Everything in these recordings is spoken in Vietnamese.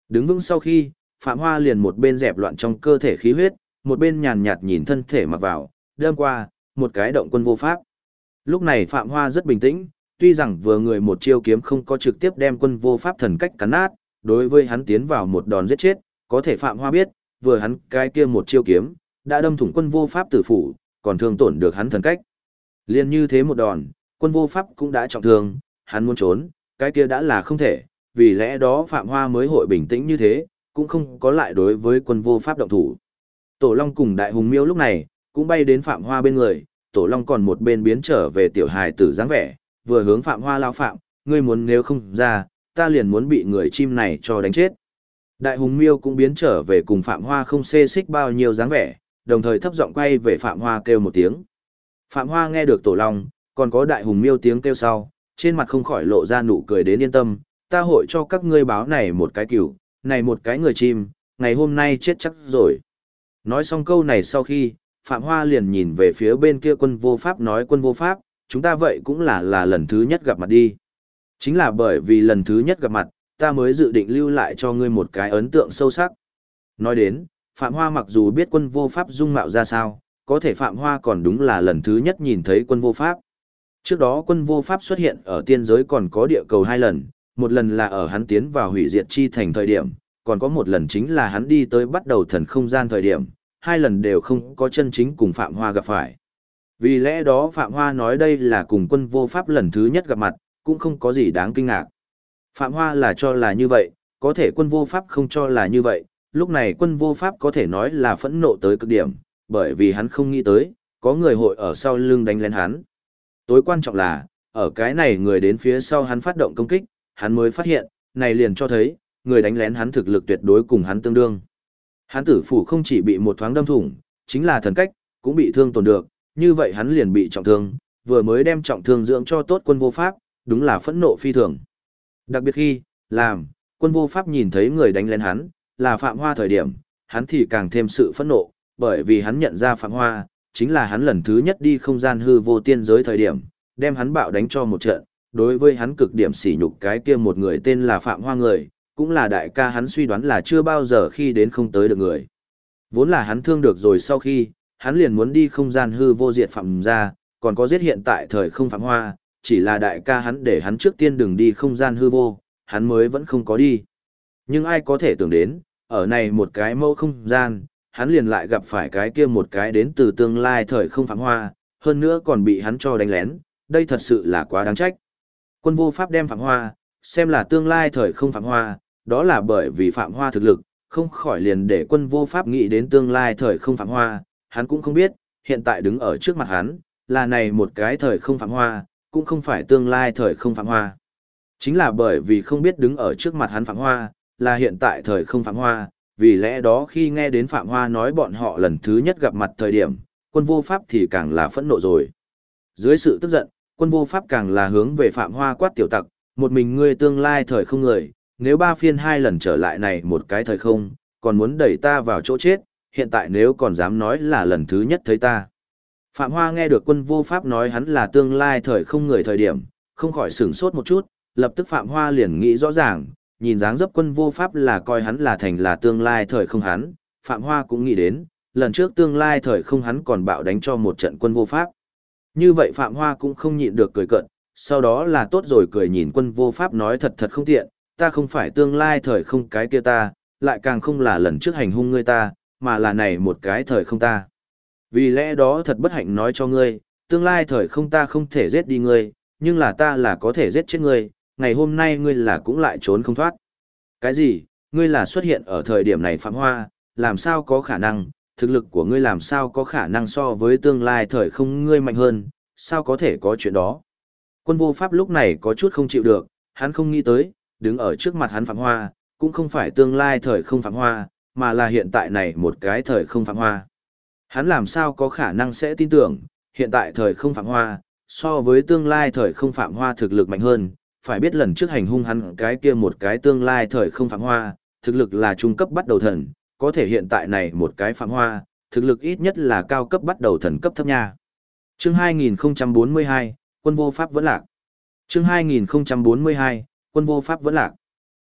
Đứng vững sau khi, Phạm Hoa liền một bên dẹp loạn trong cơ thể khí huyết, một bên nhàn nhạt nhìn thân thể mặc vào, đâm qua, một cái động quân vô pháp. Lúc này Phạm Hoa rất bình tĩnh, tuy rằng vừa người một chiêu kiếm không có trực tiếp đem quân vô pháp thần cách cắn nát, đối với hắn tiến vào một đòn giết chết, có thể Phạm Hoa biết, vừa hắn cái kia một chiêu kiếm, đã đâm thủng quân vô pháp tử phủ, còn thương tổn được hắn thần cách. Liên như thế một đòn, quân vô pháp cũng đã trọng thương, hắn muốn trốn, cái kia đã là không thể, vì lẽ đó Phạm Hoa mới hội bình tĩnh như thế, cũng không có lại đối với quân vô pháp động thủ. Tổ Long cùng Đại Hùng Miêu lúc này, cũng bay đến Phạm Hoa bên người, Tổ Long còn một bên biến trở về tiểu hài tử dáng vẻ, vừa hướng Phạm Hoa lao Phạm, ngươi muốn nếu không ra, ta liền muốn bị người chim này cho đánh chết. Đại Hùng Miêu cũng biến trở về cùng Phạm Hoa không xê xích bao nhiêu dáng vẻ, đồng thời thấp giọng quay về Phạm Hoa kêu một tiếng. Phạm Hoa nghe được Tổ Long, còn có Đại Hùng Miêu tiếng kêu sau, trên mặt không khỏi lộ ra nụ cười đến yên tâm, ta hội cho các ngươi báo này một cái cửu, này một cái người chim, ngày hôm nay chết chắc rồi. Nói xong câu này sau khi, Phạm Hoa liền nhìn về phía bên kia quân vô pháp nói quân vô pháp, chúng ta vậy cũng là lần thứ nhất gặp mặt đi. Chính là bởi vì lần thứ nhất gặp mặt, ta mới dự định lưu lại cho ngươi một cái ấn tượng sâu sắc. Nói đến, Phạm Hoa mặc dù biết quân vô pháp dung mạo ra sao, có thể Phạm Hoa còn đúng là lần thứ nhất nhìn thấy quân vô pháp. Trước đó quân vô pháp xuất hiện ở tiên giới còn có địa cầu 2 lần, một lần là ở hắn tiến vào hủy diệt chi thành thời điểm, còn có một lần chính là hắn đi tới bắt đầu thần không gian thời điểm, 2 lần đều không có chân chính cùng Phạm Hoa gặp phải. Vì lẽ đó Phạm Hoa nói đây là cùng quân vô pháp lần thứ nhất gặp mặt, cũng không có gì đáng kinh ngạc. Phạm Hoa là cho là như vậy, có thể quân vô pháp không cho là như vậy, lúc này quân vô pháp có thể nói là phẫn nộ tới cực điểm, bởi vì hắn không nghĩ tới, có người hội ở sau lưng đánh lén hắn. Tối quan trọng là, ở cái này người đến phía sau hắn phát động công kích, hắn mới phát hiện, này liền cho thấy, người đánh lén hắn thực lực tuyệt đối cùng hắn tương đương. Hắn tử phủ không chỉ bị một thoáng đâm thủng, chính là thần cách, cũng bị thương tổn được, như vậy hắn liền bị trọng thương, vừa mới đem trọng thương dưỡng cho tốt quân vô pháp, đúng là phẫn nộ phi thường. Đặc biệt khi, quân vô pháp nhìn thấy người đánh lén hắn, là Phạm Hoa thời điểm, hắn thì càng thêm sự phẫn nộ, bởi vì hắn nhận ra Phạm Hoa, chính là hắn lần thứ nhất đi không gian hư vô tiên giới thời điểm, đem hắn bạo đánh cho một trận, đối với hắn cực điểm sỉ nhục cái kia một người tên là Phạm Hoa người, cũng là đại ca hắn suy đoán là chưa bao giờ khi đến không tới được người. Vốn là hắn thương được rồi sau khi, hắn liền muốn đi không gian hư vô diệt Phạm ra, còn có giết hiện tại thời không Phạm Hoa, chỉ là đại ca hắn để hắn trước tiên đừng đi không gian hư vô, hắn mới vẫn không có đi. Nhưng ai có thể tưởng đến, ở này một cái mẫu không gian, hắn liền lại gặp phải cái kia một cái đến từ tương lai thời không Phạm Hoa, hơn nữa còn bị hắn cho đánh lén, đây thật sự là quá đáng trách. Quân vô pháp đem Phạm Hoa, xem là tương lai thời không Phạm Hoa, đó là bởi vì Phạm Hoa thực lực, không khỏi liền để quân vô pháp nghĩ đến tương lai thời không Phạm Hoa, hắn cũng không biết, hiện tại đứng ở trước mặt hắn, là này một cái thời không Phạm Hoa, cũng không phải tương lai thời không Phạm Hoa. Chính là bởi vì không biết đứng ở trước mặt hắn Phạm Hoa, là hiện tại thời không Phạm Hoa, vì lẽ đó khi nghe đến Phạm Hoa nói bọn họ lần thứ nhất gặp mặt thời điểm, quân vô pháp thì càng là phẫn nộ rồi. Dưới sự tức giận, quân vô pháp càng là hướng về Phạm Hoa quát tiểu tặc, một mình ngươi tương lai thời không người, nếu 3 phiên 2 lần trở lại này một cái thời không, còn muốn đẩy ta vào chỗ chết, hiện tại nếu còn dám nói là lần thứ nhất thấy ta. Phạm Hoa nghe được quân vô pháp nói hắn là tương lai thời không người thời điểm, không khỏi sửng sốt một chút, lập tức Phạm Hoa liền nghĩ rõ ràng, nhìn dáng dấp quân vô pháp là coi hắn là thành là tương lai thời không hắn, Phạm Hoa cũng nghĩ đến, lần trước tương lai thời không hắn còn bạo đánh cho một trận quân vô pháp. Như vậy Phạm Hoa cũng không nhịn được cười cợt, sau đó là tốt rồi cười nhìn quân vô pháp nói thật thật không tiện, ta không phải tương lai thời không cái kia ta, lại càng không là lần trước hành hung ngươi ta, mà là này một cái thời không ta. Vì lẽ đó thật bất hạnh nói cho ngươi, tương lai thời không ta không thể giết đi ngươi, nhưng là ta là có thể giết chết ngươi, ngày hôm nay ngươi là cũng lại trốn không thoát. Cái gì, ngươi là xuất hiện ở thời điểm này Phạm Hoa, làm sao có khả năng, thực lực của ngươi làm sao có khả năng so với tương lai thời không ngươi mạnh hơn, sao có thể có chuyện đó. Quân vô pháp lúc này có chút không chịu được, hắn không nghĩ tới, đứng ở trước mặt hắn Phạm Hoa, cũng không phải tương lai thời không Phạm Hoa, mà là hiện tại này một cái thời không Phạm Hoa. Hắn làm sao có khả năng sẽ tin tưởng, hiện tại thời không Phạm Hoa, so với tương lai thời không Phạm Hoa thực lực mạnh hơn, phải biết lần trước hành hung hắn cái kia một cái tương lai thời không Phạm Hoa, thực lực là trung cấp bắt đầu thần, có thể hiện tại này một cái Phạm Hoa, thực lực ít nhất là cao cấp bắt đầu thần cấp thấp nha. Chương 2042, quân vô pháp vẫn lạc. Chương 2042, quân vô pháp vẫn lạc.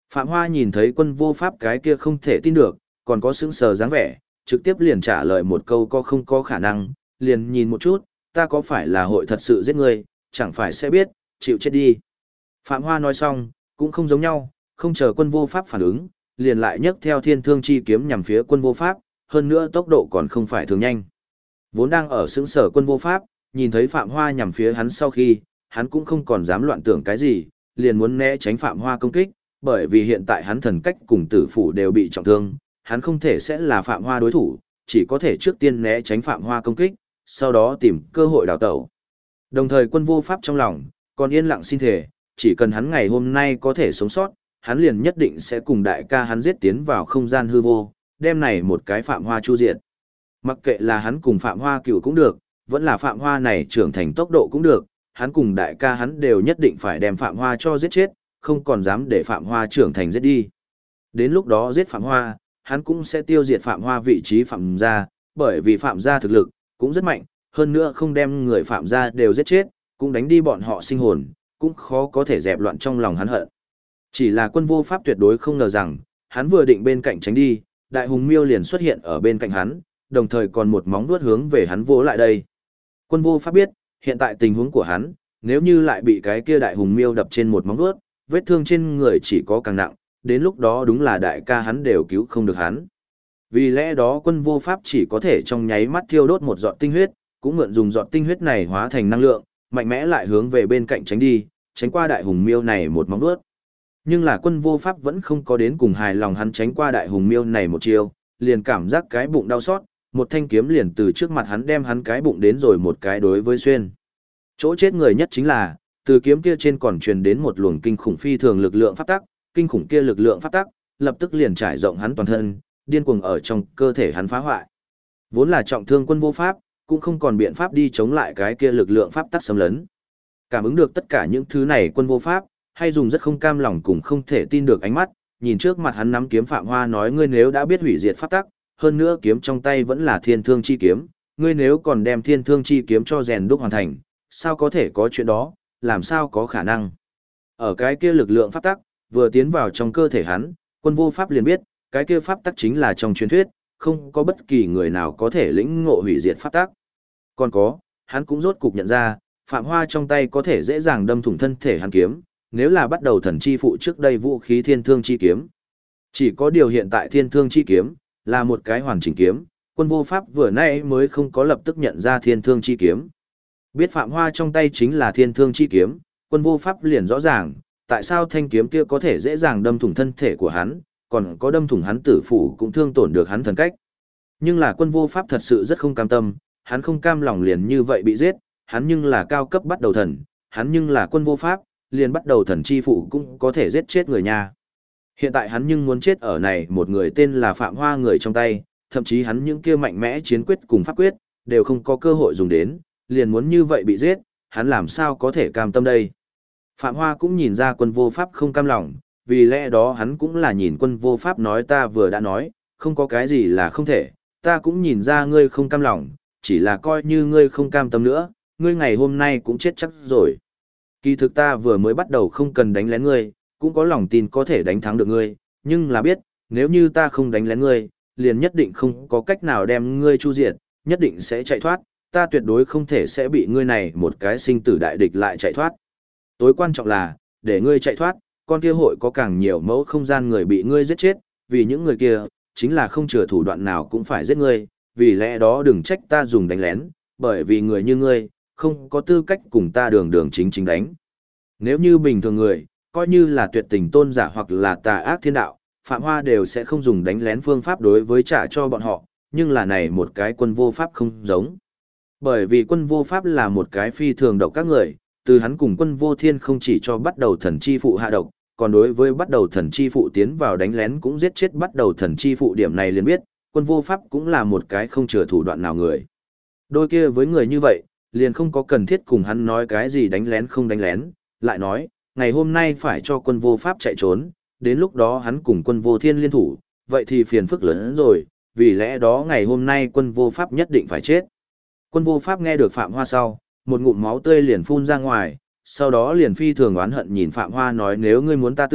Phạm Hoa nhìn thấy quân vô pháp cái kia không thể tin được, còn có sững sờ dáng vẻ, trực tiếp liền trả lời một câu có không có khả năng, liền nhìn một chút, ta có phải là hội thật sự giết ngươi, chẳng phải sẽ biết, chịu chết đi. Phạm Hoa nói xong, cũng không giống nhau, không chờ quân vô pháp phản ứng, liền lại nhấc theo thiên thương chi kiếm nhằm phía quân vô pháp, hơn nữa tốc độ còn không phải thường nhanh. Vốn đang ở sững sở quân vô pháp, nhìn thấy Phạm Hoa nhằm phía hắn sau khi, hắn cũng không còn dám loạn tưởng cái gì, liền muốn né tránh Phạm Hoa công kích, bởi vì hiện tại hắn thần cách cùng tử phủ đều bị trọng thương, hắn không thể sẽ là Phạm Hoa đối thủ, chỉ có thể trước tiên né tránh Phạm Hoa công kích, sau đó tìm cơ hội đào tẩu. Đồng thời quân vô pháp trong lòng, còn yên lặng xin thề, chỉ cần hắn ngày hôm nay có thể sống sót, hắn liền nhất định sẽ cùng đại ca hắn giết tiến vào không gian hư vô, đem này một cái Phạm Hoa chu diệt. Mặc kệ là hắn cùng Phạm Hoa cựu cũng được, vẫn là Phạm Hoa này trưởng thành tốc độ cũng được, hắn cùng đại ca hắn đều nhất định phải đem Phạm Hoa cho giết chết, không còn dám để Phạm Hoa trưởng thành giết đi. Đến lúc đó giết Phạm Hoa, hắn cũng sẽ tiêu diệt Phạm Hoa vị trí Phạm gia, bởi vì Phạm gia thực lực cũng rất mạnh, hơn nữa không đem người Phạm gia đều giết chết, cũng đánh đi bọn họ sinh hồn, cũng khó có thể dẹp loạn trong lòng hắn hận. Chỉ là quân vô pháp tuyệt đối không ngờ rằng, hắn vừa định bên cạnh tránh đi, đại hùng miêu liền xuất hiện ở bên cạnh hắn, đồng thời còn một móng vuốt hướng về hắn vỗ lại đây. Quân vô pháp biết, hiện tại tình huống của hắn, nếu như lại bị cái kia đại hùng miêu đập trên một móng vuốt, vết thương trên người chỉ có càng nặng, đến lúc đó đúng là đại ca hắn đều cứu không được hắn. Vì lẽ đó quân vô pháp chỉ có thể trong nháy mắt thiêu đốt một giọt tinh huyết, cũng mượn dùng giọt tinh huyết này hóa thành năng lượng, mạnh mẽ lại hướng về bên cạnh tránh đi, tránh qua đại hùng miêu này một móng vuốt. Nhưng là quân vô pháp vẫn không có đến cùng hài lòng hắn tránh qua đại hùng miêu này một chiêu, liền cảm giác cái bụng đau xót, một thanh kiếm liền từ trước mặt hắn đem hắn cái bụng đến rồi một cái đối với xuyên. Chỗ chết người nhất chính là, từ kiếm kia trên còn truyền đến một luồng kinh khủng phi thường lực lượng pháp tắc, kinh khủng kia lực lượng pháp tắc, lập tức liền trải rộng hắn toàn thân, điên cuồng ở trong cơ thể hắn phá hoại. Vốn là trọng thương quân vô pháp, cũng không còn biện pháp đi chống lại cái kia lực lượng pháp tắc xâm lấn. Cảm ứng được tất cả những thứ này quân vô pháp, hay dùng rất không cam lòng cùng không thể tin được ánh mắt, nhìn trước mặt hắn nắm kiếm Phạm Hoa nói ngươi nếu đã biết hủy diệt pháp tắc, hơn nữa kiếm trong tay vẫn là thiên thương chi kiếm, ngươi nếu còn đem thiên thương chi kiếm cho rèn đúc hoàn thành, sao có thể có chuyện đó, làm sao có khả năng. Ở cái kia lực lượng pháp tắc, vừa tiến vào trong cơ thể hắn, quân vô pháp liền biết, cái kia pháp tắc chính là trong truyền thuyết, không có bất kỳ người nào có thể lĩnh ngộ hủy diệt pháp tắc. Còn có, hắn cũng rốt cục nhận ra, Phạm Hoa trong tay có thể dễ dàng đâm thủng thân thể hắn kiếm, nếu là bắt đầu thần chi phụ trước đây vũ khí thiên thương chi kiếm. Chỉ có điều hiện tại thiên thương chi kiếm, là một cái hoàn chỉnh kiếm, quân vô pháp vừa nãy mới không có lập tức nhận ra thiên thương chi kiếm. Biết Phạm Hoa trong tay chính là thiên thương chi kiếm, quân vô pháp liền rõ ràng, tại sao thanh kiếm kia có thể dễ dàng đâm thủng thân thể của hắn, còn có đâm thủng hắn tử phủ cũng thương tổn được hắn thần cách. Nhưng là quân vô pháp thật sự rất không cam tâm, hắn không cam lòng liền như vậy bị giết, hắn nhưng là cao cấp bắt đầu thần, hắn nhưng là quân vô pháp, liền bắt đầu thần chi phụ cũng có thể giết chết người nha. Hiện tại hắn nhưng muốn chết ở này một người tên là Phạm Hoa người trong tay, thậm chí hắn những kia mạnh mẽ chiến quyết cùng pháp quyết, đều không có cơ hội dùng đến, liền muốn như vậy bị giết, hắn làm sao có thể cam tâm đây. Phạm Hoa cũng nhìn ra quân vô pháp không cam lòng, vì lẽ đó hắn cũng là nhìn quân vô pháp nói ta vừa đã nói, không có cái gì là không thể, ta cũng nhìn ra ngươi không cam lòng, chỉ là coi như ngươi không cam tâm nữa, ngươi ngày hôm nay cũng chết chắc rồi. Kỳ thực ta vừa mới bắt đầu không cần đánh lén ngươi, cũng có lòng tin có thể đánh thắng được ngươi, nhưng là biết, nếu như ta không đánh lén ngươi, liền nhất định không có cách nào đem ngươi chu diệt, nhất định sẽ chạy thoát, ta tuyệt đối không thể sẽ bị ngươi này một cái sinh tử đại địch lại chạy thoát. Tối quan trọng là, để ngươi chạy thoát, con kia hội có càng nhiều mẫu không gian người bị ngươi giết chết, vì những người kia, chính là không chừa thủ đoạn nào cũng phải giết ngươi, vì lẽ đó đừng trách ta dùng đánh lén, bởi vì người như ngươi, không có tư cách cùng ta đường đường chính chính đánh. Nếu như bình thường người, coi như là tuyệt tình tôn giả hoặc là tà ác thiên đạo, Phạm Hoa đều sẽ không dùng đánh lén phương pháp đối với trả cho bọn họ, nhưng là này một cái quân vô pháp không giống. Bởi vì quân vô pháp là một cái phi thường độc các người, từ hắn cùng quân vô thiên không chỉ cho bắt đầu thần chi phụ hạ độc, còn đối với bắt đầu thần chi phụ tiến vào đánh lén cũng giết chết bắt đầu thần chi phụ điểm này liền biết, quân vô pháp cũng là một cái không chừa thủ đoạn nào người. Đôi kia với người như vậy, liền không có cần thiết cùng hắn nói cái gì đánh lén không đánh lén, lại nói, ngày hôm nay phải cho quân vô pháp chạy trốn, đến lúc đó hắn cùng quân vô thiên liên thủ, vậy thì phiền phức lớn rồi, vì lẽ đó ngày hôm nay quân vô pháp nhất định phải chết. Quân vô pháp nghe được Phạm Hoa sau, một ngụm máu tươi liền phun ra ngoài, sau đó liền phi thường oán hận nhìn Phạm Hoa nói nếu ngươi muốn ta tử,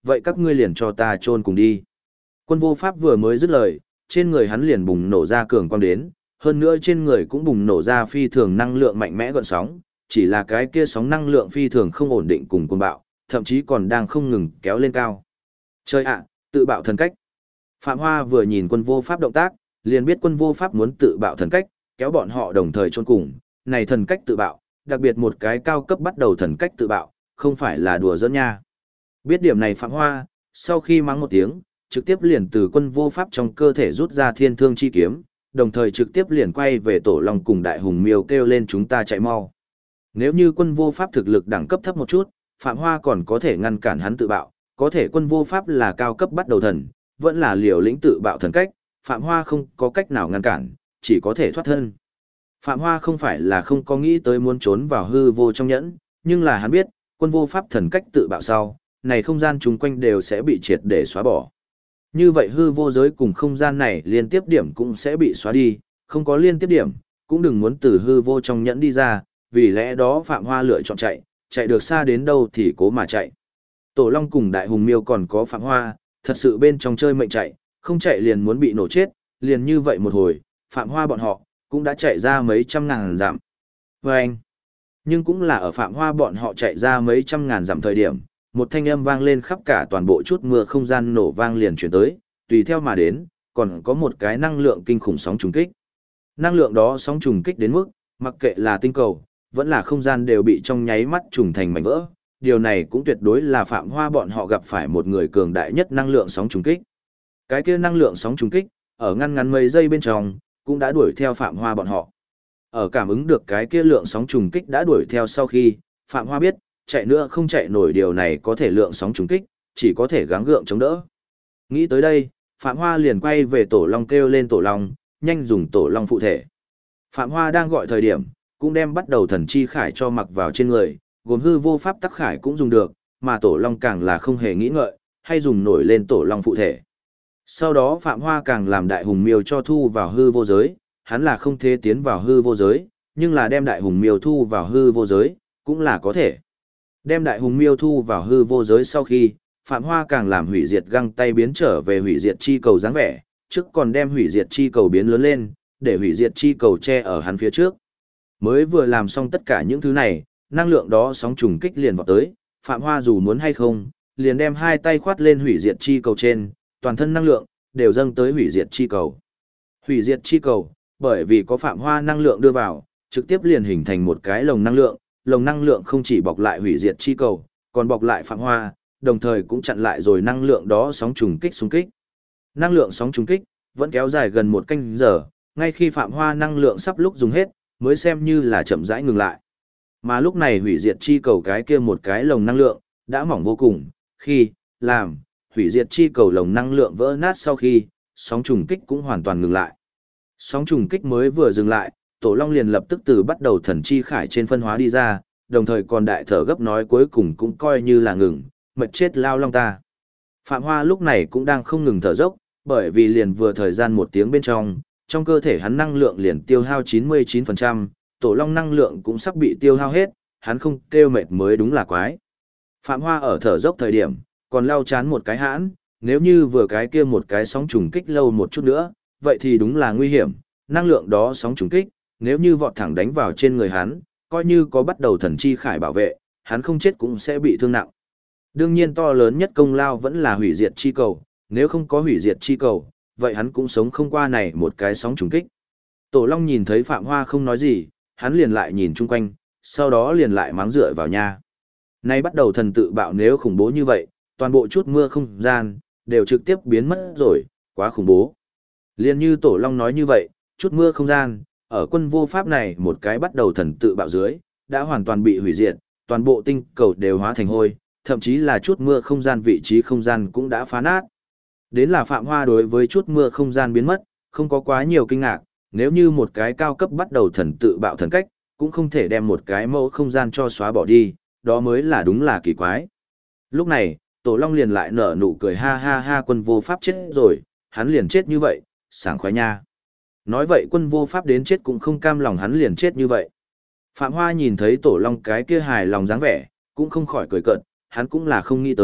vậy các ngươi liền cho ta chôn cùng đi. Quân vô pháp vừa mới dứt lời, trên người hắn liền bùng nổ ra cường quang đến, hơn nữa trên người cũng bùng nổ ra phi thường năng lượng mạnh mẽ gợn sóng, chỉ là cái kia sóng năng lượng phi thường không ổn định cùng cuồng bạo, thậm chí còn đang không ngừng kéo lên cao. Chơi ạ, tự bạo thần cách. Phạm Hoa vừa nhìn quân vô pháp động tác, liền biết quân vô pháp muốn tự bạo thần cách, kéo bọn họ đồng thời chôn cùng, này thần cách tự bạo, đặc biệt một cái cao cấp bắt đầu thần cách tự bạo, không phải là đùa giỡn nha. Biết điểm này Phạm Hoa, sau khi mắng một tiếng, trực tiếp liền từ quân vô pháp trong cơ thể rút ra thiên thương chi kiếm, đồng thời trực tiếp liền quay về Tổ Long cùng Đại Hùng Miêu kêu lên chúng ta chạy mau. Nếu như quân vô pháp thực lực đẳng cấp thấp một chút, Phạm Hoa còn có thể ngăn cản hắn tự bạo, có thể quân vô pháp là cao cấp bắt đầu thần, vẫn là liều lĩnh tự bạo thần cách, Phạm Hoa không có cách nào ngăn cản, chỉ có thể thoát thân. Phạm Hoa không phải là không có nghĩ tới muốn trốn vào hư vô trong nhẫn, nhưng là hắn biết, quân vô pháp thần cách tự bạo sau, này không gian chung quanh đều sẽ bị triệt để xóa bỏ. Như vậy hư vô giới cùng không gian này liên tiếp điểm cũng sẽ bị xóa đi, không có liên tiếp điểm, cũng đừng muốn từ hư vô trong nhẫn đi ra, vì lẽ đó Phạm Hoa lựa chọn chạy, chạy được xa đến đâu thì cố mà chạy. Tổ Long cùng Đại Hùng Miêu còn có Phạm Hoa, thật sự bên trong chơi mệnh chạy, không chạy liền muốn bị nổ chết, liền như vậy một hồi, Phạm Hoa bọn họ cũng đã chạy ra mấy trăm ngàn dặm. Vâng! Nhưng cũng là ở Phạm Hoa bọn họ chạy ra mấy trăm ngàn dặm thời điểm, một thanh âm vang lên khắp cả toàn bộ chút mưa không gian nổ vang liền chuyển tới, tùy theo mà đến, còn có một cái năng lượng kinh khủng sóng trùng kích. Năng lượng đó sóng trùng kích đến mức, mặc kệ là tinh cầu, vẫn là không gian đều bị trong nháy mắt trùng thành mảnh vỡ. Điều này cũng tuyệt đối là Phạm Hoa bọn họ gặp phải một người cường đại nhất năng lượng sóng trùng kích. Cái kia năng lượng sóng trùng kích, ở ngăn mấy giây bên trong, cũng đã đuổi theo Phạm Hoa bọn họ. Ở cảm ứng được cái kia lượng sóng trùng kích đã đuổi theo sau khi, Phạm Hoa biết, chạy nữa không chạy nổi điều này có thể lượng sóng trùng kích, chỉ có thể gắng gượng chống đỡ. Nghĩ tới đây, Phạm Hoa liền quay về Tổ Long kêu lên Tổ Long, nhanh dùng Tổ Long phụ thể. Phạm Hoa đang gọi thời điểm, cũng đem bắt đầu thần chi khải cho mặc vào trên người, gồm hư vô pháp tắc khải cũng dùng được, mà Tổ Long càng là không hề nghĩ ngợi, hay dùng nổi lên Tổ Long phụ thể. Sau đó Phạm Hoa càng làm Đại Hùng Miêu cho thu vào hư vô giới, hắn là không thể tiến vào hư vô giới, nhưng là đem Đại Hùng Miêu thu vào hư vô giới, cũng là có thể. Đem Đại Hùng Miêu thu vào hư vô giới sau khi, Phạm Hoa càng làm hủy diệt găng tay biến trở về hủy diệt chi cầu dáng vẻ, trước còn đem hủy diệt chi cầu biến lớn lên, để hủy diệt chi cầu che ở hắn phía trước. Mới vừa làm xong tất cả những thứ này, năng lượng đó sóng trùng kích liền vọt tới, Phạm Hoa dù muốn hay không, liền đem hai tay khoát lên hủy diệt chi cầu trên, toàn thân năng lượng đều dâng tới hủy diệt chi cầu. Hủy diệt chi cầu, bởi vì có Phạm Hoa năng lượng đưa vào, trực tiếp liền hình thành một cái lồng năng lượng không chỉ bọc lại hủy diệt chi cầu, còn bọc lại Phạm Hoa, đồng thời cũng chặn lại rồi năng lượng đó sóng trùng kích xung kích. Năng lượng sóng trùng kích vẫn kéo dài gần một canh giờ, ngay khi Phạm Hoa năng lượng sắp lúc dùng hết, mới xem như là chậm rãi ngừng lại. Mà lúc này hủy diệt chi cầu cái kia một cái lồng năng lượng đã mỏng vô cùng, khi làm hủy diệt chi cầu lồng năng lượng vỡ nát sau khi, sóng trùng kích cũng hoàn toàn ngừng lại. Sóng trùng kích mới vừa dừng lại, Tổ Long liền lập tức từ bắt đầu thần chi khải trên phân hóa đi ra, đồng thời còn đại thở gấp nói cuối cùng cũng coi như là ngừng, mệt chết lao long ta. Phạm Hoa lúc này cũng đang không ngừng thở dốc, bởi vì liền vừa thời gian một tiếng bên trong cơ thể hắn năng lượng liền tiêu hao 99%, Tổ Long năng lượng cũng sắp bị tiêu hao hết, hắn không kêu mệt mới đúng là quái. Phạm Hoa ở thở dốc thời điểm, còn lau chán một cái hãn, nếu như vừa cái kia một cái sóng trùng kích lâu một chút nữa, vậy thì đúng là nguy hiểm, năng lượng đó sóng trùng kích, nếu như vọt thẳng đánh vào trên người hắn, coi như có bắt đầu thần chi khải bảo vệ, hắn không chết cũng sẽ bị thương nặng. Đương nhiên to lớn nhất công lao vẫn là hủy diệt chi cầu, nếu không có hủy diệt chi cầu, vậy hắn cũng sống không qua này một cái sóng trùng kích. Tổ Long nhìn thấy Phạm Hoa không nói gì, hắn liền lại nhìn chung quanh, sau đó liền lại mắng dựa vào nha. Nay bắt đầu thần tự bạo nếu khủng bố như vậy, toàn bộ chút mưa không gian, đều trực tiếp biến mất rồi, quá khủng bố. Liên như Tổ Long nói như vậy, chút mưa không gian, ở quân vô pháp này một cái bắt đầu thần tự bạo dưới, đã hoàn toàn bị hủy diệt, toàn bộ tinh cầu đều hóa thành hôi, thậm chí là chút mưa không gian vị trí không gian cũng đã phá nát. Đến là Phạm Hoa đối với chút mưa không gian biến mất, không có quá nhiều kinh ngạc, nếu như một cái cao cấp bắt đầu thần tự bạo thần cách, cũng không thể đem một cái mẫu không gian cho xóa bỏ đi, đó mới là đúng là kỳ quái. Lúc này, Tổ Long liền lại nở nụ cười ha ha ha quân vô pháp chết rồi, hắn liền chết như vậy, sảng khoái nha. Nói vậy quân vô pháp đến chết cũng không cam lòng hắn liền chết như vậy. Phạm Hoa nhìn thấy Tổ Long cái kia hài lòng dáng vẻ, cũng không khỏi cười cợt, hắn cũng là không nghĩ tới,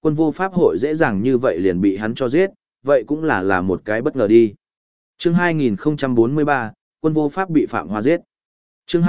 quân vô pháp hội dễ dàng như vậy liền bị hắn cho giết, vậy cũng là một cái bất ngờ đi. Chương 2043, quân vô pháp bị Phạm Hoa giết. Chương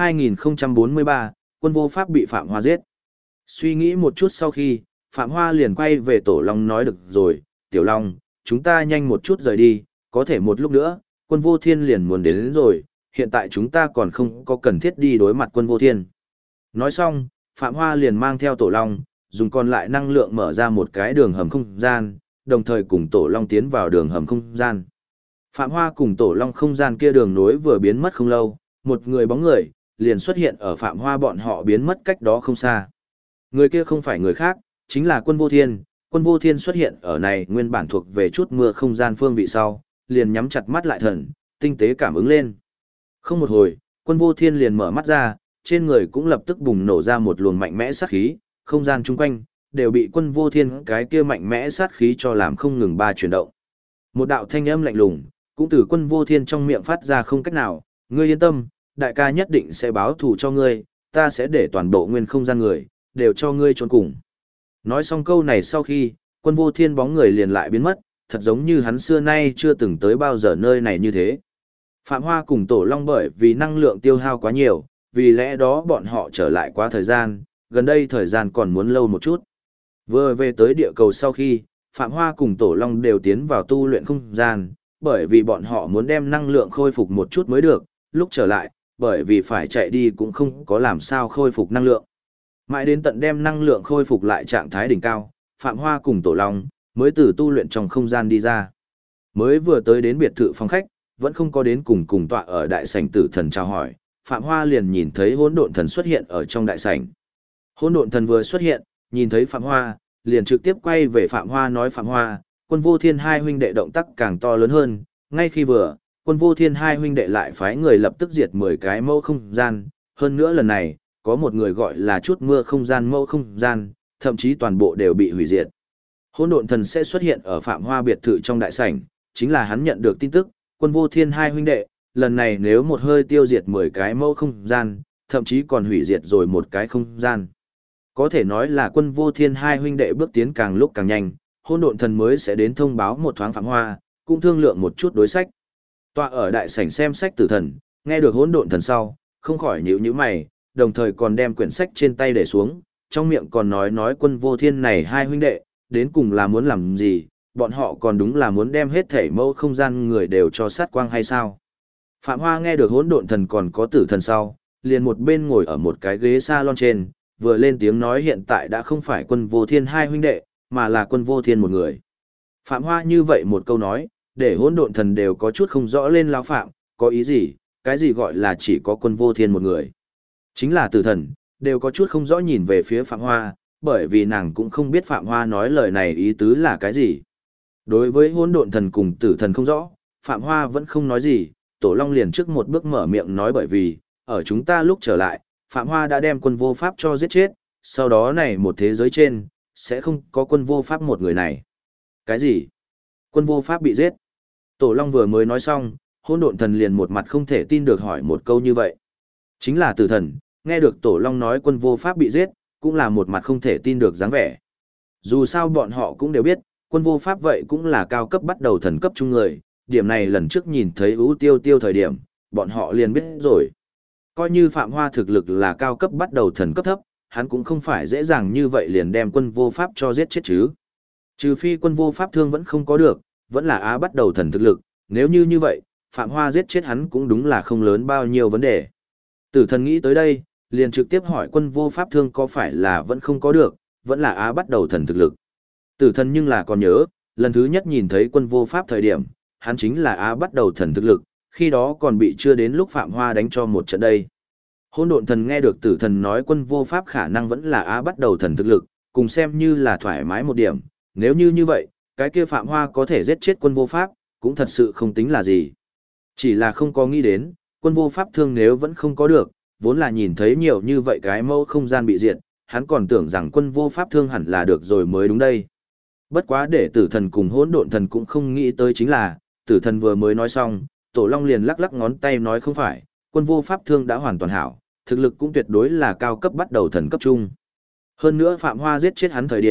2043, quân vô pháp bị Phạm Hoa giết. Suy nghĩ một chút sau khi, Phạm Hoa liền quay về Tổ Long nói được rồi, Tiểu Long, chúng ta nhanh một chút rời đi, có thể một lúc nữa, quân vô thiên liền muốn đến rồi, hiện tại chúng ta còn không có cần thiết đi đối mặt quân vô thiên. Nói xong, Phạm Hoa liền mang theo Tổ Long, dùng còn lại năng lượng mở ra một cái đường hầm không gian, đồng thời cùng Tổ Long tiến vào đường hầm không gian. Phạm Hoa cùng Tổ Long không gian kia đường nối vừa biến mất không lâu, một người bóng người liền xuất hiện ở Phạm Hoa bọn họ biến mất cách đó không xa. Người kia không phải người khác, chính là Quân Vô Thiên. Quân Vô Thiên xuất hiện ở này nguyên bản thuộc về chút mưa không gian phương vị sau, liền nhắm chặt mắt lại thần, tinh tế cảm ứng lên. Không một hồi, Quân Vô Thiên liền mở mắt ra, trên người cũng lập tức bùng nổ ra một luồng mạnh mẽ sát khí, không gian chung quanh đều bị Quân Vô Thiên cái kia mạnh mẽ sát khí cho làm không ngừng ba chuyển động. Một đạo thanh âm lạnh lùng cũng từ Quân Vô Thiên trong miệng phát ra không cách nào, ngươi yên tâm, đại ca nhất định sẽ báo thù cho ngươi, ta sẽ để toàn bộ nguyên không gian người đều cho ngươi trốn cùng. Nói xong câu này sau khi, Quân Vô Thiên bóng người liền lại biến mất, thật giống như hắn xưa nay chưa từng tới bao giờ nơi này như thế. Phạm Hoa cùng Tổ Long bởi vì năng lượng tiêu hao quá nhiều, vì lẽ đó bọn họ trở lại quá thời gian, gần đây thời gian còn muốn lâu một chút. Vừa về tới địa cầu sau khi, Phạm Hoa cùng Tổ Long đều tiến vào tu luyện không gian, bởi vì bọn họ muốn đem năng lượng khôi phục một chút mới được, lúc trở lại, bởi vì phải chạy đi cũng không có làm sao khôi phục năng lượng. Mãi đến tận đem năng lượng khôi phục lại trạng thái đỉnh cao, Phạm Hoa cùng Tổ Long mới từ tu luyện trong không gian đi ra. Mới vừa tới đến biệt thự phòng khách, vẫn không có đến cùng tọa ở đại sảnh Tử Thần chào hỏi, Phạm Hoa liền nhìn thấy Hỗn Độn Thần xuất hiện ở trong đại sảnh. Hỗn Độn Thần vừa xuất hiện, nhìn thấy Phạm Hoa, liền trực tiếp quay về Phạm Hoa nói Phạm Hoa, Quân Vô Thiên hai huynh đệ động tác càng to lớn hơn, ngay khi vừa, Quân Vô Thiên hai huynh đệ lại phái người lập tức diệt 10 cái mẫu không gian, hơn nữa lần này, có một người gọi là chút mưa không gian mẫu không gian, thậm chí toàn bộ đều bị hủy diệt. Hỗn Độn Thần sẽ xuất hiện ở Phạm Hoa biệt thự trong đại sảnh, chính là hắn nhận được tin tức, Quân Vô Thiên hai huynh đệ, lần này nếu một hơi tiêu diệt 10 cái mẫu không gian, thậm chí còn hủy diệt rồi một cái không gian. Có thể nói là Quân Vô Thiên hai huynh đệ bước tiến càng lúc càng nhanh, Hỗn Độn Thần mới sẽ đến thông báo một thoáng Phạm Hoa, cũng thương lượng một chút đối sách. Tọa ở đại sảnh xem sách Tử Thần, nghe được Hỗn Độn Thần sau, không khỏi nhíu mày, đồng thời còn đem quyển sách trên tay để xuống, trong miệng còn nói Quân Vô Thiên này hai huynh đệ, đến cùng là muốn làm gì, bọn họ còn đúng là muốn đem hết thể mẫu không gian người đều cho sát quang hay sao. Phạm Hoa nghe được Hỗn Độn Thần còn có Tử Thần sau, liền một bên ngồi ở một cái ghế salon trên, vừa lên tiếng nói hiện tại đã không phải Quân Vô Thiên hai huynh đệ, mà là Quân Vô Thiên một người. Phạm Hoa như vậy một câu nói, để Hỗn Độn Thần đều có chút không rõ lên lão phạm, có ý gì, cái gì gọi là chỉ có Quân Vô Thiên một người. Chính là Tử Thần, đều có chút không rõ nhìn về phía Phạm Hoa, bởi vì nàng cũng không biết Phạm Hoa nói lời này ý tứ là cái gì. Đối với Hỗn Độn Thần cùng Tử Thần không rõ, Phạm Hoa vẫn không nói gì, Tổ Long liền trước một bước mở miệng nói bởi vì, ở chúng ta lúc trở lại, Phạm Hoa đã đem Quân Vô Pháp cho giết chết, sau đó này một thế giới trên, sẽ không có Quân Vô Pháp một người này. Cái gì? Quân Vô Pháp bị giết? Tổ Long vừa mới nói xong, Hỗn Độn Thần liền một mặt không thể tin được hỏi một câu như vậy. Chính là Tử Thần, nghe được Tổ Long nói Quân Vô Pháp bị giết, cũng là một mặt không thể tin được dáng vẻ. Dù sao bọn họ cũng đều biết, Quân Vô Pháp vậy cũng là cao cấp bắt đầu thần cấp trung người, điểm này lần trước nhìn thấy ưu tiêu tiêu thời điểm, bọn họ liền biết rồi. Coi như Phạm Hoa thực lực là cao cấp bắt đầu thần cấp thấp, hắn cũng không phải dễ dàng như vậy liền đem Quân Vô Pháp cho giết chết chứ. Trừ phi Quân Vô Pháp thương vẫn không có được, vẫn là Á bắt đầu thần thực lực, nếu như vậy, Phạm Hoa giết chết hắn cũng đúng là không lớn bao nhiêu vấn đề. Tử Thần nghĩ tới đây, liền trực tiếp hỏi Quân Vô Pháp thương có phải là vẫn không có được, vẫn là Á bắt đầu thần thực lực. Tử Thần nhưng là còn nhớ, lần thứ nhất nhìn thấy Quân Vô Pháp thời điểm, hắn chính là Á bắt đầu thần thực lực, khi đó còn bị chưa đến lúc Phạm Hoa đánh cho một trận đây. Hỗn Độn Thần nghe được Tử Thần nói Quân Vô Pháp khả năng vẫn là Á bắt đầu thần thực lực, cùng xem như là thoải mái một điểm, nếu như vậy, cái kia Phạm Hoa có thể giết chết Quân Vô Pháp, cũng thật sự không tính là gì. Chỉ là không có nghĩ đến, Quân Vô Pháp thương nếu vẫn không có được, vốn là nhìn thấy nhiều như vậy cái mẫu không gian bị diệt, hắn còn tưởng rằng Quân Vô Pháp thương hẳn là được rồi mới đúng đây. Bất quá để Tử Thần cùng Hỗn Độn Thần cũng không nghĩ tới chính là, Tử Thần vừa mới nói xong, Tổ Long liền lắc lắc ngón tay nói không phải, Quân Vô Pháp thương đã hoàn toàn hảo, thực lực cũng tuyệt đối là cao cấp bắt đầu thần cấp trung. Hơn nữa Phạm Hoa giết chết hắn thời điểm,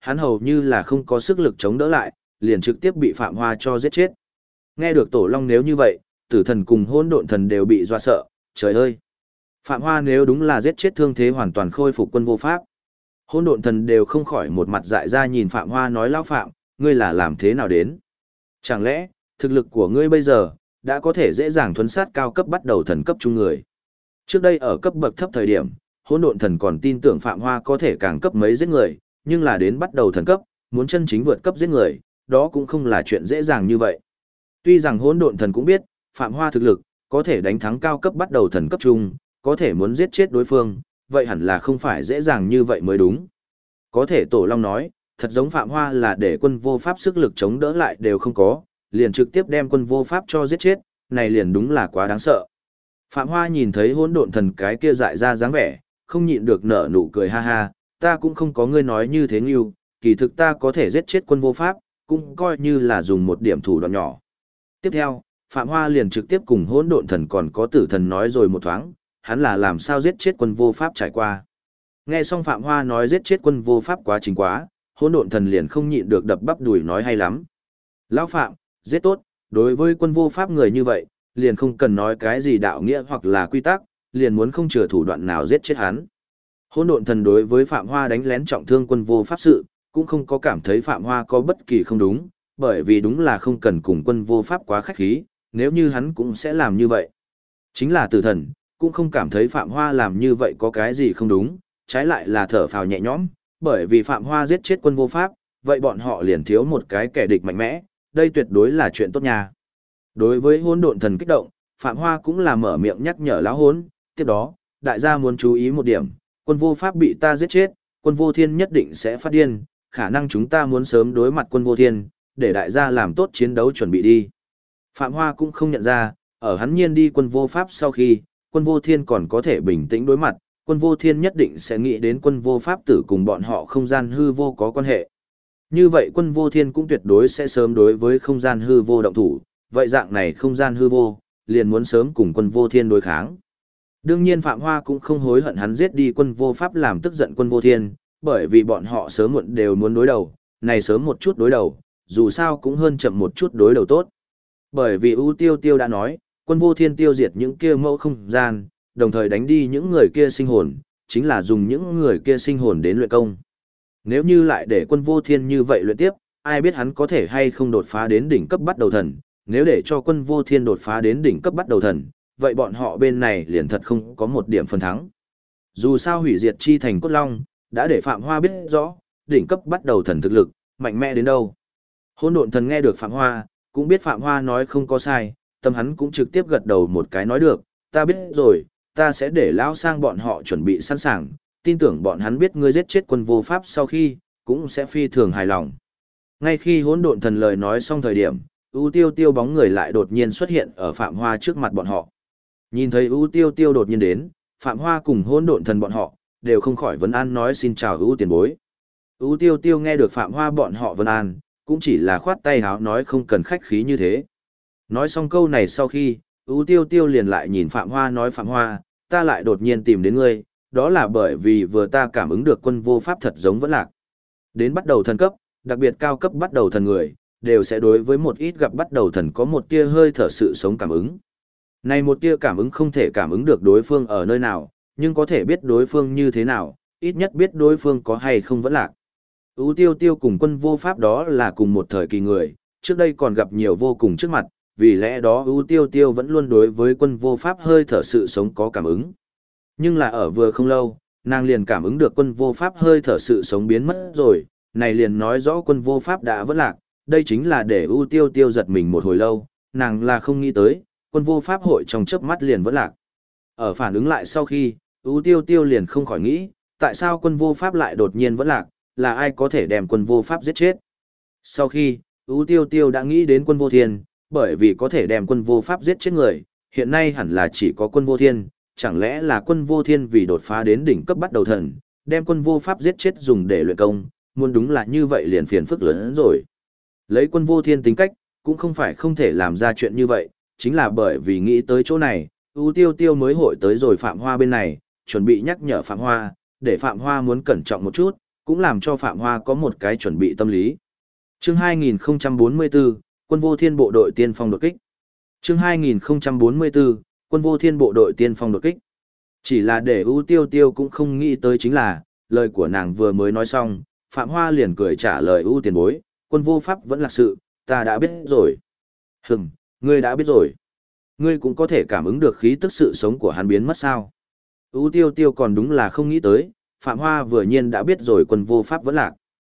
hắn hầu như là không có sức lực chống đỡ lại, liền trực tiếp bị Phạm Hoa cho giết chết. Nghe được Tổ Long nếu như vậy, Tử Thần cùng Hỗn Độn Thần đều bị dọa sợ, trời ơi! Phạm Hoa nếu đúng là giết chết thương thế hoàn toàn khôi phục Quân Vô Pháp. Hỗn Độn Thần đều không khỏi một mặt dại ra nhìn Phạm Hoa nói lão Phạm, ngươi là làm thế nào đến? Chẳng lẽ, thực lực của ngươi bây giờ, đã có thể dễ dàng thuấn sát cao cấp bắt đầu thần cấp trung người? Trước đây ở cấp bậc thấp thời điểm, Hỗn Độn Thần còn tin tưởng Phạm Hoa có thể càng cấp mấy giết người, nhưng là đến bắt đầu thần cấp, muốn chân chính vượt cấp giết người, đó cũng không là chuyện dễ dàng như vậy. Tuy rằng Hỗn Độn Thần cũng biết, Phạm Hoa thực lực, có thể đánh thắng cao cấp bắt đầu thần cấp trung, có thể muốn giết chết đối phương, vậy hẳn là không phải dễ dàng như vậy mới đúng. Có thể Tổ Long nói, thật giống Phạm Hoa là để Quân Vô Pháp sức lực chống đỡ lại đều không có, liền trực tiếp đem Quân Vô Pháp cho giết chết, này liền đúng là quá đáng sợ. Phạm Hoa nhìn thấy Hỗn Độn Thần cái kia dại ra dáng vẻ, không nhịn được nở nụ cười ha ha, ta cũng không có ngươi nói như thế Ngưu, kỳ thực ta có thể giết chết Quân Vô Pháp, cũng coi như là dùng một điểm thủ đoạn nhỏ. Tiếp theo, Phạm Hoa liền trực tiếp cùng Hỗn Độn Thần còn có Tử Thần nói rồi một thoáng, hắn là làm sao giết chết Quân Vô Pháp trải qua. Nghe xong Phạm Hoa nói giết chết Quân Vô Pháp quá trình quá, Hỗn Độn Thần liền không nhịn được đập bắp đùi nói hay lắm. Lão Phạm, giết tốt, đối với Quân Vô Pháp người như vậy, liền không cần nói cái gì đạo nghĩa hoặc là quy tắc, liền muốn không chừa thủ đoạn nào giết chết hắn. Hỗn Độn Thần đối với Phạm Hoa đánh lén trọng thương Quân Vô Pháp sự, cũng không có cảm thấy Phạm Hoa có bất kỳ không đúng, bởi vì đúng là không cần cùng Quân Vô Pháp quá khách khí, nếu như hắn cũng sẽ làm như vậy. Chính là Tử Thần, cũng không cảm thấy Phạm Hoa làm như vậy có cái gì không đúng, trái lại là thở phào nhẹ nhõm, bởi vì Phạm Hoa giết chết Quân Vô Pháp, vậy bọn họ liền thiếu một cái kẻ địch mạnh mẽ, đây tuyệt đối là chuyện tốt nha. Đối với Hỗn Độn Thần kích động, Phạm Hoa cũng là mở miệng nhắc nhở lão hỗn, tiếp đó, đại gia muốn chú ý một điểm, Quân Vô Pháp bị ta giết chết, Quân Vô Thiên nhất định sẽ phát điên, khả năng chúng ta muốn sớm đối mặt Quân Vô Thiên, để đại gia làm tốt chiến đấu chuẩn bị đi. Phạm Hoa cũng không nhận ra, ở hắn nhiên đi Quân Vô Pháp sau khi, Quân Vô Thiên còn có thể bình tĩnh đối mặt, Quân Vô Thiên nhất định sẽ nghĩ đến Quân Vô Pháp tử cùng bọn họ không gian hư vô có quan hệ. Như vậy Quân Vô Thiên cũng tuyệt đối sẽ sớm đối với không gian hư vô động thủ, vậy dạng này không gian hư vô, liền muốn sớm cùng Quân Vô Thiên đối kháng. Đương nhiên Phạm Hoa cũng không hối hận hắn giết đi Quân Vô Pháp làm tức giận Quân Vô Thiên, bởi vì bọn họ sớm muộn đều muốn đối đầu, này sớm một chút đối đầu, dù sao cũng hơn chậm một chút đối đầu tốt. Bởi vì U Tiêu Tiêu đã nói, Quân Vô Thiên tiêu diệt những kia mẫu không gian, đồng thời đánh đi những người kia sinh hồn, chính là dùng những người kia sinh hồn đến luyện công. Nếu như lại để Quân Vô Thiên như vậy luyện tiếp, ai biết hắn có thể hay không đột phá đến đỉnh cấp bắt đầu thần, nếu để cho Quân Vô Thiên đột phá đến đỉnh cấp bắt đầu thần, vậy bọn họ bên này liền thật không có một điểm phần thắng. Dù sao hủy diệt chi thành cốt long, đã để Phạm Hoa biết rõ, đỉnh cấp bắt đầu thần thực lực, mạnh mẽ đến đâu. Hỗn Độn Thần nghe được Phạm Hoa, cũng biết Phạm Hoa nói không có sai, tâm hắn cũng trực tiếp gật đầu một cái nói được, ta biết rồi, ta sẽ để lão sang bọn họ chuẩn bị sẵn sàng, tin tưởng bọn hắn biết ngươi giết chết Quân Vô Pháp sau khi, cũng sẽ phi thường hài lòng. Ngay khi Hỗn Độn Thần lời nói xong thời điểm, U Tiêu Tiêu bóng người lại đột nhiên xuất hiện ở Phạm Hoa trước mặt bọn họ. Nhìn thấy U Tiêu Tiêu đột nhiên đến, Phạm Hoa cùng Hỗn Độn Thần bọn họ, đều không khỏi vấn an nói xin chào U tiền bối. U Tiêu Tiêu nghe được Phạm Hoa bọn họ vấn an, cũng chỉ là khoát tay háo nói không cần khách khí như thế. Nói xong câu này sau khi, U Tiêu Tiêu liền lại nhìn Phạm Hoa nói Phạm Hoa, ta lại đột nhiên tìm đến ngươi, đó là bởi vì vừa ta cảm ứng được Quân Vô Pháp thật giống vẫn lạc. Đến bắt đầu thần cấp, đặc biệt cao cấp bắt đầu thần người, đều sẽ đối với một ít gặp bắt đầu thần có một tia hơi thở sự sống cảm ứng. Này một tia cảm ứng không thể cảm ứng được đối phương ở nơi nào, nhưng có thể biết đối phương như thế nào, ít nhất biết đối phương có hay không vẫn lạc. U Tiêu Tiêu cùng Quân Vô Pháp đó là cùng một thời kỳ người, trước đây còn gặp nhiều vô cùng trước mặt, vì lẽ đó U Tiêu Tiêu vẫn luôn đối với Quân Vô Pháp hơi thở sự sống có cảm ứng. Nhưng là ở vừa không lâu, nàng liền cảm ứng được Quân Vô Pháp hơi thở sự sống biến mất rồi, này liền nói rõ Quân Vô Pháp đã vẫn lạc, đây chính là để U Tiêu Tiêu giật mình một hồi lâu, nàng là không nghĩ tới, Quân Vô Pháp hội trong chớp mắt liền vẫn lạc. Ở phản ứng lại sau khi, U Tiêu Tiêu liền không khỏi nghĩ, tại sao Quân Vô Pháp lại đột nhiên vẫn lạc, là ai có thể đem Quân Vô Pháp giết chết. Sau khi, U Tiêu Tiêu đã nghĩ đến Quân Vô Thiên, bởi vì có thể đem Quân Vô Pháp giết chết người, hiện nay hẳn là chỉ có Quân Vô Thiên, chẳng lẽ là Quân Vô Thiên vì đột phá đến đỉnh cấp bắt đầu thần, đem Quân Vô Pháp giết chết dùng để luyện công, muốn đúng là như vậy liền phiền phức lớn hơn rồi. Lấy Quân Vô Thiên tính cách, cũng không phải không thể làm ra chuyện như vậy, chính là bởi vì nghĩ tới chỗ này, U Tiêu Tiêu mới hội tới rồi Phạm Hoa bên này, chuẩn bị nhắc nhở Phạm Hoa, để Phạm Hoa muốn cẩn trọng một chút, cũng làm cho Phạm Hoa có một cái chuẩn bị tâm lý. Chương 2044, Quân Vô Thiên bộ đội tiên phong đột kích. Chương 2044, Quân Vô Thiên bộ đội tiên phong đột kích. Chỉ là để ưu tiêu tiêu cũng không nghĩ tới chính là, lời của nàng vừa mới nói xong, Phạm Hoa liền cười trả lời ưu tiền bối, quân vô pháp vẫn là sự, ta đã biết rồi. Ngươi đã biết rồi. Ngươi cũng có thể cảm ứng được khí tức sự sống của hắn biến mất sao. Ưu tiêu tiêu còn đúng là không nghĩ tới, Phạm Hoa vừa nhiên đã biết rồi quân vô pháp vẫn lạc.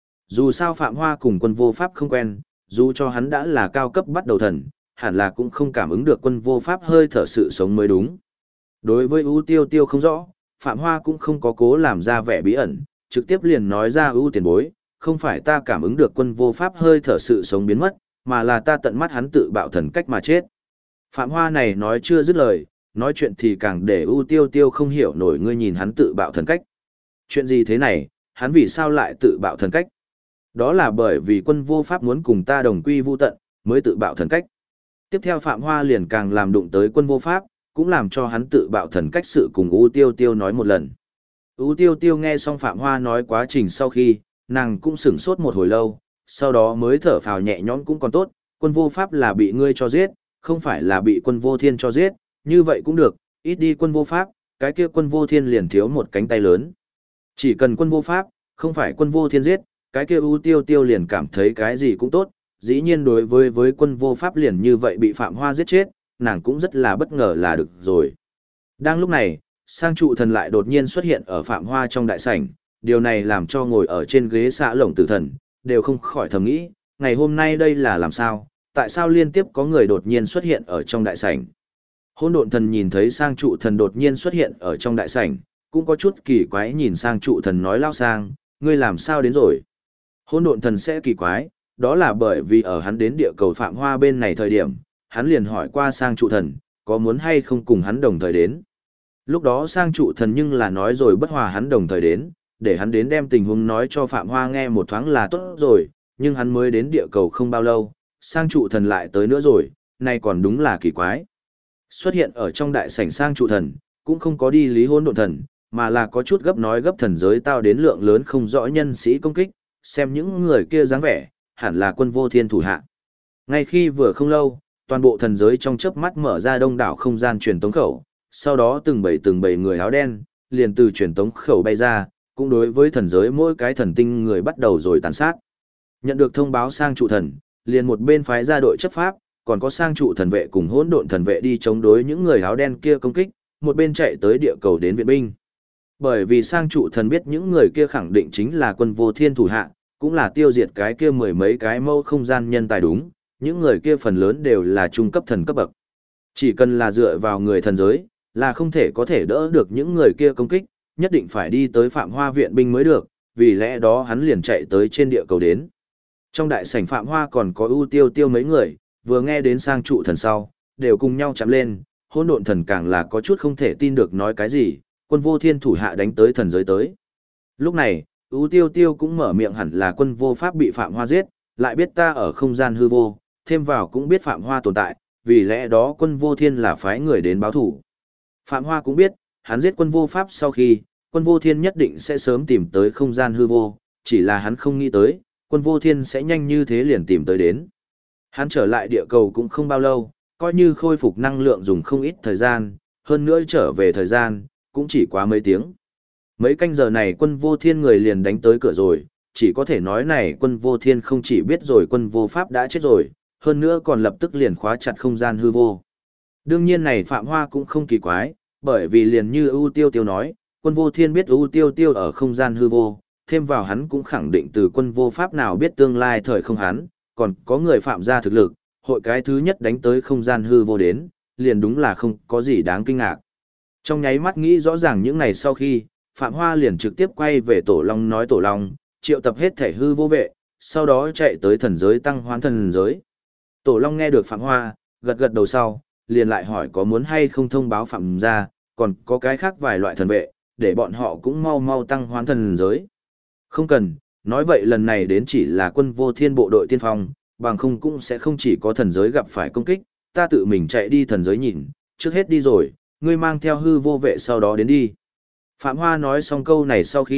Dù sao Phạm Hoa cùng quân vô pháp không quen, dù cho hắn đã là cao cấp bắt đầu thần, hẳn là cũng không cảm ứng được quân vô pháp hơi thở sự sống mới đúng. Đối với ưu tiêu tiêu không rõ, Phạm Hoa cũng không có cố làm ra vẻ bí ẩn, trực tiếp liền nói ra ưu tiền bối, không phải ta cảm ứng được quân vô pháp hơi thở sự sống biến mất, mà là ta tận mắt hắn tự bạo thần cách mà chết. Phạm Hoa này nói chưa dứt lời, nói chuyện thì càng để ưu tiêu tiêu không hiểu nổi ngươi nhìn hắn tự bạo thần cách. Chuyện gì thế này, hắn vì sao lại tự bạo thần cách? Đó là bởi vì quân vô pháp muốn cùng ta đồng quy vu tận, mới tự bạo thần cách. Tiếp theo Phạm Hoa liền càng làm đụng tới quân vô pháp, cũng làm cho hắn tự bạo thần cách sự cùng ưu tiêu tiêu nói một lần. Ưu tiêu tiêu nghe xong Phạm Hoa nói quá trình sau khi, nàng cũng sửng sốt một hồi lâu, sau đó mới thở phào nhẹ nhõm cũng còn tốt, quân vô pháp là bị ngươi cho giết, không phải là bị quân vô thiên cho giết, như vậy cũng được, ít đi quân vô pháp, cái kia quân vô thiên liền thiếu một cánh tay lớn. Chỉ cần quân vô pháp, không phải quân vô thiên giết, cái kia ưu tiêu tiêu liền cảm thấy cái gì cũng tốt, dĩ nhiên đối với quân vô pháp liền như vậy bị Phạm Hoa giết chết, nàng cũng rất là bất ngờ là được rồi. Đang lúc này, sang trụ thần lại đột nhiên xuất hiện ở Phạm Hoa trong đại sảnh, điều này làm cho ngồi ở trên ghế xạ lồng tử thần, đều không khỏi thầm nghĩ, ngày hôm nay đây là làm sao, tại sao liên tiếp có người đột nhiên xuất hiện ở trong đại sảnh. Hỗn độn thần nhìn thấy sang trụ thần đột nhiên xuất hiện ở trong đại sảnh, cũng có chút kỳ quái nhìn sang trụ thần nói lao sang, ngươi làm sao đến rồi. Hỗn độn thần sẽ kỳ quái, đó là bởi vì ở hắn đến địa cầu Phạm Hoa bên này thời điểm, hắn liền hỏi qua sang trụ thần, có muốn hay không cùng hắn đồng thời đến. Lúc đó sang trụ thần nhưng là nói rồi bất hòa hắn đồng thời đến, để hắn đến đem tình huống nói cho Phạm Hoa nghe một thoáng là tốt rồi, nhưng hắn mới đến địa cầu không bao lâu, sang trụ thần lại tới nữa rồi, này còn đúng là kỳ quái. Xuất hiện ở trong đại sảnh sang trụ thần, cũng không có đi lý hỗn độn thần, mà là có chút gấp nói gấp thần giới tao đến lượng lớn không rõ nhân sĩ công kích, xem những người kia dáng vẻ, hẳn là quân vô thiên thủ hạ. Ngay khi vừa không lâu, toàn bộ thần giới trong chớp mắt mở ra đông đảo không gian truyền tống khẩu, sau đó từng bầy người áo đen, liền từ truyền tống khẩu bay ra, cũng đối với thần giới mỗi cái thần tinh người bắt đầu rồi tàn sát. Nhận được thông báo sang trụ thần, liền một bên phái ra đội chấp pháp, còn có sang trụ thần vệ cùng hỗn độn thần vệ đi chống đối những người áo đen kia công kích, một bên chạy tới địa cầu đến viện binh. Bởi vì sang trụ thần biết những người kia khẳng định chính là quân vô thiên thủ hạ, cũng là tiêu diệt cái kia mười mấy cái mâu không gian nhân tài đúng, những người kia phần lớn đều là trung cấp thần cấp bậc. Chỉ cần là dựa vào người thần giới, là không thể có thể đỡ được những người kia công kích, nhất định phải đi tới Phạm Hoa viện binh mới được, vì lẽ đó hắn liền chạy tới trên địa cầu đến. Trong đại sảnh Phạm Hoa còn có ưu tiêu tiêu mấy người, vừa nghe đến sang trụ thần sau, đều cùng nhau chạm lên, hỗn độn thần càng là có chút không thể tin được nói cái gì, quân vô thiên thủ hạ đánh tới thần giới tới. Lúc này, ưu tiêu tiêu cũng mở miệng hẳn là quân vô pháp bị Phạm Hoa giết, lại biết ta ở không gian hư vô, thêm vào cũng biết Phạm Hoa tồn tại, vì lẽ đó quân vô thiên là phái người đến báo thủ. Phạm Hoa cũng biết, hắn giết quân vô pháp sau khi, quân vô thiên nhất định sẽ sớm tìm tới không gian hư vô, chỉ là hắn không nghĩ tới, quân vô thiên sẽ nhanh như thế liền tìm tới đến. Hắn trở lại địa cầu cũng không bao lâu, coi như khôi phục năng lượng dùng không ít thời gian, hơn nữa trở về thời gian, cũng chỉ quá mấy tiếng. Mấy canh giờ này quân vô thiên người liền đánh tới cửa rồi, chỉ có thể nói này quân vô thiên không chỉ biết rồi quân vô pháp đã chết rồi, hơn nữa còn lập tức liền khóa chặt không gian hư vô. Đương nhiên này Phạm Hoa cũng không kỳ quái, bởi vì liền như ưu tiêu tiêu nói, quân vô thiên biết ưu tiêu tiêu ở không gian hư vô, thêm vào hắn cũng khẳng định từ quân vô pháp nào biết tương lai thời không hắn, còn có người phạm ra thực lực, hội cái thứ nhất đánh tới không gian hư vô đến, liền đúng là không có gì đáng kinh ngạc. Trong nháy mắt nghĩ rõ ràng những này sau khi, Phạm Hoa liền trực tiếp quay về Tổ Long nói Tổ Long, triệu tập hết thể hư vô vệ, sau đó chạy tới thần giới tăng hoán thần giới. Tổ Long nghe được Phạm Hoa, gật gật đầu sau, liền lại hỏi có muốn hay không thông báo Phạm ra, còn có cái khác vài loại thần vệ, để bọn họ cũng mau mau tăng hoán thần giới. Không cần, nói vậy lần này đến chỉ là quân vô thiên bộ đội tiên phong, bằng không cũng sẽ không chỉ có thần giới gặp phải công kích, ta tự mình chạy đi thần giới nhìn, trước hết đi rồi, ngươi mang theo hư vô vệ sau đó đến đi. Phạm Hoa nói xong câu này sau khi,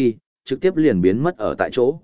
trực tiếp liền biến mất ở tại chỗ.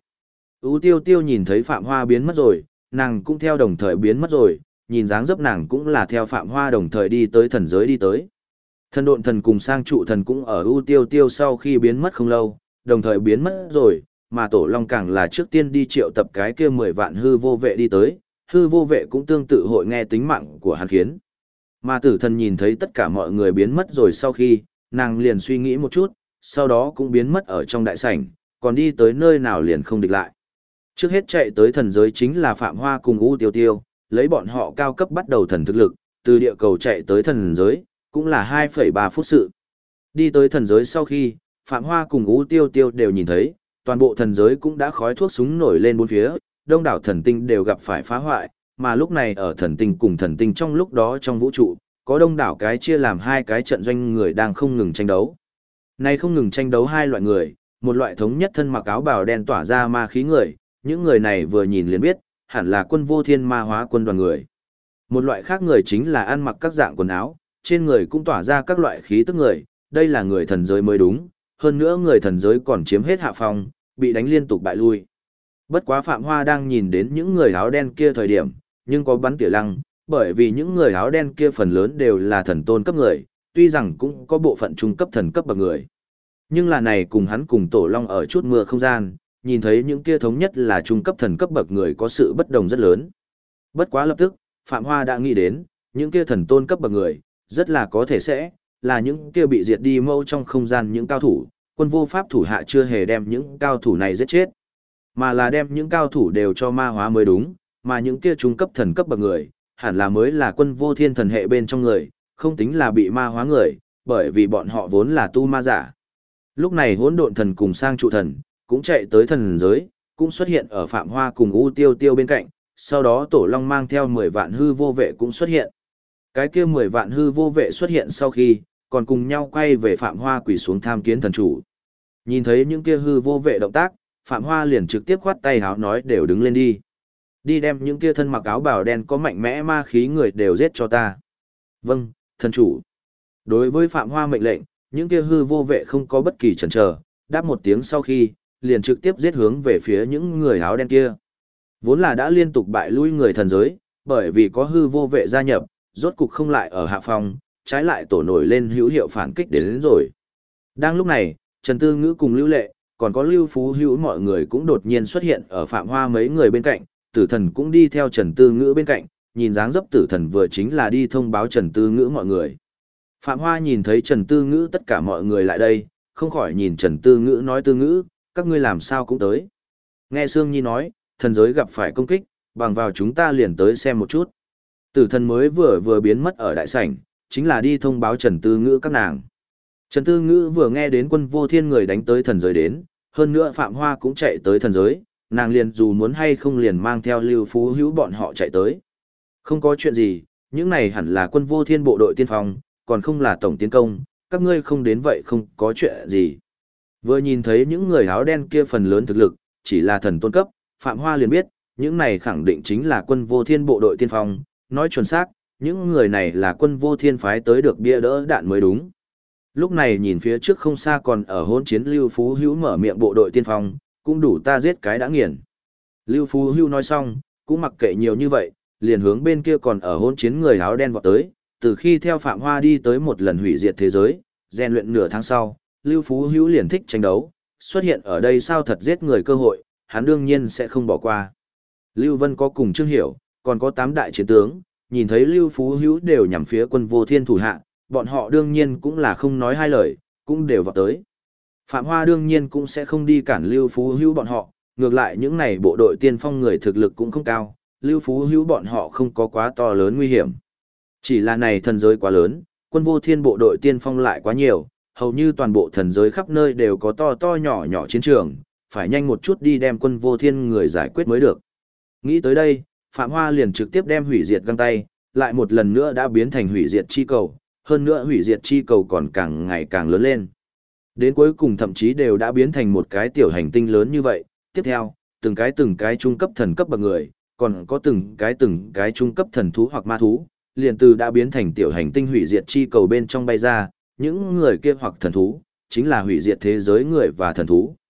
U Tiêu Tiêu nhìn thấy Phạm Hoa biến mất rồi, nàng cũng theo đồng thời biến mất rồi, nhìn dáng dấp nàng cũng là theo Phạm Hoa đồng thời đi tới thần giới đi tới. Thần độn thần cùng sang trụ thần cũng ở U Tiêu Tiêu sau khi biến mất không lâu, đồng thời biến mất rồi, mà Tổ Long càng là trước tiên đi triệu tập cái kia 10 vạn hư vô vệ đi tới, hư vô vệ cũng tương tự hội nghe tính mạng của hắn khiến. Mà tử thần nhìn thấy tất cả mọi người biến mất rồi sau khi, nàng liền suy nghĩ một chút, sau đó cũng biến mất ở trong đại sảnh, còn đi tới nơi nào liền không địch lại. Trước hết chạy tới thần giới chính là Phạm Hoa cùng U Tiêu Tiêu, lấy bọn họ cao cấp bắt đầu thần thực lực, từ địa cầu chạy tới thần giới, cũng là 2,3 phút sự. Đi tới thần giới sau khi, Phạm Hoa cùng U Tiêu Tiêu đều nhìn thấy, toàn bộ thần giới cũng đã khói thuốc súng nổi lên bốn phía, đông đảo thần tinh đều gặp phải phá hoại, mà lúc này ở thần tinh cùng thần tinh trong lúc đó trong vũ trụ, có đông đảo cái chia làm hai cái trận doanh người đang không ngừng tranh đấu. Này không ngừng tranh đấu hai loại người, một loại thống nhất thân mặc áo bào đen tỏa ra ma khí người, những người này vừa nhìn liền biết, hẳn là quân vô thiên ma hóa quân đoàn người. Một loại khác người chính là ăn mặc các dạng quần áo, trên người cũng tỏa ra các loại khí tức người, đây là người thần giới mới đúng, hơn nữa người thần giới còn chiếm hết hạ phong, bị đánh liên tục bại lui. Bất quá Phạm Hoa đang nhìn đến những người áo đen kia thời điểm, nhưng có bắn tỉa lăng, bởi vì những người áo đen kia phần lớn đều là thần tôn cấp người, tuy rằng cũng có bộ phận trung cấp thần cấp bậc người. Nhưng là này cùng hắn cùng Tổ Long ở chút mưa không gian, nhìn thấy những kia thống nhất là trung cấp thần cấp bậc người có sự bất đồng rất lớn. Bất quá lập tức, Phạm Hoa đã nghĩ đến, những kia thần tôn cấp bậc người, rất là có thể sẽ, là những kia bị diệt đi mâu trong không gian những cao thủ, quân vô pháp thủ hạ chưa hề đem những cao thủ này giết chết, mà là đem những cao thủ đều cho ma hóa mới đúng, mà những kia trung cấp thần cấp bậc người, hẳn là mới là quân vô thiên thần hệ bên trong người, không tính là bị ma hóa người, bởi vì bọn họ vốn là tu ma giả. Lúc này hỗn độn thần cùng sang trụ thần, cũng chạy tới thần giới, cũng xuất hiện ở Phạm Hoa cùng U Tiêu Tiêu bên cạnh, sau đó Tổ Long mang theo 10 vạn hư vô vệ cũng xuất hiện. Cái kia 10 vạn hư vô vệ xuất hiện sau khi, còn cùng nhau quay về Phạm Hoa quỳ xuống tham kiến thần chủ. Nhìn thấy những kia hư vô vệ động tác, Phạm Hoa liền trực tiếp khoát tay háo nói đều đứng lên đi. Đi đem những kia thân mặc áo bào đen có mạnh mẽ ma khí người đều giết cho ta. Vâng, thần chủ. Đối với Phạm Hoa mệnh lệnh, những kia hư vô vệ không có bất kỳ chần chờ, đáp một tiếng sau khi, liền trực tiếp giết hướng về phía những người áo đen kia. Vốn là đã liên tục bại lui người thần giới, bởi vì có hư vô vệ gia nhập, rốt cục không lại ở hạ phòng, trái lại tổ nổi lên hữu hiệu phản kích đến rồi. Đang lúc này, Trần Tư Ngữ cùng Lưu Lệ, còn có Lưu Phú Hữu mọi người cũng đột nhiên xuất hiện ở Phạm Hoa mấy người bên cạnh, Tử Thần cũng đi theo Trần Tư Ngữ bên cạnh, nhìn dáng dấp Tử Thần vừa chính là đi thông báo Trần Tư Ngữ mọi người. Phạm Hoa nhìn thấy Trần Tư Ngữ tất cả mọi người lại đây, không khỏi nhìn Trần Tư Ngữ nói Tư Ngữ, các ngươi làm sao cũng tới. Nghe Sương Nhi nói, thần giới gặp phải công kích, bằng vào chúng ta liền tới xem một chút. Tử Thần mới vừa biến mất ở đại sảnh, chính là đi thông báo Trần Tư Ngữ các nàng. Trần Tư Ngữ vừa nghe đến quân vô thiên người đánh tới thần giới đến, hơn nữa Phạm Hoa cũng chạy tới thần giới, nàng liền dù muốn hay không liền mang theo Lưu Phú Hữu bọn họ chạy tới. Không có chuyện gì, những này hẳn là quân vô thiên bộ đội tiên phong, còn không là tổng tiến công, các ngươi không đến vậy không có chuyện gì. Vừa nhìn thấy những người áo đen kia phần lớn thực lực, chỉ là thần tôn cấp, Phạm Hoa liền biết, những này khẳng định chính là quân vô thiên bộ đội tiên phong, nói chuẩn xác, những người này là quân vô thiên phái tới được bia đỡ đạn mới đúng. Lúc này nhìn phía trước không xa còn ở hỗn chiến Lưu Phú Hữu mở miệng bộ đội tiên phong, cũng đủ ta giết cái đã nghiền. Lưu Phú Hữu nói xong, cũng mặc kệ nhiều như vậy, liền hướng bên kia còn ở hỗn chiến người áo đen vọt tới, từ khi theo Phạm Hoa đi tới một lần hủy diệt thế giới, rèn luyện nửa tháng sau, Lưu Phú Hữu liền thích tranh đấu, xuất hiện ở đây sao thật giết người cơ hội, hắn đương nhiên sẽ không bỏ qua. Lưu Vân có cùng Trương Hiểu, còn có 8 đại chiến tướng, nhìn thấy Lưu Phú Hữu đều nhằm phía quân vô thiên thủ hạ, bọn họ đương nhiên cũng là không nói hai lời, cũng đều vào tới. Phạm Hoa đương nhiên cũng sẽ không đi cản Lưu Phú Hữu bọn họ, ngược lại những này bộ đội tiên phong người thực lực cũng không cao, Lưu Phú Hữu bọn họ không có quá to lớn nguy hiểm. Chỉ là này thần giới quá lớn, quân vô thiên bộ đội tiên phong lại quá nhiều, hầu như toàn bộ thần giới khắp nơi đều có to to nhỏ nhỏ chiến trường, phải nhanh một chút đi đem quân vô thiên người giải quyết mới được. Nghĩ tới đây, Phạm Hoa liền trực tiếp đem hủy diệt găng tay, lại một lần nữa đã biến thành hủy diệt chi cầu, hơn nữa hủy diệt chi cầu còn càng ngày càng lớn lên. Đến cuối cùng thậm chí đều đã biến thành một cái tiểu hành tinh lớn như vậy, tiếp theo, từng cái trung cấp thần cấp bậc người, còn có từng cái trung cấp thần thú hoặc ma thú, liền từ đã biến thành tiểu hành tinh hủy diệt chi cầu bên trong bay ra, những người kia hoặc thần thú, chính là hủy diệt thế giới người và thần thú.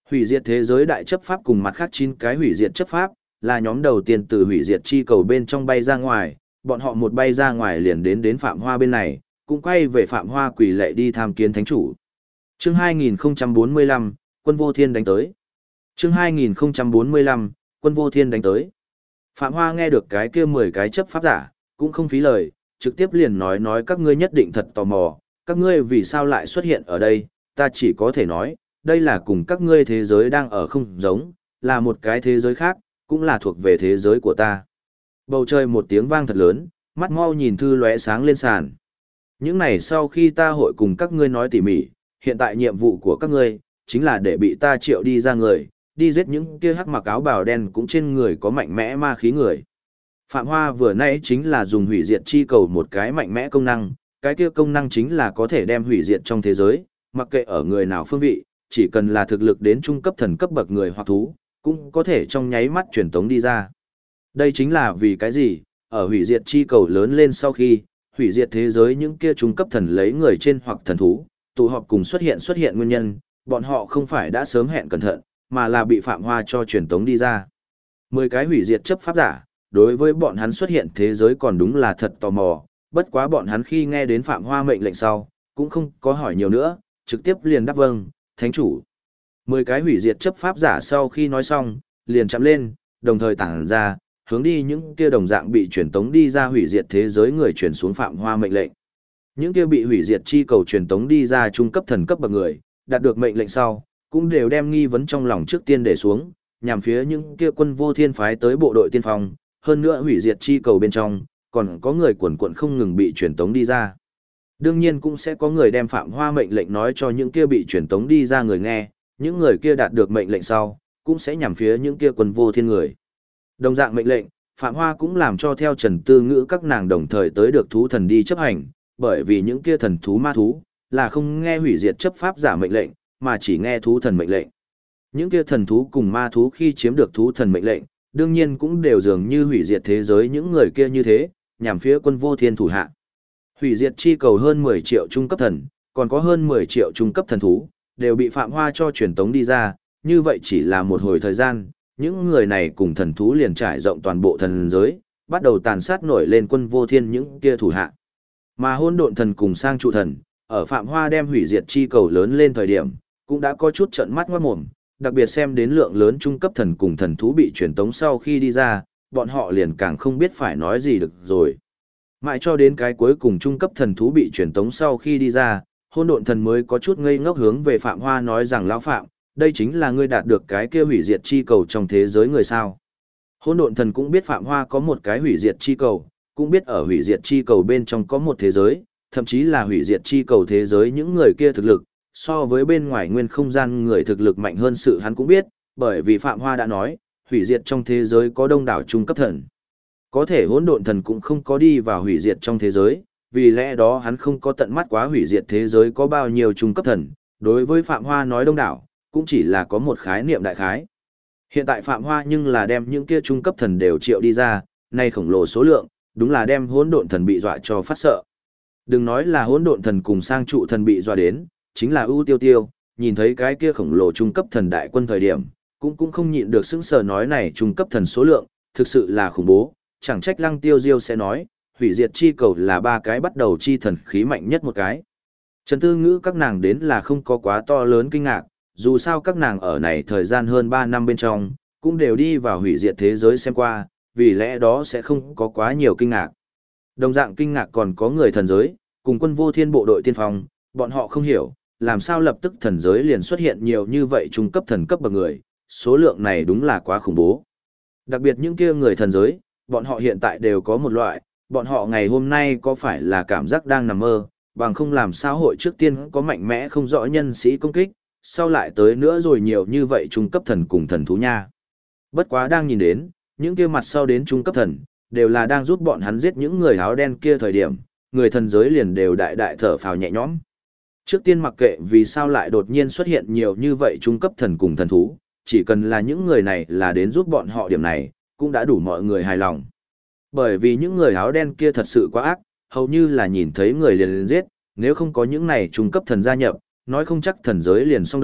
Hủy diệt thế giới đại chấp pháp cùng mặt khác 9 cái hủy diệt chấp pháp, là nhóm đầu tiên từ hủy diệt chi cầu bên trong bay ra ngoài, bọn họ một bay ra ngoài liền đến Phạm Hoa bên này, cũng quay về Phạm Hoa quỳ lệ đi tham kiến thánh chủ. Chương 2045, Quân Vô Thiên đánh tới. Chương 2045, Quân Vô Thiên đánh tới. Phạm Hoa nghe được cái kia 10 cái chấp pháp giả, cũng không phí lời, trực tiếp liền nói các ngươi nhất định thật tò mò, các ngươi vì sao lại xuất hiện ở đây, ta chỉ có thể nói, đây là cùng các ngươi thế giới đang ở không giống, là một cái thế giới khác, cũng là thuộc về thế giới của ta. Bầu trời một tiếng vang thật lớn, mắt mau nhìn thư lóe sáng lên sàn. Những này sau khi ta hội cùng các ngươi nói tỉ mỉ, hiện tại nhiệm vụ của các ngươi, chính là để bị ta triệu đi ra người, đi giết những kia hắc mặc áo bào đen cũng trên người có mạnh mẽ ma khí người. Phạm Hoa vừa nãy chính là dùng hủy diệt chi cầu một cái mạnh mẽ công năng, cái kia công năng chính là có thể đem hủy diệt trong thế giới, mặc kệ ở người nào phương vị, chỉ cần là thực lực đến trung cấp thần cấp bậc người hoặc thú, cũng có thể trong nháy mắt truyền tống đi ra. Đây chính là vì cái gì, ở hủy diệt chi cầu lớn lên sau khi, hủy diệt thế giới những kia trung cấp thần lấy người trên hoặc thần thú, tụ họp cùng xuất hiện nguyên nhân, bọn họ không phải đã sớm hẹn cẩn thận, mà là bị Phạm Hoa cho truyền tống đi ra. 10 cái hủy diệt chấp pháp giả, đối với bọn hắn xuất hiện thế giới còn đúng là thật tò mò, bất quá bọn hắn khi nghe đến Phạm Hoa mệnh lệnh sau, cũng không có hỏi nhiều nữa, trực tiếp liền đáp vâng, thánh chủ. 10 cái hủy diệt chấp pháp giả sau khi nói xong, liền chạm lên, đồng thời tản ra, hướng đi những kia đồng dạng bị truyền tống đi ra hủy diệt thế giới người truyền xuống Phạm Hoa mệnh lệnh. Những kia bị hủy diệt chi cầu truyền tống đi ra trung cấp thần cấp bậc người, đạt được mệnh lệnh sau, cũng đều đem nghi vấn trong lòng trước tiên để xuống, nhằm phía những kia Quân Vô Thiên phái tới bộ đội tiên phong, hơn nữa hủy diệt chi cầu bên trong, còn có người quần quần không ngừng bị truyền tống đi ra. Đương nhiên cũng sẽ có người đem Phạm Hoa mệnh lệnh nói cho những kia bị truyền tống đi ra người nghe, những người kia đạt được mệnh lệnh sau, cũng sẽ nhằm phía những kia Quân Vô Thiên người. Đồng dạng mệnh lệnh, Phạm Hoa cũng làm cho theo Trần Tư Ngữ các nàng đồng thời tới được thú thần đi chấp hành, bởi vì những kia thần thú ma thú, là không nghe hủy diệt chấp pháp giả mệnh lệnh, mà chỉ nghe thú thần mệnh lệnh. Những kia thần thú cùng ma thú khi chiếm được thú thần mệnh lệnh, đương nhiên cũng đều dường như hủy diệt thế giới những người kia như thế, nhằm phía Quân Vô Thiên thủ hạ. Hủy diệt chi cầu hơn 10 triệu trung cấp thần, còn có hơn 10 triệu trung cấp thần thú, đều bị Phạm Hoa cho truyền tống đi ra, như vậy chỉ là một hồi thời gian, những người này cùng thần thú liền trải rộng toàn bộ thần giới, bắt đầu tàn sát nổi lên Quân Vô Thiên những kia thủ hạ. Mà Hỗn Độn thần cùng Sang Trụ thần, ở Phạm Hoa đem hủy diệt chi cầu lớn lên thời điểm, cũng đã có chút trợn mắt ngoát mồm, đặc biệt xem đến lượng lớn trung cấp thần cùng thần thú bị truyền tống sau khi đi ra, bọn họ liền càng không biết phải nói gì được rồi. Mãi cho đến cái cuối cùng trung cấp thần thú bị truyền tống sau khi đi ra, Hỗn Độn thần mới có chút ngây ngốc hướng về Phạm Hoa nói rằng lão Phạm, đây chính là ngươi đạt được cái kia hủy diệt chi cầu trong thế giới người sao. Hỗn Độn thần cũng biết Phạm Hoa có một cái hủy diệt chi cầu, cũng biết ở hủy diệt chi cầu bên trong có một thế giới, thậm chí là hủy diệt chi cầu thế giới những người kia thực lực, so với bên ngoài nguyên không gian người thực lực mạnh hơn sự hắn cũng biết, bởi vì Phạm Hoa đã nói, hủy diệt trong thế giới có đông đảo trung cấp thần. Có thể Hỗn Độn thần cũng không có đi vào hủy diệt trong thế giới, vì lẽ đó hắn không có tận mắt quá hủy diệt thế giới có bao nhiêu trung cấp thần, đối với Phạm Hoa nói đông đảo, cũng chỉ là có một khái niệm đại khái. Hiện tại Phạm Hoa nhưng là đem những kia trung cấp thần đều triệu đi ra, nay khổng lồ số lượng, đúng là đem Hỗn Độn thần bị dọa cho phát sợ. Đừng nói là Hỗn Độn thần cùng Sang Trụ thần bị dọa đến, chính là ưu tiêu tiêu, nhìn thấy cái kia khổng lồ trung cấp thần đại quân thời điểm, cũng không nhịn được sững sờ nói này trung cấp thần số lượng, thực sự là khủng bố, chẳng trách Lăng Tiêu Diêu sẽ nói, hủy diệt chi cầu là 3 cái bắt đầu chi thần khí mạnh nhất một cái. Trần Tư Ngữ các nàng đến là không có quá to lớn kinh ngạc, dù sao các nàng ở này thời gian hơn 3 năm bên trong, cũng đều đi vào hủy diệt thế giới xem qua, vì lẽ đó sẽ không có quá nhiều kinh ngạc. Đồng dạng kinh ngạc còn có người thần giới, cùng Quân Vô Thiên bộ đội tiên phong, bọn họ không hiểu, làm sao lập tức thần giới liền xuất hiện nhiều như vậy trung cấp thần cấp bậc người, số lượng này đúng là quá khủng bố. Đặc biệt những kia người thần giới, bọn họ hiện tại đều có một loại, bọn họ ngày hôm nay có phải là cảm giác đang nằm mơ, bằng không làm sao hội trước tiên có mạnh mẽ không rõ nhân sĩ công kích, sau lại tới nữa rồi nhiều như vậy trung cấp thần cùng thần thú nha. Bất quá đang nhìn đến, những kia mặt sau đến trung cấp thần, đều là đang giúp bọn hắn giết những người áo đen kia thời điểm, người thần giới liền đều đại đại thở phào nhẹ nhõm. Trước tiên mặc kệ vì sao lại đột nhiên xuất hiện nhiều như vậy trung cấp thần cùng thần thú, chỉ cần là những người này là đến giúp bọn họ điểm này, cũng đã đủ mọi người hài lòng. Bởi vì những người áo đen kia thật sự quá ác, hầu như là nhìn thấy người liền giết, nếu không có những này trung cấp thần gia nhập, nói không chắc thần giới liền xong đời,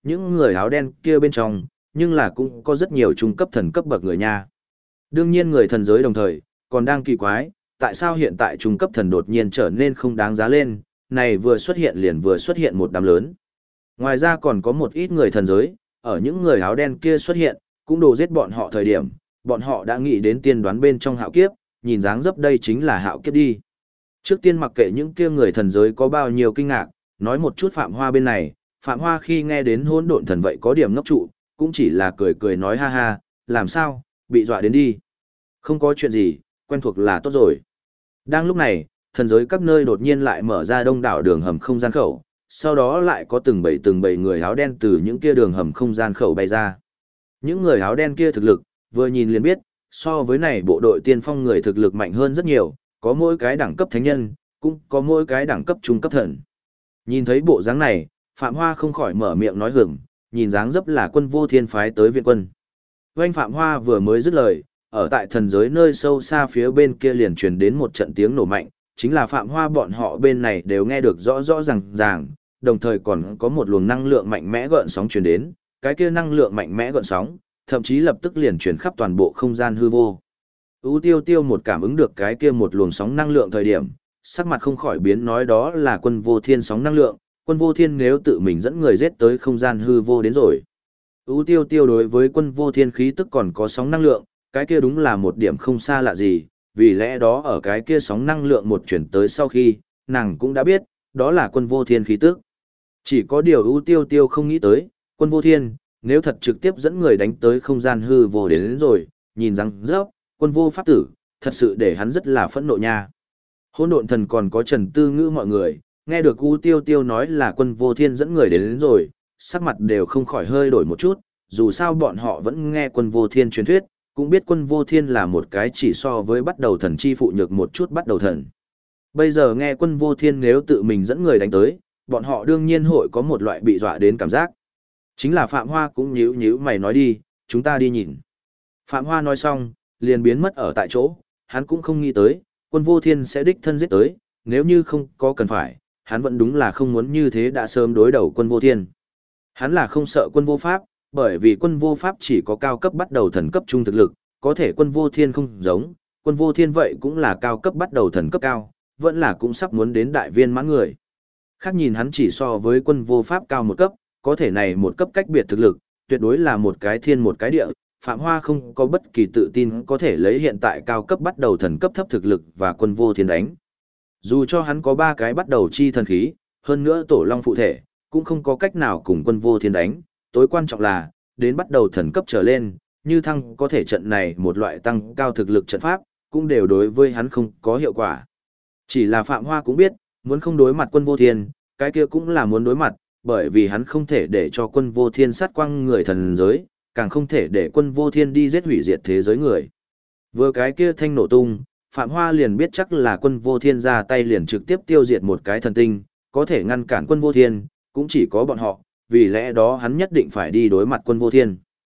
những người áo đen kia bên trong, nhưng là cũng có rất nhiều trung cấp thần cấp bậc người nha. Đương nhiên người thần giới đồng thời, còn đang kỳ quái, tại sao hiện tại trung cấp thần đột nhiên trở nên không đáng giá lên, này vừa xuất hiện liền vừa xuất hiện một đám lớn. Ngoài ra còn có một ít người thần giới, ở những người áo đen kia xuất hiện, cũng đồ giết bọn họ thời điểm, bọn họ đã nghĩ đến tiên đoán bên trong hạo kiếp, nhìn dáng dấp đây chính là hạo kiếp đi. Trước tiên mặc kệ những kia người thần giới có bao nhiêu kinh ngạc, nói một chút Phạm Hoa bên này, Phạm Hoa khi nghe đến hỗn độn thần vậy có điểm ngốc trụ, cũng chỉ là cười cười nói ha ha, làm sao, bị dọa đến đi. Không có chuyện gì, quen thuộc là tốt rồi. Đang lúc này, thần giới các nơi đột nhiên lại mở ra đông đảo đường hầm không gian khẩu, sau đó lại có từng bầy người áo đen từ những kia đường hầm không gian khẩu bay ra. Những người áo đen kia thực lực, vừa nhìn liền biết, so với này bộ đội tiên phong người thực lực mạnh hơn rất nhiều, có mỗi cái đẳng cấp thánh nhân, cũng có mỗi cái đẳng cấp trung cấp thần. Nhìn thấy bộ dáng này, Phạm Hoa không khỏi mở miệng nói hửng, nhìn dáng dấp là quân vô thiên phái tới viện quân. Oanh Phạm Hoa vừa mới dứt lời, ở tại thần giới nơi sâu xa phía bên kia liền truyền đến một trận tiếng nổ mạnh, chính là Phạm Hoa bọn họ bên này đều nghe được rõ rõ ràng, đồng thời còn có một luồng năng lượng mạnh mẽ gợn sóng truyền đến, cái kia năng lượng mạnh mẽ gợn sóng, thậm chí lập tức liền truyền khắp toàn bộ không gian hư vô. U Tiêu Tiêu một cảm ứng được cái kia một luồng sóng năng lượng thời điểm, sắc mặt không khỏi biến nói đó là quân vô thiên sóng năng lượng, quân vô thiên nếu tự mình dẫn người giết tới không gian hư vô đến rồi. U Tiêu Tiêu đối với quân vô thiên khí tức còn có sóng năng lượng, cái kia đúng là một điểm không xa lạ gì, vì lẽ đó ở cái kia sóng năng lượng một chuyển tới sau khi, nàng cũng đã biết, đó là quân vô thiên khí tức. Chỉ có điều U Tiêu Tiêu không nghĩ tới, quân vô thiên, nếu thật trực tiếp dẫn người đánh tới không gian hư vô đến rồi, nhìn rằng rớp, quân vô pháp tử, thật sự để hắn rất là phẫn nộ nha. Hỗn độn thần còn có Trần Tư Ngữ mọi người, nghe được U Tiêu Tiêu nói là quân vô thiên dẫn người đến rồi, sắc mặt đều không khỏi hơi đổi một chút, dù sao bọn họ vẫn nghe quân vô thiên truyền thuyết, cũng biết quân vô thiên là một cái chỉ so với bắt đầu thần chi phụ nhược một chút bắt đầu thần. Bây giờ nghe quân vô thiên nếu tự mình dẫn người đánh tới, bọn họ đương nhiên hội có một loại bị dọa đến cảm giác. Chính là Phạm Hoa cũng nhíu mày nói đi, chúng ta đi nhìn. Phạm Hoa nói xong, liền biến mất ở tại chỗ, hắn cũng không nghĩ tới, quân vô thiên sẽ đích thân giết tới, nếu như không có cần phải, hắn vẫn đúng là không muốn như thế đã sớm đối đầu quân vô thiên. Hắn là không sợ quân vô pháp, bởi vì quân vô pháp chỉ có cao cấp bắt đầu thần cấp trung thực lực, có thể quân vô thiên không giống, quân vô thiên vậy cũng là cao cấp bắt đầu thần cấp cao, vẫn là cũng sắp muốn đến đại viên mãn người. Khác nhìn hắn chỉ so với quân vô pháp cao một cấp, có thể này một cấp cách biệt thực lực, tuyệt đối là một cái thiên một cái địa, Phạm Hoa không có bất kỳ tự tin có thể lấy hiện tại cao cấp bắt đầu thần cấp thấp thực lực và quân vô thiên đánh. Dù cho hắn có 3 cái bắt đầu chi thần khí, hơn nữa tổ long phụ thể, cũng không có cách nào cùng quân vô thiên đánh, tối quan trọng là, đến bắt đầu thần cấp trở lên, như thăng có thể trận này một loại tăng cao thực lực trận pháp, cũng đều đối với hắn không có hiệu quả. Chỉ là Phạm Hoa cũng biết, muốn không đối mặt quân vô thiên, cái kia cũng là muốn đối mặt, bởi vì hắn không thể để cho quân vô thiên sát quăng người thần giới, càng không thể để quân vô thiên đi giết hủy diệt thế giới người. Vừa cái kia thanh nổ tung, Phạm Hoa liền biết chắc là quân vô thiên ra tay liền trực tiếp tiêu diệt một cái thần tinh, có thể ngăn cản quân vô thiên, cũng chỉ có bọn họ, vì lẽ đó hắn nhất định phải đi đối mặt quân vô thiên.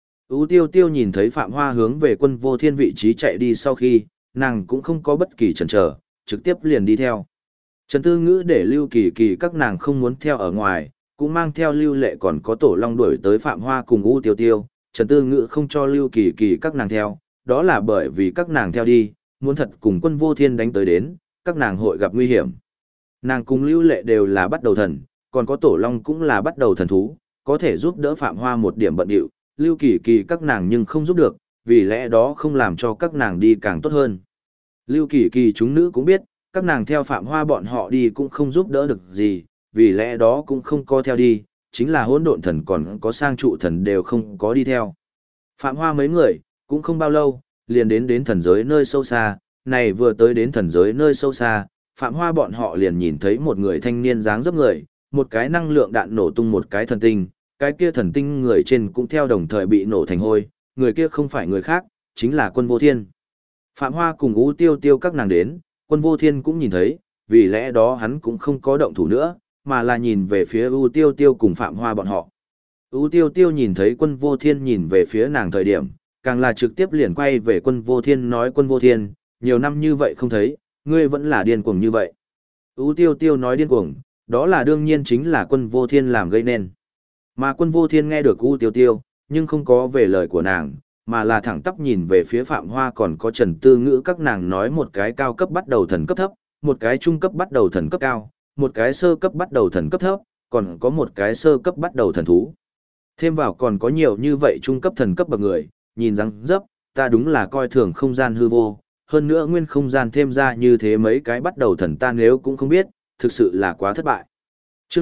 U Tiêu Tiêu nhìn thấy Phạm Hoa hướng về quân vô thiên vị trí chạy đi sau khi, nàng cũng không có bất kỳ chần chờ, trực tiếp liền đi theo. Trần Tư Ngữ để Lưu Kỳ Kỳ các nàng không muốn theo ở ngoài, cũng mang theo Lưu Lệ còn có Tổ Long đuổi tới Phạm Hoa cùng U Tiêu Tiêu, Trần Tư Ngữ không cho Lưu Kỳ Kỳ các nàng theo, đó là bởi vì các nàng theo đi, muốn thật cùng quân vô thiên đánh tới đến, các nàng hội gặp nguy hiểm. Nàng cùng Lưu Lệ đều là bắt đầu thần, còn có Tổ Long cũng là bắt đầu thần thú, có thể giúp đỡ Phạm Hoa một điểm bận điệu, Lưu Kỳ Kỳ các nàng nhưng không giúp được, vì lẽ đó không làm cho các nàng đi càng tốt hơn. Lưu Kỳ Kỳ chúng nữ cũng biết, các nàng theo Phạm Hoa bọn họ đi cũng không giúp đỡ được gì, vì lẽ đó cũng không có theo đi, chính là hỗn độn thần còn có sang trụ thần đều không có đi theo. Phạm Hoa mấy người, cũng không bao lâu, liền đến thần giới nơi sâu xa, này vừa tới đến thần giới nơi sâu xa, Phạm Hoa bọn họ liền nhìn thấy một người thanh niên dáng dấp người, một cái năng lượng đạn nổ tung một cái thần tinh, cái kia thần tinh người trên cũng theo đồng thời bị nổ thành hôi, người kia không phải người khác, chính là quân vô thiên. Phạm Hoa cùng U Tiêu Tiêu các nàng đến, quân vô thiên cũng nhìn thấy, vì lẽ đó hắn cũng không có động thủ nữa, mà là nhìn về phía U Tiêu Tiêu cùng Phạm Hoa bọn họ. U Tiêu Tiêu nhìn thấy quân vô thiên nhìn về phía nàng thời điểm, càng là trực tiếp liền quay về quân vô thiên nói quân vô thiên, nhiều năm như vậy không thấy, ngươi vẫn là điên cuồng như vậy. U Tiêu Tiêu nói điên cuồng, đó là đương nhiên chính là quân vô thiên làm gây nên. Mà Quân Vô Thiên nghe được U Tiêu Tiêu, nhưng không có về lời của nàng, mà là thẳng tắp nhìn về phía Phạm Hoa còn có Trần Tư Ngữ các nàng nói một cái cao cấp bắt đầu thần cấp thấp, một cái trung cấp bắt đầu thần cấp cao, một cái sơ cấp bắt đầu thần cấp thấp, còn có một cái sơ cấp bắt đầu thần thú. Thêm vào còn có nhiều như vậy trung cấp thần cấp bậc người, nhìn răng dấp, ta đúng là coi thường không gian hư vô, hơn nữa nguyên không gian thêm ra như thế mấy cái bắt đầu thần ta nếu cũng không biết, thực sự là quá thất bại. Chương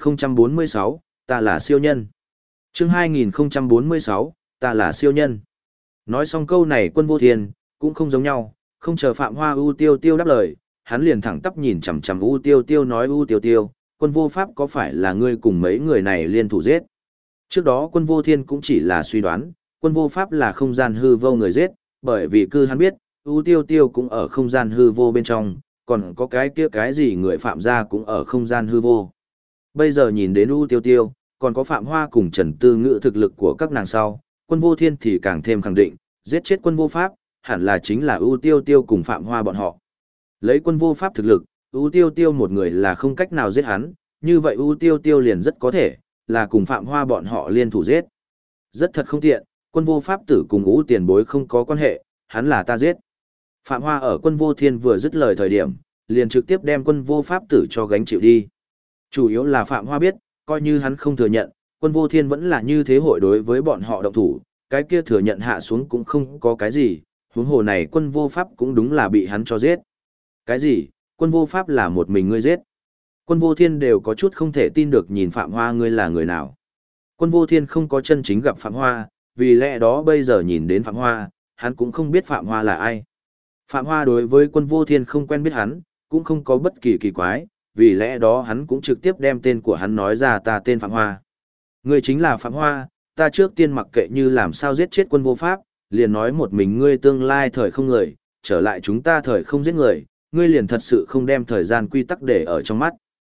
2046, ta là siêu nhân. Chương 2046, ta là siêu nhân. Nói xong câu này Quân Vô Thiên, cũng không giống nhau, không chờ Phạm Hoa U Tiêu Tiêu đáp lời, hắn liền thẳng tắp nhìn chằm chằm U Tiêu Tiêu nói U Tiêu Tiêu, Quân Vô Pháp có phải là ngươi cùng mấy người này liên thủ giết? Trước đó Quân Vô Thiên cũng chỉ là suy đoán, Quân Vô Pháp là không gian hư vô người giết, bởi vì cứ hắn biết, U Tiêu Tiêu cũng ở không gian hư vô bên trong, còn có cái kia cái gì người Phạm gia cũng ở không gian hư vô. Bây giờ nhìn đến U Tiêu Tiêu, còn có Phạm Hoa cùng Trần Tư Ngữ thực lực của các nàng sau, Quân Vô Thiên thì càng thêm khẳng định, giết chết Quân Vô Pháp, hẳn là chính là U Tiêu Tiêu cùng Phạm Hoa bọn họ. Lấy Quân Vô Pháp thực lực, U Tiêu Tiêu một người là không cách nào giết hắn, như vậy U Tiêu Tiêu liền rất có thể là cùng Phạm Hoa bọn họ liên thủ giết. Rất thật không tiện, Quân Vô Pháp tử cùng U tiền bối không có quan hệ, hắn là ta giết. Phạm Hoa ở Quân Vô Thiên vừa dứt lời thời điểm, liền trực tiếp đem Quân Vô Pháp tử cho gánh chịu đi. Chủ yếu là Phạm Hoa biết, coi như hắn không thừa nhận, Quân Vô Thiên vẫn là như thế hội đối với bọn họ động thủ, cái kia thừa nhận hạ xuống cũng không có cái gì, huống hồ này Quân Vô Pháp cũng đúng là bị hắn cho giết. Cái gì? Quân Vô Pháp là một mình ngươi giết? Quân Vô Thiên đều có chút không thể tin được nhìn Phạm Hoa ngươi là người nào. Quân Vô Thiên không có chân chính gặp Phạm Hoa, vì lẽ đó bây giờ nhìn đến Phạm Hoa, hắn cũng không biết Phạm Hoa là ai. Phạm Hoa đối với Quân Vô Thiên không quen biết hắn, cũng không có bất kỳ kỳ quái, vì lẽ đó hắn cũng trực tiếp đem tên của hắn nói ra ta tên Phạm Hoa. Ngươi chính là Phạm Hoa, ta trước tiên mặc kệ như làm sao giết chết Quân Vô Pháp, liền nói một mình ngươi tương lai thời không người, trở lại chúng ta thời không giết người, ngươi liền thật sự không đem thời gian quy tắc để ở trong mắt.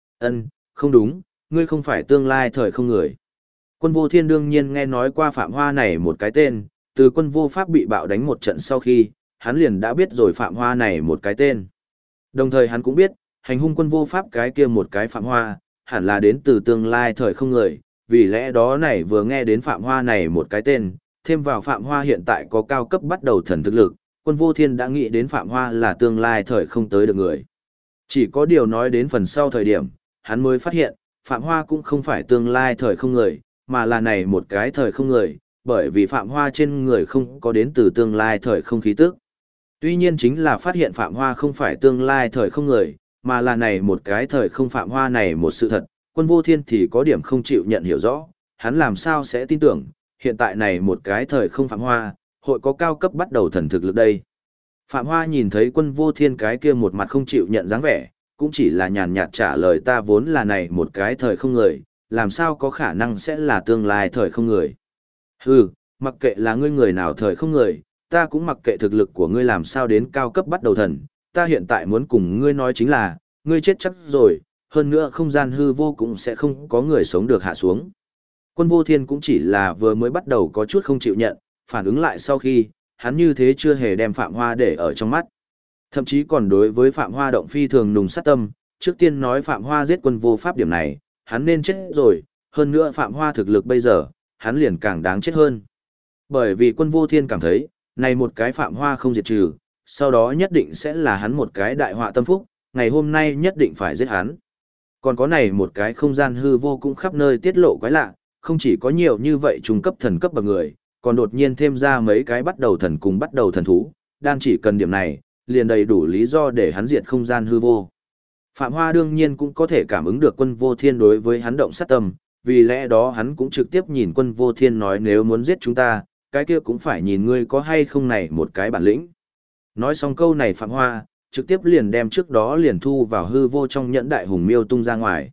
Không đúng, ngươi không phải tương lai thời không người. Quân Vô Thiên đương nhiên nghe nói qua Phạm Hoa này một cái tên, từ Quân Vô Pháp bị bạo đánh một trận sau khi, hắn liền đã biết rồi Phạm Hoa này một cái tên. Đồng thời hắn cũng biết, hành hung Quân Vô Pháp cái kia một cái Phạm Hoa, hẳn là đến từ tương lai thời không người, vì lẽ đó này vừa nghe đến Phạm Hoa này một cái tên, thêm vào Phạm Hoa hiện tại có cao cấp bắt đầu thần thực lực, Quân Vô Thiên đã nghĩ đến Phạm Hoa là tương lai thời không tới được người. Chỉ có điều nói đến phần sau thời điểm, hắn mới phát hiện, Phạm Hoa cũng không phải tương lai thời không người, mà là này một cái thời không người, bởi vì Phạm Hoa trên người không có đến từ tương lai thời không khí tức. Tuy nhiên chính là phát hiện Phạm Hoa không phải tương lai thời không người, mà là này một cái thời không Phạm Hoa này một sự thật, Quân Vô Thiên thì có điểm không chịu nhận hiểu rõ, hắn làm sao sẽ tin tưởng, hiện tại này một cái thời không Phạm Hoa, hội có cao cấp bắt đầu thần thực lực đây. Phạm Hoa nhìn thấy Quân Vô Thiên cái kia một mặt không chịu nhận dáng vẻ, cũng chỉ là nhàn nhạt trả lời ta vốn là này một cái thời không người, làm sao có khả năng sẽ là tương lai thời không người. Hừ, mặc kệ là ngươi người nào thời không người, ta cũng mặc kệ thực lực của ngươi làm sao đến cao cấp bắt đầu thần, ta hiện tại muốn cùng ngươi nói chính là, ngươi chết chắc rồi, hơn nữa không gian hư vô cũng sẽ không có người sống được hạ xuống. Quân Vô Thiên cũng chỉ là vừa mới bắt đầu có chút không chịu nhận, phản ứng lại sau khi, hắn như thế chưa hề đem Phạm Hoa để ở trong mắt. Thậm chí còn đối với Phạm Hoa động phi thường nùng sát tâm, trước tiên nói Phạm Hoa giết Quân Vô Pháp điểm này, hắn nên chết rồi, hơn nữa Phạm Hoa thực lực bây giờ, hắn liền càng đáng chết hơn. Bởi vì Quân Vô Thiên cảm thấy, này một cái Phạm Hoa không diệt trừ, sau đó nhất định sẽ là hắn một cái đại họa tâm phúc, ngày hôm nay nhất định phải giết hắn. Còn có này một cái không gian hư vô cũng khắp nơi tiết lộ quái lạ, không chỉ có nhiều như vậy trung cấp thần cấp bậc người, còn đột nhiên thêm ra mấy cái bắt đầu thần cùng bắt đầu thần thú, đan chỉ cần điểm này, liền đầy đủ lý do để hắn diệt không gian hư vô. Phạm Hoa đương nhiên cũng có thể cảm ứng được Quân Vô Thiên đối với hắn động sát tâm, vì lẽ đó hắn cũng trực tiếp nhìn Quân Vô Thiên nói nếu muốn giết chúng ta, cái kia cũng phải nhìn ngươi có hay không này một cái bản lĩnh. Nói xong câu này Phạm Hoa, trực tiếp liền đem trước đó liền thu vào hư vô trong nhẫn đại hùng miêu tung ra ngoài.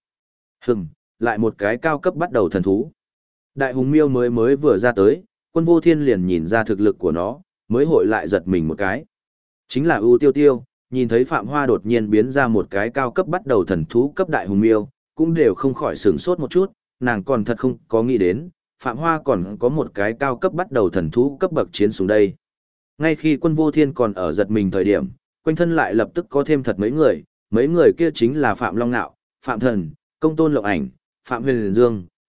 Lại một cái cao cấp bắt đầu thần thú. Đại hùng miêu mới vừa ra tới, Quân Vô Thiên liền nhìn ra thực lực của nó, mới hội lại giật mình một cái. Chính là U Tiêu Tiêu, nhìn thấy Phạm Hoa đột nhiên biến ra một cái cao cấp bắt đầu thần thú cấp đại hùng miêu, cũng đều không khỏi sửng sốt một chút, nàng còn thật không có nghĩ đến, Phạm Hoa còn có một cái cao cấp bắt đầu thần thú cấp bậc chiến xuống đây. Ngay khi Quân Vô Thiên còn ở giật mình thời điểm, quanh thân lại lập tức có thêm thật mấy người kia chính là Phạm Long Nạo, Phạm Thần, Công Tôn Lộng Ảnh, Phạm Huyền Dương,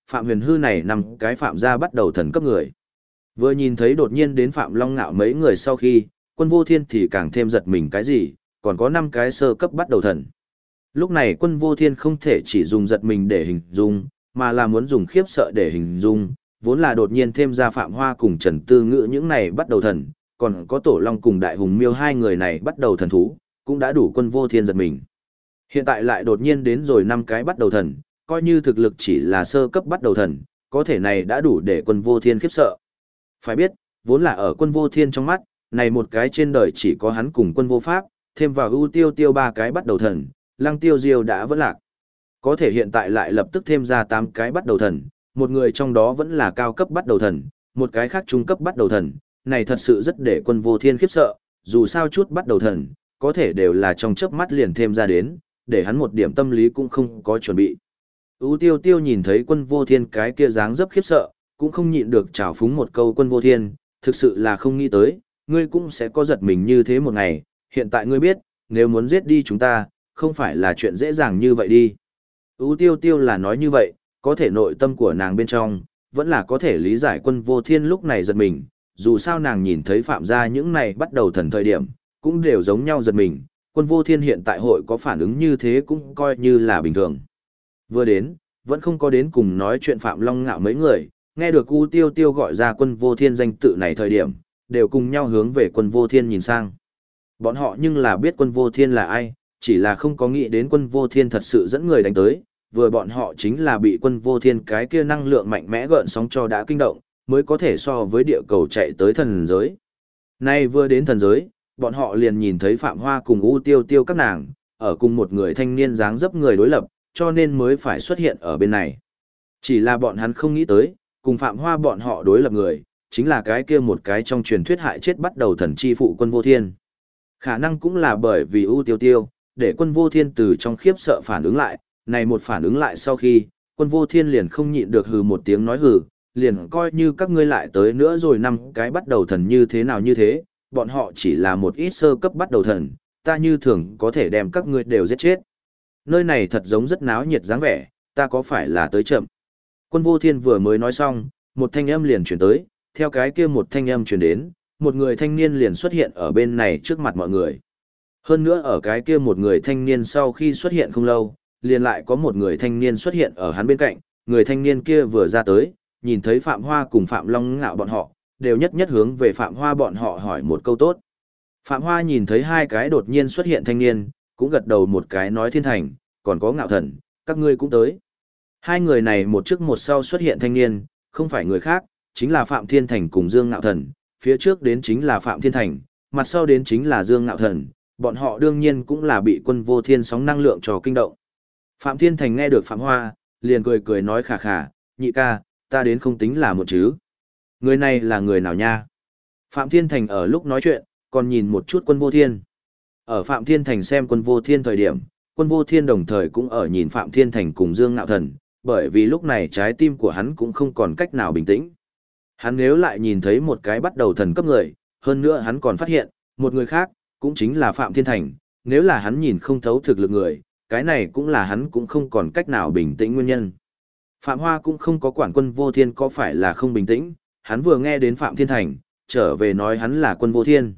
Phạm Huyền Hư này năm cái phạm gia bắt đầu thần cấp người. Vừa nhìn thấy đột nhiên đến Phạm Long Ngạo mấy người sau khi, Quân Vô Thiên thì càng thêm giật mình cái gì, còn có 5 cái sơ cấp bắt đầu thần. Lúc này Quân Vô Thiên không thể chỉ dùng giật mình để hình dung, mà là muốn dùng khiếp sợ để hình dung, vốn là đột nhiên thêm ra Phạm Hoa cùng Trần Tư Ngữ những này bắt đầu thần, còn có Tổ Long cùng Đại Hùng Miêu hai người này bắt đầu thần thú, cũng đã đủ Quân Vô Thiên giật mình. Hiện tại lại đột nhiên đến rồi 5 cái bắt đầu thần, coi như thực lực chỉ là sơ cấp bắt đầu thần, có thể này đã đủ để Quân Vô Thiên khiếp sợ. Phải biết, vốn là ở Quân Vô Thiên trong mắt, này một cái trên đời chỉ có hắn cùng Quân Vô Pháp, thêm vào ưu tiêu tiêu 3 cái bắt đầu thần, Lăng Tiêu Diêu đã vẫn lạc. Có thể hiện tại lại lập tức thêm ra 8 cái bắt đầu thần, một người trong đó vẫn là cao cấp bắt đầu thần, một cái khác trung cấp bắt đầu thần, này thật sự rất để Quân Vô Thiên khiếp sợ, dù sao chút bắt đầu thần, có thể đều là trong chớp mắt liền thêm ra đến, để hắn một điểm tâm lý cũng không có chuẩn bị. Ú Tiêu Tiêu nhìn thấy Quân Vô Thiên cái kia dáng dấp khiếp sợ, cũng không nhịn được trào phúng một câu. Quân Vô Thiên, thực sự là không nghĩ tới, ngươi cũng sẽ có giật mình như thế một ngày, hiện tại ngươi biết, nếu muốn giết đi chúng ta, không phải là chuyện dễ dàng như vậy đi. Ú Tiêu Tiêu là nói như vậy, có thể nội tâm của nàng bên trong, vẫn là có thể lý giải Quân Vô Thiên lúc này giật mình, dù sao nàng nhìn thấy phạm gia những này bắt đầu thần thời điểm, cũng đều giống nhau giật mình, Quân Vô Thiên hiện tại hội có phản ứng như thế cũng coi như là bình thường. Vừa đến, vẫn không có đến cùng nói chuyện Phạm Long Ngạo mấy người, nghe được U Tiêu Tiêu gọi ra Quân Vô Thiên danh tự này thời điểm, đều cùng nhau hướng về Quân Vô Thiên nhìn sang. Bọn họ nhưng là biết Quân Vô Thiên là ai, chỉ là không có nghĩ đến Quân Vô Thiên thật sự dẫn người đánh tới, vừa bọn họ chính là bị Quân Vô Thiên cái kia năng lượng mạnh mẽ gợn sóng cho đã kinh động, mới có thể so với địa cầu chạy tới thần giới. Nay vừa đến thần giới, bọn họ liền nhìn thấy Phạm Hoa cùng U Tiêu Tiêu các nàng, ở cùng một người thanh niên dáng dấp người đối lập, cho nên mới phải xuất hiện ở bên này. Chỉ là bọn hắn không nghĩ tới, cùng Phạm Hoa bọn họ đối lập người, chính là cái kia một cái trong truyền thuyết hại chết bắt đầu thần chi phụ Quân Vô Thiên. Khả năng cũng là bởi vì U Tiêu Tiêu, để Quân Vô Thiên từ trong khiếp sợ phản ứng lại, này một phản ứng lại sau khi, Quân Vô Thiên liền không nhịn được hừ một tiếng nói hừ, liền coi như các ngươi lại tới nữa rồi 5 cái bắt đầu thần như thế nào như thế, bọn họ chỉ là một ít sơ cấp bắt đầu thần, ta như thường có thể đem các ngươi đều giết chết. Nơi này thật giống rất náo nhiệt dáng vẻ, ta có phải là tới chậm. Quân Vô Thiên vừa mới nói xong, một thanh âm liền chuyển tới, theo cái kia một thanh âm chuyển đến, một người thanh niên liền xuất hiện ở bên này trước mặt mọi người. Hơn nữa ở cái kia một người thanh niên sau khi xuất hiện không lâu, liền lại có một người thanh niên xuất hiện ở hắn bên cạnh, người thanh niên kia vừa ra tới, nhìn thấy Phạm Hoa cùng Phạm Long Ngạo bọn họ, đều nhất nhất hướng về Phạm Hoa bọn họ hỏi một câu tốt. Phạm Hoa nhìn thấy hai cái đột nhiên xuất hiện thanh niên, cũng gật đầu một cái nói Thiên Thành, còn có Ngạo Thần, các ngươi cũng tới. Hai người này một trước một sau xuất hiện thanh niên, không phải người khác, chính là Phạm Thiên Thành cùng Dương Ngạo Thần, phía trước đến chính là Phạm Thiên Thành, mặt sau đến chính là Dương Ngạo Thần, bọn họ đương nhiên cũng là bị Quân Vô Thiên sóng năng lượng cho kinh động. Phạm Thiên Thành nghe được Phạm Hoa, liền cười cười nói khà khà, nhị ca, ta đến không tính là một chứ. Người này là người nào nha? Phạm Thiên Thành ở lúc nói chuyện, còn nhìn một chút Quân Vô Thiên. Ở Phạm Thiên Thành xem Quân Vô Thiên thời điểm, Quân Vô Thiên đồng thời cũng ở nhìn Phạm Thiên Thành cùng Dương Ngạo Thần, bởi vì lúc này trái tim của hắn cũng không còn cách nào bình tĩnh. Hắn nếu lại nhìn thấy một cái bắt đầu thần cấp người, hơn nữa hắn còn phát hiện, một người khác, cũng chính là Phạm Thiên Thành, nếu là hắn nhìn không thấu thực lực người, cái này cũng là hắn cũng không còn cách nào bình tĩnh nguyên nhân. Phạm Hoa cũng không có quản Quân Vô Thiên có phải là không bình tĩnh, hắn vừa nghe đến Phạm Thiên Thành, trở về nói hắn là Quân Vô Thiên.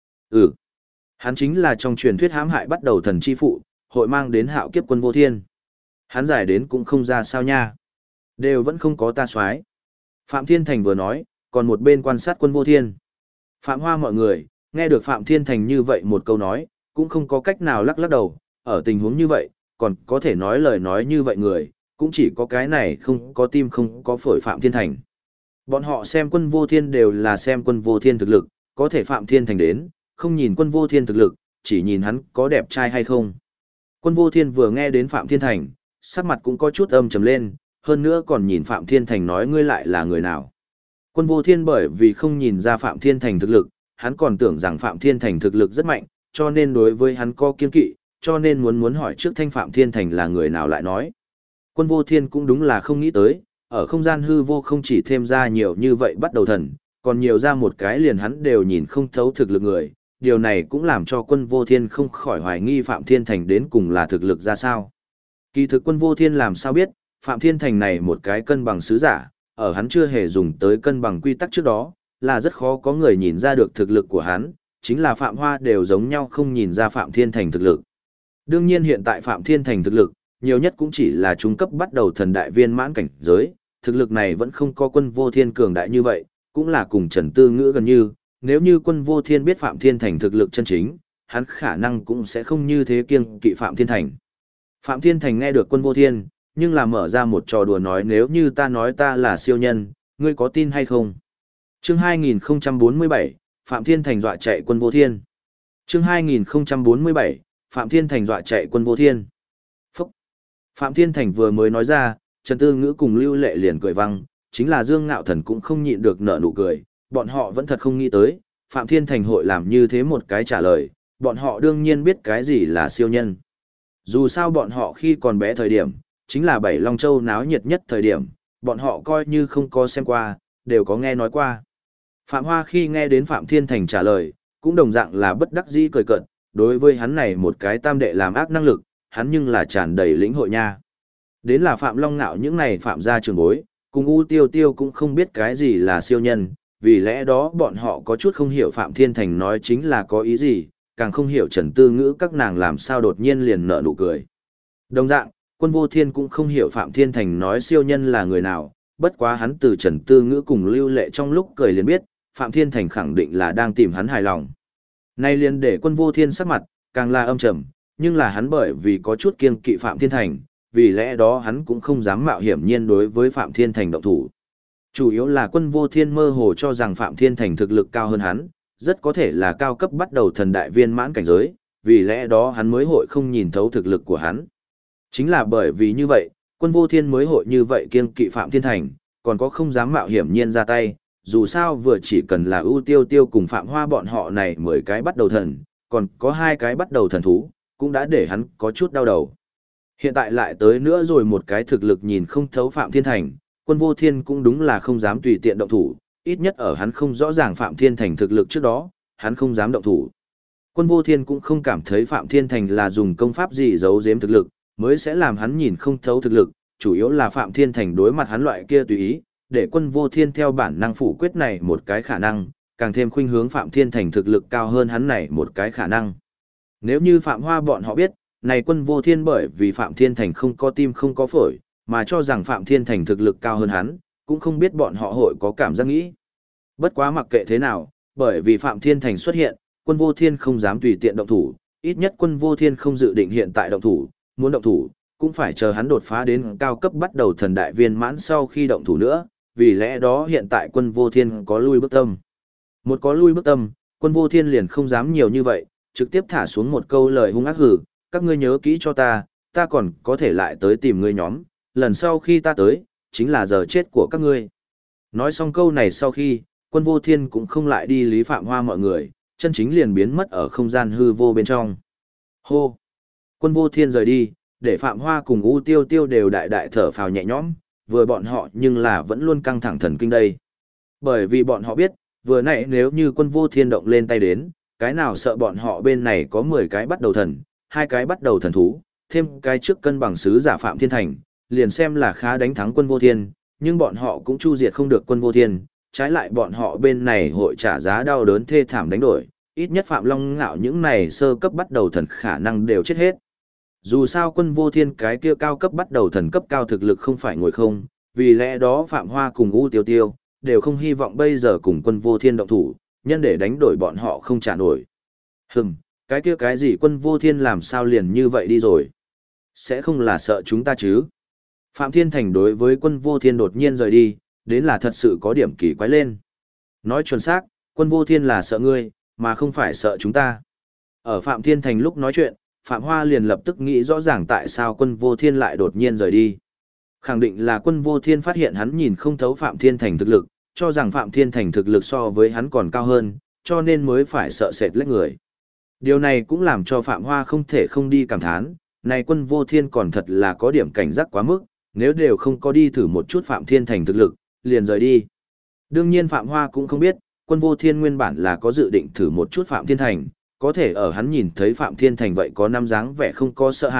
Hắn chính là trong truyền thuyết hãm hại bắt đầu thần chi phụ, hội mang đến hạo kiếp Quân Vô Thiên. Hắn giải đến cũng không ra sao nha. Đều vẫn không có ta soái. Phạm Thiên Thành vừa nói, còn một bên quan sát Quân Vô Thiên. Phạm Hoa mọi người, nghe được Phạm Thiên Thành như vậy một câu nói, cũng không có cách nào lắc lắc đầu, ở tình huống như vậy, còn có thể nói lời nói như vậy người, cũng chỉ có cái này không có tim không có phổi Phạm Thiên Thành. Bọn họ xem Quân Vô Thiên đều là xem Quân Vô Thiên thực lực, có thể Phạm Thiên Thành đến, không nhìn Quân Vô Thiên thực lực, chỉ nhìn hắn có đẹp trai hay không. Quân Vô Thiên vừa nghe đến Phạm Thiên Thành, sắc mặt cũng có chút âm trầm lên, hơn nữa còn nhìn Phạm Thiên Thành nói ngươi lại là người nào. Quân Vô Thiên bởi vì không nhìn ra Phạm Thiên Thành thực lực, hắn còn tưởng rằng Phạm Thiên Thành thực lực rất mạnh, cho nên đối với hắn có kiên kỵ, cho nên muốn hỏi trước thanh Phạm Thiên Thành là người nào lại nói. Quân Vô Thiên cũng đúng là không nghĩ tới, ở không gian hư vô không chỉ thêm ra nhiều như vậy bắt đầu thần, còn nhiều ra một cái liền hắn đều nhìn không thấu thực lực người, điều này cũng làm cho Quân Vô Thiên không khỏi hoài nghi Phạm Thiên Thành đến cùng là thực lực ra sao. Kỳ thực Quân Vô Thiên làm sao biết, Phạm Thiên Thành này một cái cân bằng sứ giả, ở hắn chưa hề dùng tới cân bằng quy tắc trước đó, là rất khó có người nhìn ra được thực lực của hắn, chính là Phạm Hoa đều giống nhau không nhìn ra Phạm Thiên Thành thực lực. Đương nhiên hiện tại Phạm Thiên Thành thực lực, nhiều nhất cũng chỉ là trung cấp bắt đầu thần đại viên mãn cảnh giới, thực lực này vẫn không có Quân Vô Thiên cường đại như vậy, cũng là cùng Trần Tư Ngữ gần như, nếu như Quân Vô Thiên biết Phạm Thiên Thành thực lực chân chính, hắn khả năng cũng sẽ không như thế kiêng kỵ Phạm Thiên Thành. Phạm Thiên Thành nghe được Quân Vô Thiên, nhưng là mở ra một trò đùa nói nếu như ta nói ta là siêu nhân, ngươi có tin hay không? Chương 2047, Phạm Thiên Thành dọa chạy Quân Vô Thiên. Chương 2047, Phạm Thiên Thành dọa chạy Quân Vô Thiên. Phúc! Phạm Thiên Thành vừa mới nói ra, Trần Tư Ngữ cùng Lưu Lệ liền cười vang, chính là Dương Ngạo Thần cũng không nhịn được nở nụ cười, bọn họ vẫn thật không nghĩ tới, Phạm Thiên Thành hội làm như thế một cái trả lời, bọn họ đương nhiên biết cái gì là siêu nhân. Dù sao bọn họ khi còn bé thời điểm, chính là Bảy Long Châu náo nhiệt nhất thời điểm, bọn họ coi như không có xem qua, đều có nghe nói qua. Phạm Hoa khi nghe đến Phạm Thiên Thành trả lời, cũng đồng dạng là bất đắc dĩ cười cợt, đối với hắn này một cái tam đệ làm ác năng lực, hắn nhưng là tràn đầy lĩnh hội nha. Đến là Phạm Long Nạo những này Phạm gia trường bối, cùng U Tiêu Tiêu cũng không biết cái gì là siêu nhân, vì lẽ đó bọn họ có chút không hiểu Phạm Thiên Thành nói chính là có ý gì, càng không hiểu Trần Tư Ngữ các nàng làm sao đột nhiên liền nở nụ cười. Đồng dạng, Quân Vô Thiên cũng không hiểu Phạm Thiên Thành nói siêu nhân là người nào, bất quá hắn từ Trần Tư Ngữ cùng Lưu Lệ trong lúc cười liền biết, Phạm Thiên Thành khẳng định là đang tìm hắn hài lòng. Nay liền để Quân Vô Thiên sắc mặt, càng là âm trầm, nhưng là hắn bởi vì có chút kiêng kỵ Phạm Thiên Thành, vì lẽ đó hắn cũng không dám mạo hiểm nhiên đối với Phạm Thiên Thành động thủ. Chủ yếu là Quân Vô Thiên mơ hồ cho rằng Phạm Thiên Thành thực lực cao hơn hắn, rất có thể là cao cấp bắt đầu thần đại viên mãn cảnh giới, vì lẽ đó hắn mới hội không nhìn thấu thực lực của hắn. Chính là bởi vì như vậy, Quân Vô Thiên mới hội như vậy kiêng kỵ Phạm Thiên Thành, còn có không dám mạo hiểm nhiên ra tay, dù sao vừa chỉ cần là ưu tiêu tiêu cùng Phạm Hoa bọn họ này 10 cái bắt đầu thần, còn có 2 cái bắt đầu thần thú, cũng đã để hắn có chút đau đầu. Hiện tại lại tới nữa rồi một cái thực lực nhìn không thấu Phạm Thiên Thành, Quân Vô Thiên cũng đúng là không dám tùy tiện động thủ, ít nhất ở hắn không rõ ràng Phạm Thiên Thành thực lực trước đó, hắn không dám động thủ. Quân Vô Thiên cũng không cảm thấy Phạm Thiên Thành là dùng công pháp gì giấu giếm thực lực, mới sẽ làm hắn nhìn không thấu thực lực, chủ yếu là Phạm Thiên Thành đối mặt hắn loại kia tùy ý, để Quân Vô Thiên theo bản năng phủ quyết này một cái khả năng, càng thêm khuynh hướng Phạm Thiên Thành thực lực cao hơn hắn này một cái khả năng. Nếu như Phạm Hoa bọn họ biết, này Quân Vô Thiên bởi vì Phạm Thiên Thành không có tim không có phổi, mà cho rằng Phạm Thiên Thành thực lực cao hơn hắn, cũng không biết bọn họ hội có cảm giác nghĩ. Bất quá mặc kệ thế nào, bởi vì Phạm Thiên Thành xuất hiện, Quân Vô Thiên không dám tùy tiện động thủ, ít nhất Quân Vô Thiên không dự định hiện tại động thủ, muốn động thủ, cũng phải chờ hắn đột phá đến cao cấp bắt đầu thần đại viên mãn sau khi động thủ nữa, vì lẽ đó hiện tại Quân Vô Thiên có lui bước tâm. Một có lui bước tâm, Quân Vô Thiên liền không dám nhiều như vậy, trực tiếp thả xuống một câu lời hung ác hử, các ngươi nhớ kỹ cho ta còn có thể lại tới tìm ngươi nhóm, lần sau khi ta tới, chính là giờ chết của các ngươi. Nói xong câu này sau khi, Quân Vô Thiên cũng không lại đi lý Phạm Hoa mọi người, chân chính liền biến mất ở không gian hư vô bên trong. Hô! Quân Vô Thiên rời đi, để Phạm Hoa cùng U Tiêu Tiêu đều đại đại thở phào nhẹ nhõm, vừa bọn họ nhưng là vẫn luôn căng thẳng thần kinh đây. Bởi vì bọn họ biết, vừa nãy nếu như Quân Vô Thiên động lên tay đến, cái nào sợ bọn họ bên này có 10 cái bắt đầu thần, 2 cái bắt đầu thần thú, thêm cái trước cân bằng sứ giả Phạm Thiên Thành, liền xem là khá đánh thắng Quân Vô Thiên, nhưng bọn họ cũng chu diệt không được Quân Vô Thiên, trái lại bọn họ bên này hội trả giá đau đớn thê thảm đánh đổi, ít nhất Phạm Long Ngạo những này sơ cấp bắt đầu thần khả năng đều chết hết. Dù sao Quân Vô Thiên cái kia cao cấp bắt đầu thần cấp cao thực lực không phải ngồi không, vì lẽ đó Phạm Hoa cùng U Tiêu Tiêu đều không hy vọng bây giờ cùng Quân Vô Thiên động thủ, nhân để đánh đổi bọn họ không trả nổi. Cái kia cái gì Quân Vô Thiên làm sao liền như vậy đi rồi? Sẽ không là sợ chúng ta chứ? Phạm Thiên Thành đối với Quân Vô Thiên đột nhiên rời đi, đến là thật sự có điểm kỳ quái lên. Nói chuẩn xác, Quân Vô Thiên là sợ ngươi, mà không phải sợ chúng ta. Ở Phạm Thiên Thành lúc nói chuyện, Phạm Hoa liền lập tức nghĩ rõ ràng tại sao Quân Vô Thiên lại đột nhiên rời đi. Khẳng định là Quân Vô Thiên phát hiện hắn nhìn không thấu Phạm Thiên Thành thực lực, cho rằng Phạm Thiên Thành thực lực so với hắn còn cao hơn, cho nên mới phải sợ sệt lách người. Điều này cũng làm cho Phạm Hoa không thể không đi cảm thán, này Quân Vô Thiên còn thật là có điểm cảnh giác quá mức, nếu đều không có đi thử một chút Phạm Thiên Thành thực lực, liền rời đi. Đương nhiên Phạm Hoa cũng không biết, Quân Vô Thiên nguyên bản là có dự định thử một chút Phạm Thiên Thành, có thể ở hắn nhìn thấy Phạm Thiên Thành vậy có năm dáng vẻ không có sợ hãi,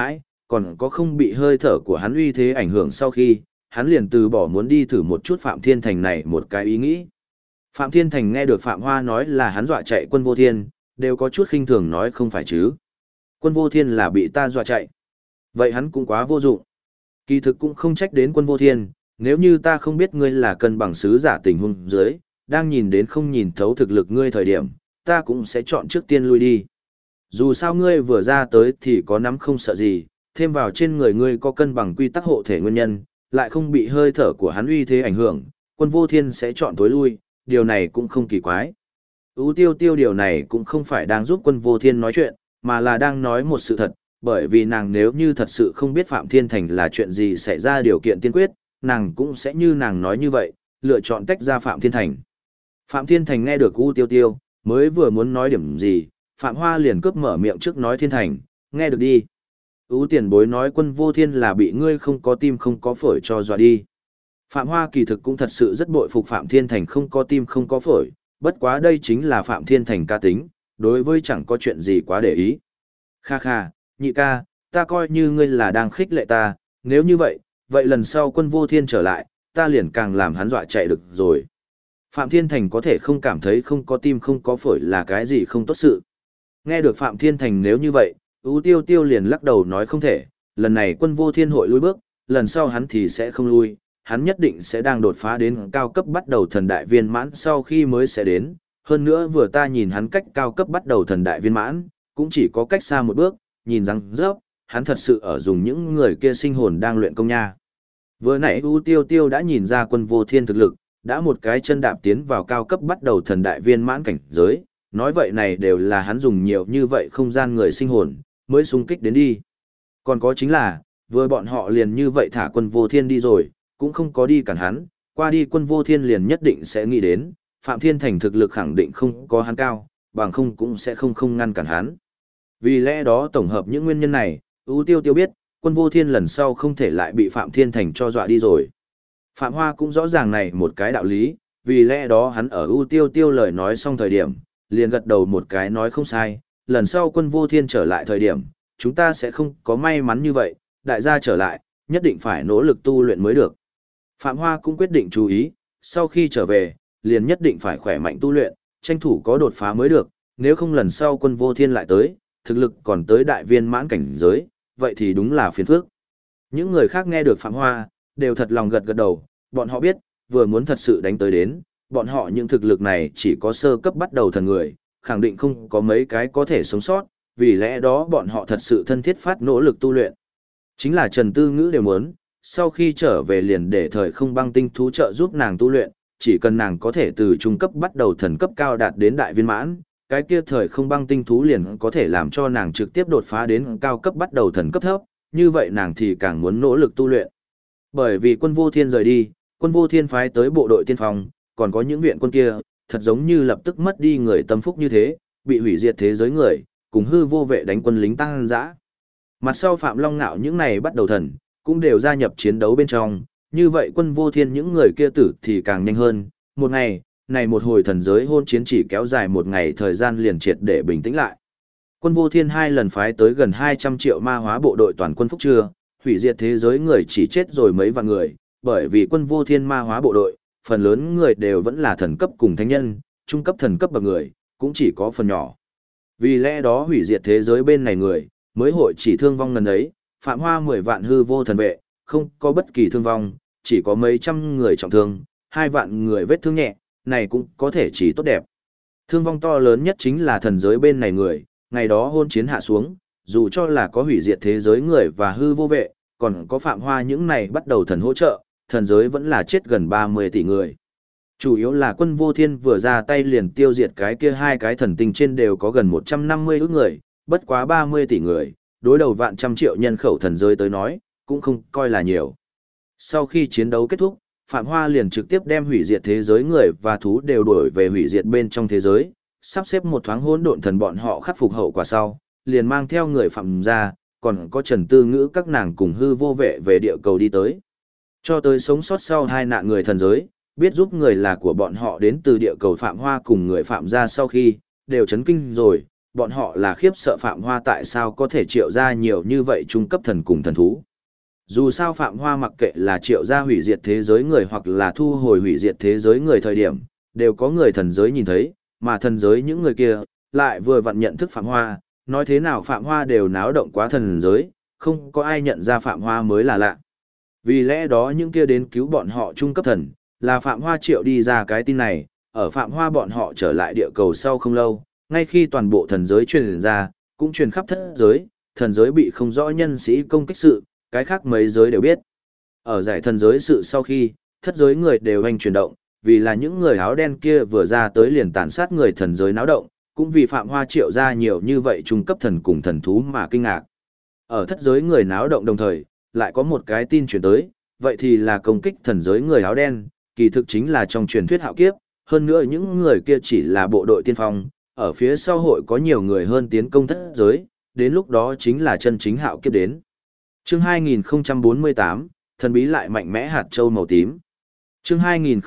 còn có không bị hơi thở của hắn uy thế ảnh hưởng sau khi, hắn liền từ bỏ muốn đi thử một chút Phạm Thiên Thành này một cái ý nghĩ. Phạm Thiên Thành nghe được Phạm Hoa nói là hắn dọa chạy Quân Vô Thiên, đều có chút khinh thường nói không phải chứ. Quân Vô Thiên là bị ta dọa chạy. Vậy hắn cũng quá vô dụng. Kỳ thực cũng không trách đến Quân Vô Thiên, nếu như ta không biết ngươi là cân bằng sứ giả tình huống dưới, đang nhìn đến không nhìn thấu thực lực ngươi thời điểm, ta cũng sẽ chọn trước tiên lui đi. Dù sao ngươi vừa ra tới thì có nắm không sợ gì, thêm vào trên người ngươi có cân bằng quy tắc hộ thể nguyên nhân, lại không bị hơi thở của hắn uy thế ảnh hưởng, Quân Vô Thiên sẽ chọn tối lui, điều này cũng không kỳ quái. Ú Tiêu Tiêu điều này cũng không phải đang giúp Quân Vô Thiên nói chuyện, mà là đang nói một sự thật, bởi vì nàng nếu như thật sự không biết Phạm Thiên Thành là chuyện gì xảy ra điều kiện tiên quyết, nàng cũng sẽ như nàng nói như vậy, lựa chọn tách ra Phạm Thiên Thành. Phạm Thiên Thành nghe được U Tiêu Tiêu, mới vừa muốn nói điểm gì, Phạm Hoa liền cướp mở miệng trước nói Thiên Thành, nghe được đi. U tiền bối nói Quân Vô Thiên là bị ngươi không có tim không có phổi cho dọa đi. Phạm Hoa kỳ thực cũng thật sự rất bội phục Phạm Thiên Thành không có tim không có phổi, bất quá đây chính là Phạm Thiên Thành ca tính, đối với chẳng có chuyện gì quá để ý. Kha kha, nhị ca, ta coi như ngươi là đang khích lệ ta, nếu như vậy, vậy lần sau Quân Vô Thiên trở lại, ta liền càng làm hắn dọa chạy được rồi. Phạm Thiên Thành có thể không cảm thấy không có tim không có phổi là cái gì không tốt sự. Nghe được Phạm Thiên Thành nếu như vậy, U Tiêu Tiêu liền lắc đầu nói không thể, lần này Quân Vô Thiên hội lui bước, lần sau hắn thì sẽ không lui, hắn nhất định sẽ đang đột phá đến cao cấp bắt đầu thần đại viên mãn sau khi mới sẽ đến, hơn nữa vừa ta nhìn hắn cách cao cấp bắt đầu thần đại viên mãn, cũng chỉ có cách xa một bước, nhìn rằng rớp, hắn thật sự ở dùng những người kia sinh hồn đang luyện công nha. Vừa nãy U Tiêu Tiêu đã nhìn ra Quân Vô Thiên thực lực, đã một cái chân đạp tiến vào cao cấp bắt đầu thần đại viên mãn cảnh giới, nói vậy này đều là hắn dùng nhiều như vậy không gian người sinh hồn, mới xung kích đến đi. Còn có chính là, vừa bọn họ liền như vậy thả Quân Vô Thiên đi rồi, cũng không có đi cản hắn, qua đi Quân Vô Thiên liền nhất định sẽ nghĩ đến, Phạm Thiên Thành thực lực khẳng định không có hắn cao, bằng không cũng sẽ không ngăn cản hắn. Vì lẽ đó tổng hợp những nguyên nhân này, U Tiêu Tiêu biết, Quân Vô Thiên lần sau không thể lại bị Phạm Thiên Thành cho dọa đi rồi. Phạm Hoa cũng rõ ràng này một cái đạo lý, vì lẽ đó hắn ở U Tiêu Tiêu lời nói xong thời điểm, liền gật đầu một cái nói không sai, lần sau Quân Vô Thiên trở lại thời điểm, chúng ta sẽ không có may mắn như vậy, đại gia trở lại, nhất định phải nỗ lực tu luyện mới được. Phạm Hoa cũng quyết định chú ý, sau khi trở về, liền nhất định phải khỏe mạnh tu luyện, tranh thủ có đột phá mới được, nếu không lần sau Quân Vô Thiên lại tới, thực lực còn tới đại viên mãn cảnh giới, vậy thì đúng là phiền phức. Những người khác nghe được Phạm Hoa, đều thật lòng gật gật đầu, bọn họ biết, vừa muốn thật sự đánh tới đến, bọn họ những thực lực này chỉ có sơ cấp bắt đầu thần người, khẳng định không có mấy cái có thể sống sót, vì lẽ đó bọn họ thật sự thân thiết phát nỗ lực tu luyện. Chính là Trần Tư Ngữ đều muốn, sau khi trở về liền để thời không băng tinh thú trợ giúp nàng tu luyện, chỉ cần nàng có thể từ trung cấp bắt đầu thần cấp cao đạt đến đại viên mãn, cái kia thời không băng tinh thú liền có thể làm cho nàng trực tiếp đột phá đến cao cấp bắt đầu thần cấp thấp, như vậy nàng thì càng muốn nỗ lực tu luyện. Bởi vì Quân Vô Thiên rời đi, Quân Vô Thiên phái tới bộ đội tiên phong, còn có những viện quân kia, thật giống như lập tức mất đi người tâm phúc như thế, bị hủy diệt thế giới người, cùng hư vô vệ đánh quân lính tăng dã. Mặt sau Phạm Long Nạo những này bắt đầu thần, cũng đều gia nhập chiến đấu bên trong, như vậy Quân Vô Thiên những người kia tử thì càng nhanh hơn, một ngày, này một hồi thần giới hôn chiến chỉ kéo dài một ngày thời gian liền triệt để bình tĩnh lại. Quân Vô Thiên 2 lần phái tới gần 200 triệu ma hóa bộ đội toàn quân phúc trưa, hủy diệt thế giới người chỉ chết rồi mấy vạn người, bởi vì Quân Vô Thiên ma hóa bộ đội, phần lớn người đều vẫn là thần cấp cùng thánh nhân, trung cấp thần cấp bậc người, cũng chỉ có phần nhỏ. Vì lẽ đó hủy diệt thế giới bên này người, mới hội chỉ thương vong lần ấy, Phạm Hoa 10 vạn hư vô thần vệ, không có bất kỳ thương vong, chỉ có mấy trăm người trọng thương, 2 vạn người vết thương nhẹ, này cũng có thể chỉ tốt đẹp. Thương vong to lớn nhất chính là thần giới bên này người, ngày đó hôn chiến hạ xuống, dù cho là có hủy diệt thế giới người và hư vô vệ, còn có Phạm Hoa những này bắt đầu thần hỗ trợ, thần giới vẫn là chết gần 30 tỷ người. Chủ yếu là Quân Vô Thiên vừa ra tay liền tiêu diệt cái kia 2 cái thần tinh trên đều có gần 150 ức người, bất quá 30 tỷ người, đối đầu vạn trăm triệu nhân khẩu thần giới tới nói, cũng không coi là nhiều. Sau khi chiến đấu kết thúc, Phạm Hoa liền trực tiếp đem hủy diệt thế giới người và thú đều đuổi về hủy diệt bên trong thế giới, sắp xếp một thoáng hỗn độn thần bọn họ khắc phục hậu quả sau, liền mang theo người Phạm ra, còn có Trần Tư Ngữ các nàng cùng hư vô vệ về địa cầu đi tới. Cho tới sống sót sau 2 nạn người thần giới, biết giúp người là của bọn họ đến từ địa cầu Phạm Hoa cùng người Phạm ra sau khi, đều chấn kinh rồi, bọn họ là khiếp sợ Phạm Hoa tại sao có thể triệu ra nhiều như vậy trung cấp thần cùng thần thú. Dù sao Phạm Hoa mặc kệ là triệu ra hủy diệt thế giới người hoặc là thu hồi hủy diệt thế giới người thời điểm, đều có người thần giới nhìn thấy, mà thần giới những người kia, lại vừa vặn nhận thức Phạm Hoa, nói thế nào Phạm Hoa đều náo động quá thần giới, không có ai nhận ra Phạm Hoa mới là lạ. Vì lẽ đó những kia đến cứu bọn họ trung cấp thần, là Phạm Hoa triệu đi ra cái tin này, ở Phạm Hoa bọn họ trở lại địa cầu sau không lâu, ngay khi toàn bộ thần giới truyền ra, cũng truyền khắp thất giới, thần giới bị không rõ nhân sĩ công kích sự, cái khác mấy giới đều biết. Ở giải thần giới sự sau khi, thất giới người đều hành chuyển động, vì là những người áo đen kia vừa ra tới liền tàn sát người thần giới náo động, cũng vì Phạm Hoa triệu ra nhiều như vậy trung cấp thần cùng thần thú mà kinh ngạc. Ở thất giới người náo động đồng thời, lại có một cái tin truyền tới, vậy thì là công kích thần giới người áo đen, kỳ thực chính là trong truyền thuyết hạo kiếp, hơn nữa những người kia chỉ là bộ đội tiên phong, ở phía sau hội có nhiều người hơn tiến công thất giới, đến lúc đó chính là chân chính hạo kiếp đến. Chương 2048, thần bí lại mạnh mẽ hạt châu màu tím. Chương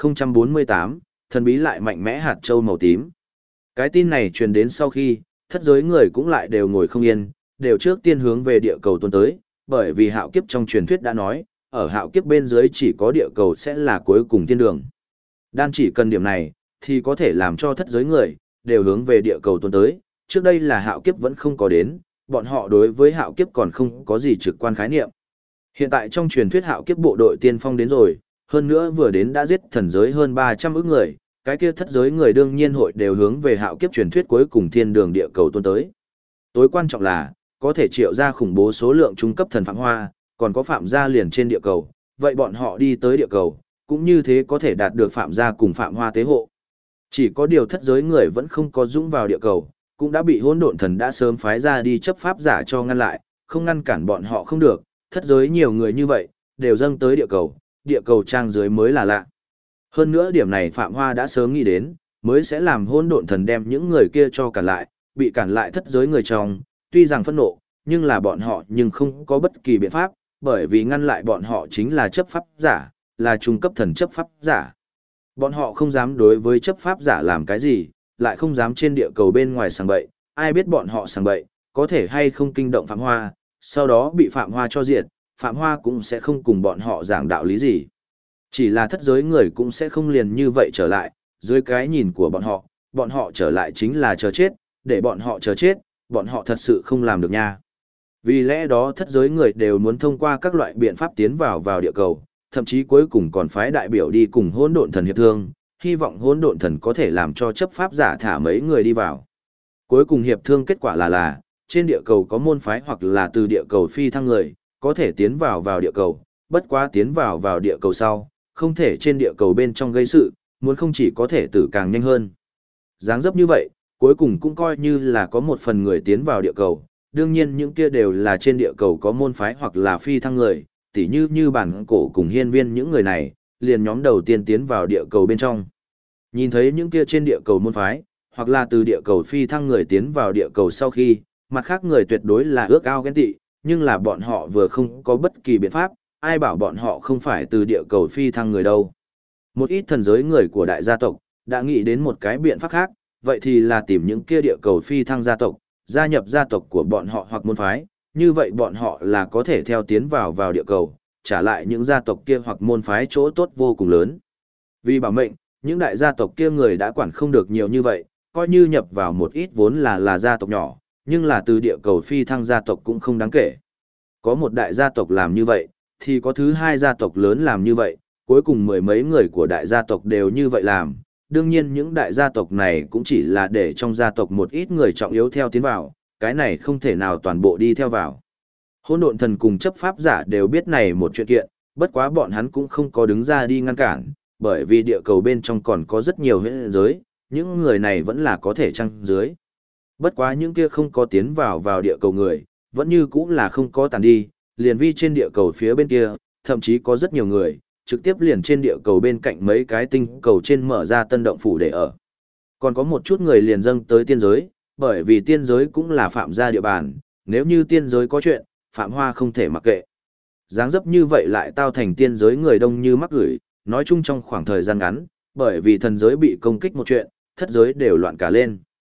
2048, thần bí lại mạnh mẽ hạt châu màu tím. Cái tin này truyền đến sau khi, thất giới người cũng lại đều ngồi không yên, đều trước tiên hướng về địa cầu tuôn tới, bởi vì hạo kiếp trong truyền thuyết đã nói, ở hạo kiếp bên dưới chỉ có địa cầu sẽ là cuối cùng thiên đường. Đan chỉ cần điểm này, thì có thể làm cho thất giới người, đều hướng về địa cầu tuôn tới, trước đây là hạo kiếp vẫn không có đến, bọn họ đối với hạo kiếp còn không có gì trực quan khái niệm. Hiện tại trong truyền thuyết hạo kiếp bộ đội tiên phong đến rồi, hơn nữa vừa đến đã giết thần giới hơn 300 ức người, cái kia thất giới người đương nhiên hội đều hướng về hạo kiếp truyền thuyết cuối cùng thiên đường địa cầu tuôn tới. Tối quan trọng là, có thể triệu ra khủng bố số lượng trung cấp thần Phạm Hoa, còn có Phạm gia liền trên địa cầu, vậy bọn họ đi tới địa cầu, cũng như thế có thể đạt được Phạm gia cùng Phạm Hoa tế hộ. Chỉ có điều thất giới người vẫn không có dũng vào địa cầu, cũng đã bị hỗn độn thần đã sớm phái ra đi chấp pháp giả cho ngăn lại, không ngăn cản bọn họ không được, thất giới nhiều người như vậy, đều dâng tới địa cầu trang dưới mới là lạ. Hơn nữa điểm này Phạm Hoa đã sớm nghĩ đến, mới sẽ làm hỗn độn thần đem những người kia cho cản lại, bị cản lại thất giới người trong, tuy rằng phẫn nộ, nhưng là bọn họ nhưng không có bất kỳ biện pháp, bởi vì ngăn lại bọn họ chính là chấp pháp giả, là trung cấp thần chấp pháp giả. Bọn họ không dám đối với chấp pháp giả làm cái gì, lại không dám trên địa cầu bên ngoài sàng bậy, ai biết bọn họ sàng bậy, có thể hay không kinh động Phạm Hoa, sau đó bị Phạm Hoa cho diệt, Phạm Hoa cũng sẽ không cùng bọn họ giảng đạo lý gì. Chỉ là thất giới người cũng sẽ không liền như vậy trở lại, dưới cái nhìn của bọn họ trở lại chính là chờ chết, để bọn họ chờ chết, bọn họ thật sự không làm được nha. Vì lẽ đó thất giới người đều muốn thông qua các loại biện pháp tiến vào địa cầu, thậm chí cuối cùng còn phái đại biểu đi cùng hỗn độn thần hiệp thương, hy vọng hỗn độn thần có thể làm cho chấp pháp giả thả mấy người đi vào. Cuối cùng hiệp thương kết quả là trên địa cầu có môn phái hoặc là từ địa cầu phi thăng người, có thể tiến vào địa cầu, bất quá tiến vào địa cầu sau, không thể trên địa cầu bên trong gây sự, muốn không chỉ có thể tử càng nhanh hơn. Dáng dấp như vậy, cuối cùng cũng coi như là có một phần người tiến vào địa cầu, đương nhiên những kia đều là trên địa cầu có môn phái hoặc là phi thăng người, tỉ như bản cổ cùng hiên viên những người này, liền nhóm đầu tiên tiến vào địa cầu bên trong. Nhìn thấy những kia trên địa cầu môn phái, hoặc là từ địa cầu phi thăng người tiến vào địa cầu sau khi, mặt khác người tuyệt đối là ước ao ghen tị, nhưng là bọn họ vừa không có bất kỳ biện pháp, ai bảo bọn họ không phải từ địa cầu phi thăng người đâu. Một ít thần giới người của đại gia tộc, đã nghĩ đến một cái biện pháp khác, vậy thì là tìm những kia địa cầu phi thăng gia tộc, gia nhập gia tộc của bọn họ hoặc môn phái, như vậy bọn họ là có thể theo tiến vào địa cầu, trả lại những gia tộc kia hoặc môn phái chỗ tốt vô cùng lớn. Vì bảo mệnh, những đại gia tộc kia người đã quản không được nhiều như vậy, coi như nhập vào một ít vốn là gia tộc nhỏ, nhưng là từ địa cầu phi thăng gia tộc cũng không đáng kể. Có một đại gia tộc làm như vậy, thì có thứ hai gia tộc lớn làm như vậy, cuối cùng mười mấy người của đại gia tộc đều như vậy làm. Đương nhiên những đại gia tộc này cũng chỉ là để trong gia tộc một ít người trọng yếu theo tiến vào, cái này không thể nào toàn bộ đi theo vào. Hỗn độn thần cùng chấp pháp giả đều biết này một chuyện kiện, bất quá bọn hắn cũng không có đứng ra đi ngăn cản, bởi vì địa cầu bên trong còn có rất nhiều huyễn giới, những người này vẫn là có thể trăng dưới. Bất quá những kia không có tiến vào địa cầu người, vẫn như cũng là không có tàn đi, liền vi trên địa cầu phía bên kia, thậm chí có rất nhiều người, trực tiếp liền trên địa cầu bên cạnh mấy cái tinh cầu trên mở ra tân động phủ để ở. Còn có một chút người liền dâng tới tiên giới, bởi vì tiên giới cũng là phạm gia địa bàn, nếu như tiên giới có chuyện, Phạm Hoa không thể mặc kệ. Dáng dấp như vậy lại tao thành tiên giới người đông như mắc gửi, nói chung trong khoảng thời gian ngắn, bởi vì thần giới bị công kích một chuyện, thất giới đều loạn cả lên.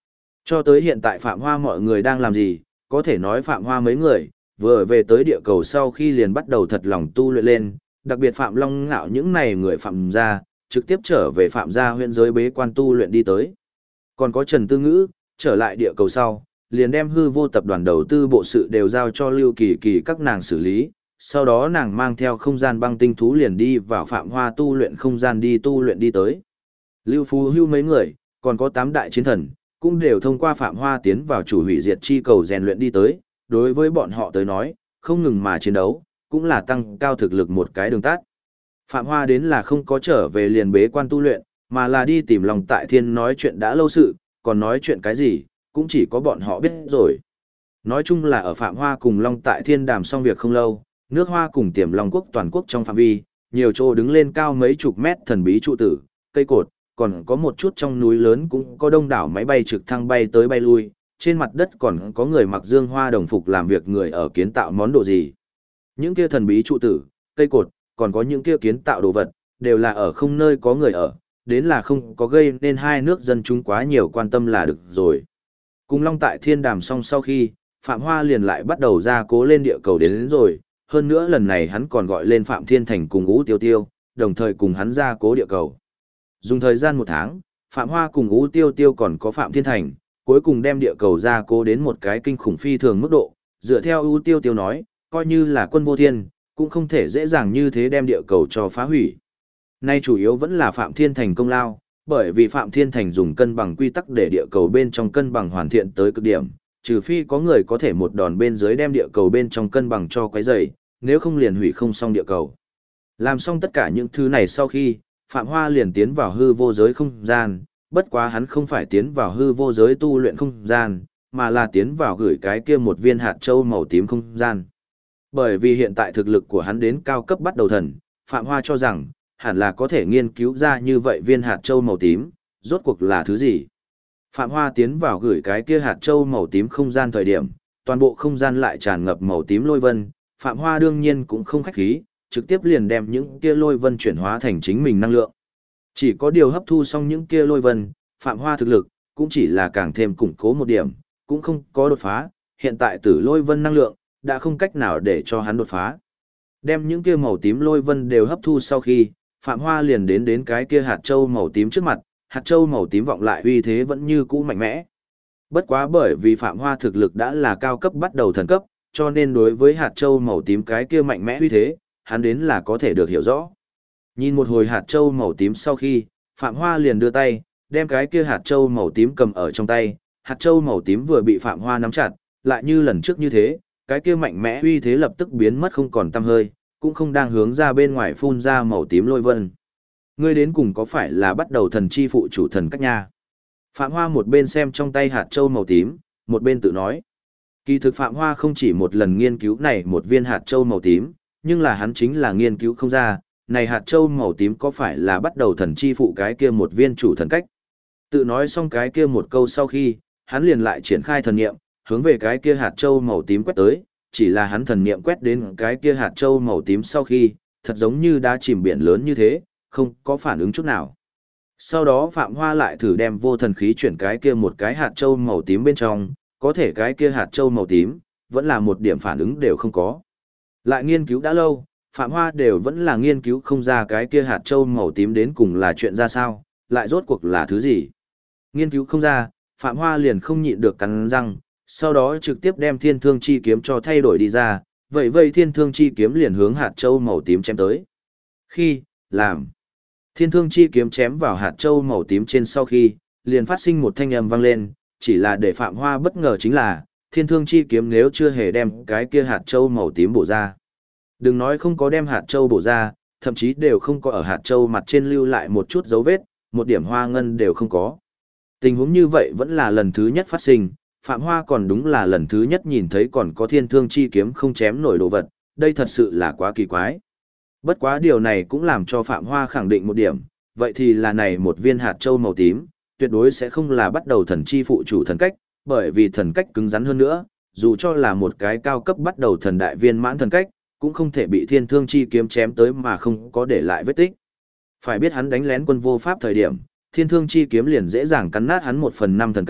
Cho tới hiện tại Phạm Hoa mọi người đang làm gì, có thể nói Phạm Hoa mấy người, vừa về tới địa cầu sau khi liền bắt đầu thật lòng tu luyện lên, đặc biệt Phạm Long Ngạo những này người Phạm gia, trực tiếp trở về Phạm gia huyện giới bế quan tu luyện đi tới. Còn có Trần Tư Ngữ, trở lại địa cầu sau, liền đem hư vô tập đoàn đầu tư bộ sự đều giao cho Lưu Kỳ Kỳ các nàng xử lý, sau đó nàng mang theo không gian băng tinh thú liền đi vào Phạm Hoa tu luyện không gian đi tu luyện đi tới. Lưu Phú Hưu mấy người, còn có 8 đại chiến thần, cũng đều thông qua Phạm Hoa tiến vào chủ hủy diệt chi cầu rèn luyện đi tới, đối với bọn họ tới nói, không ngừng mà chiến đấu, cũng là tăng cao thực lực một cái đường tắt. Phạm Hoa đến là không có trở về liền bế quan tu luyện, mà là đi tìm lòng tại thiên nói chuyện đã lâu sự, còn nói chuyện cái gì, cũng chỉ có bọn họ biết rồi. Nói chung là ở Phạm Hoa cùng Long Tại Thiên đàm xong việc không lâu, nước Hoa cùng Tiềm Long quốc toàn quốc trong phạm vi, nhiều chỗ đứng lên cao mấy chục mét thần bí trụ tử, cây cột, còn có một chút trong núi lớn cũng có đông đảo máy bay trực thăng bay tới bay lui, trên mặt đất còn có người mặc dương hoa đồng phục làm việc người ở kiến tạo món đồ gì. Những kia thần bí trụ tử, cây cột, còn có những kia kiến tạo đồ vật, đều là ở không nơi có người ở, đến là không có gây nên hai nước dân chúng quá nhiều quan tâm là được rồi. Cùng Long Tại Thiên đàm xong sau khi, Phạm Hoa liền lại bắt đầu ra cố lên địa cầu đến rồi, hơn nữa lần này hắn còn gọi lên Phạm Thiên Thành cùng Ú Tiêu Tiêu, đồng thời cùng hắn ra cố địa cầu. Dùng thời gian 1 tháng, Phạm Hoa cùng Ú Tiêu Tiêu còn có Phạm Thiên Thành, cuối cùng đem địa cầu ra cố đến một cái kinh khủng phi thường mức độ, dựa theo Ú Tiêu Tiêu nói, coi như là quân vô thiên, cũng không thể dễ dàng như thế đem địa cầu cho phá hủy. Nay chủ yếu vẫn là Phạm Thiên Thành công lao, bởi vì Phạm Thiên Thành dùng cân bằng quy tắc để địa cầu bên trong cân bằng hoàn thiện tới cực điểm, trừ phi có người có thể một đòn bên dưới đem địa cầu bên trong cân bằng cho quấy rầy, nếu không liền hủy không xong địa cầu. Làm xong tất cả những thứ này sau khi, Phạm Hoa liền tiến vào hư vô giới không gian, bất quá hắn không phải tiến vào hư vô giới tu luyện không gian, mà là tiến vào gửi cái kia một viên hạt châu màu tím không gian. Bởi vì hiện tại thực lực của hắn đến cao cấp bắt đầu thần, Phạm Hoa cho rằng, hẳn là có thể nghiên cứu ra như vậy viên hạt châu màu tím, rốt cuộc là thứ gì. Phạm Hoa tiến vào gửi cái kia hạt châu màu tím không gian thời điểm, toàn bộ không gian lại tràn ngập màu tím lôi vân, Phạm Hoa đương nhiên cũng không khách khí, trực tiếp liền đem những kia lôi vân chuyển hóa thành chính mình năng lượng. Chỉ có điều hấp thu xong những kia lôi vân, Phạm Hoa thực lực cũng chỉ là càng thêm củng cố một điểm, cũng không có đột phá, hiện tại tử lôi vân năng lượng đã không cách nào để cho hắn đột phá. Đem những kia màu tím lôi vân đều hấp thu sau khi, Phạm Hoa liền đến cái kia hạt châu màu tím trước mặt, hạt châu màu tím vọng lại uy thế vẫn như cũ mạnh mẽ. Bất quá bởi vì Phạm Hoa thực lực đã là cao cấp bắt đầu thần cấp, cho nên đối với hạt châu màu tím cái kia mạnh mẽ uy thế, hắn đến là có thể được hiểu rõ. Nhìn một hồi hạt châu màu tím sau khi, Phạm Hoa liền đưa tay, đem cái kia hạt châu màu tím cầm ở trong tay, hạt châu màu tím vừa bị Phạm Hoa nắm chặt, lại như lần trước như thế, cái kia mạnh mẽ uy thế lập tức biến mất không còn tăm hơi, cũng không đang hướng ra bên ngoài phun ra màu tím lôi vân. Ngươi đến cùng có phải là bắt đầu thần chi phụ chủ thần cách nha? Phạm Hoa một bên xem trong tay hạt châu màu tím, một bên tự nói. Kỳ thực Phạm Hoa không chỉ một lần nghiên cứu này một viên hạt châu màu tím, nhưng là hắn chính là nghiên cứu không ra, này hạt châu màu tím có phải là bắt đầu thần chi phụ cái kia một viên chủ thần cách. Tự nói xong cái kia một câu sau khi, hắn liền lại triển khai thần niệm, hướng về cái kia hạt châu màu tím quét tới, chỉ là hắn thần niệm quét đến cái kia hạt châu màu tím sau khi, thật giống như đã chìm biển lớn như thế, không có phản ứng chút nào. Sau đó Phạm Hoa lại thử đem vô thần khí chuyển cái kia một cái hạt châu màu tím bên trong, có thể cái kia hạt châu màu tím, vẫn là một điểm phản ứng đều không có. Lại nghiên cứu đã lâu, Phạm Hoa đều vẫn là nghiên cứu không ra cái kia hạt châu màu tím đến cùng là chuyện ra sao, lại rốt cuộc là thứ gì. Nghiên cứu không ra, Phạm Hoa liền không nhịn được cắn răng, sau đó trực tiếp đem thiên thương chi kiếm cho thay đổi đi ra, vậy thiên thương chi kiếm liền hướng hạt châu màu tím chém tới. Khi, làm, thiên thương chi kiếm chém vào hạt châu màu tím trên sau khi, liền phát sinh một thanh âm vang lên, chỉ là để Phạm Hoa bất ngờ chính là, thiên thương chi kiếm nếu chưa hề đem cái kia hạt châu màu tím bổ ra. Đừng nói không có đem hạt châu bổ ra, thậm chí đều không có ở hạt châu mặt trên lưu lại một chút dấu vết, một điểm hoa ngân đều không có. Tình huống như vậy vẫn là lần thứ nhất phát sinh, Phạm Hoa còn đúng là lần thứ nhất nhìn thấy còn có thiên thương chi kiếm không chém nổi đồ vật, đây thật sự là quá kỳ quái. Bất quá điều này cũng làm cho Phạm Hoa khẳng định một điểm, vậy thì là này một viên hạt châu màu tím, tuyệt đối sẽ không là bắt đầu thần chi phụ chủ thần cách, bởi vì thần cách cứng rắn hơn nữa, dù cho là một cái cao cấp bắt đầu thần đại viên mãn thần cách, cũng không thể bị thiên thương chi kiếm chém tới mà không có để lại vết tích. Phải biết hắn đánh lén quân vô pháp thời điểm, thiên thương chi kiếm liền dễ dàng cắn nát hắn 1/5 thần cách,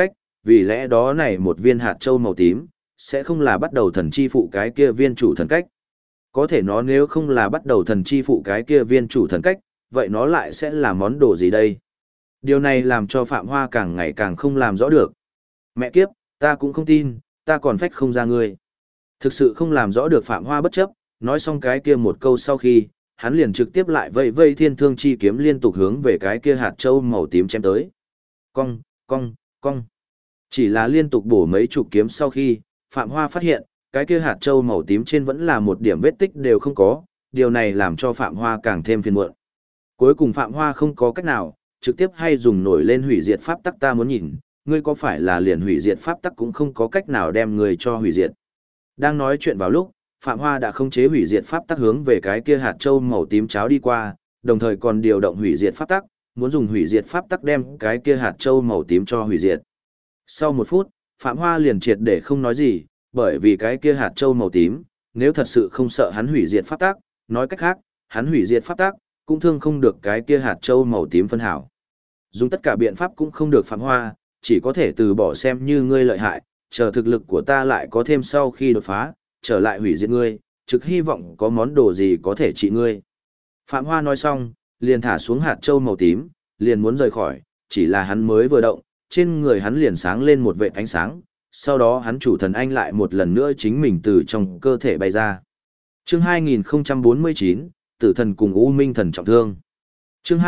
vì lẽ đó này một viên hạt châu màu tím, sẽ không là bắt đầu thần chi phụ cái kia viên chủ thần cách. Có thể nó nếu không là bắt đầu thần chi phụ cái kia viên chủ thần cách, vậy nó lại sẽ là món đồ gì đây? Điều này làm cho Phạm Hoa càng ngày càng không làm rõ được. Mẹ kiếp, ta cũng không tin, ta còn phách không ra ngươi. Thực sự không làm rõ được Phạm Hoa bất chấp, nói xong cái kia một câu sau khi, hắn liền trực tiếp lại vây vây thiên thương chi kiếm liên tục hướng về cái kia hạt châu màu tím chém tới. Cong, cong, cong. Chỉ là liên tục bổ mấy chục kiếm sau khi, Phạm Hoa phát hiện, cái kia hạt châu màu tím trên vẫn là một điểm vết tích đều không có, điều này làm cho Phạm Hoa càng thêm phiền muộn. Cuối cùng Phạm Hoa không có cách nào, trực tiếp hay dùng nổi lên hủy diệt pháp tắc ta muốn nhìn, ngươi có phải là liền hủy diệt pháp tắc cũng không có cách nào đem người cho hủy diệt. Đang nói chuyện vào lúc, Phạm Hoa đã khống chế hủy diệt pháp tắc hướng về cái kia hạt châu màu tím cháo đi qua, đồng thời còn điều động hủy diệt pháp tắc, muốn dùng hủy diệt pháp tắc đem cái kia hạt châu màu tím cho hủy diệt. Sau một phút, Phạm Hoa liền triệt để không nói gì, bởi vì cái kia hạt châu màu tím, nếu thật sự không sợ hắn hủy diệt pháp tắc, nói cách khác, hắn hủy diệt pháp tắc, cũng thương không được cái kia hạt châu màu tím phân hảo. Dùng tất cả biện pháp cũng không được Phạm Hoa, chỉ có thể từ bỏ xem như ngươi lợi hại, chờ thực lực của ta lại có thêm sau khi đột phá, trở lại hủy diệt ngươi, trực hy vọng có món đồ gì có thể trị ngươi. Phạm Hoa nói xong, liền thả xuống hạt châu màu tím, liền muốn rời khỏi, chỉ là hắn mới vừa động, trên người hắn liền sáng lên một vệt ánh sáng, sau đó hắn chủ thần anh lại một lần nữa chính mình từ trong cơ thể bay ra. Chương 2049, Tử thần cùng U Minh thần trọng thương. Chương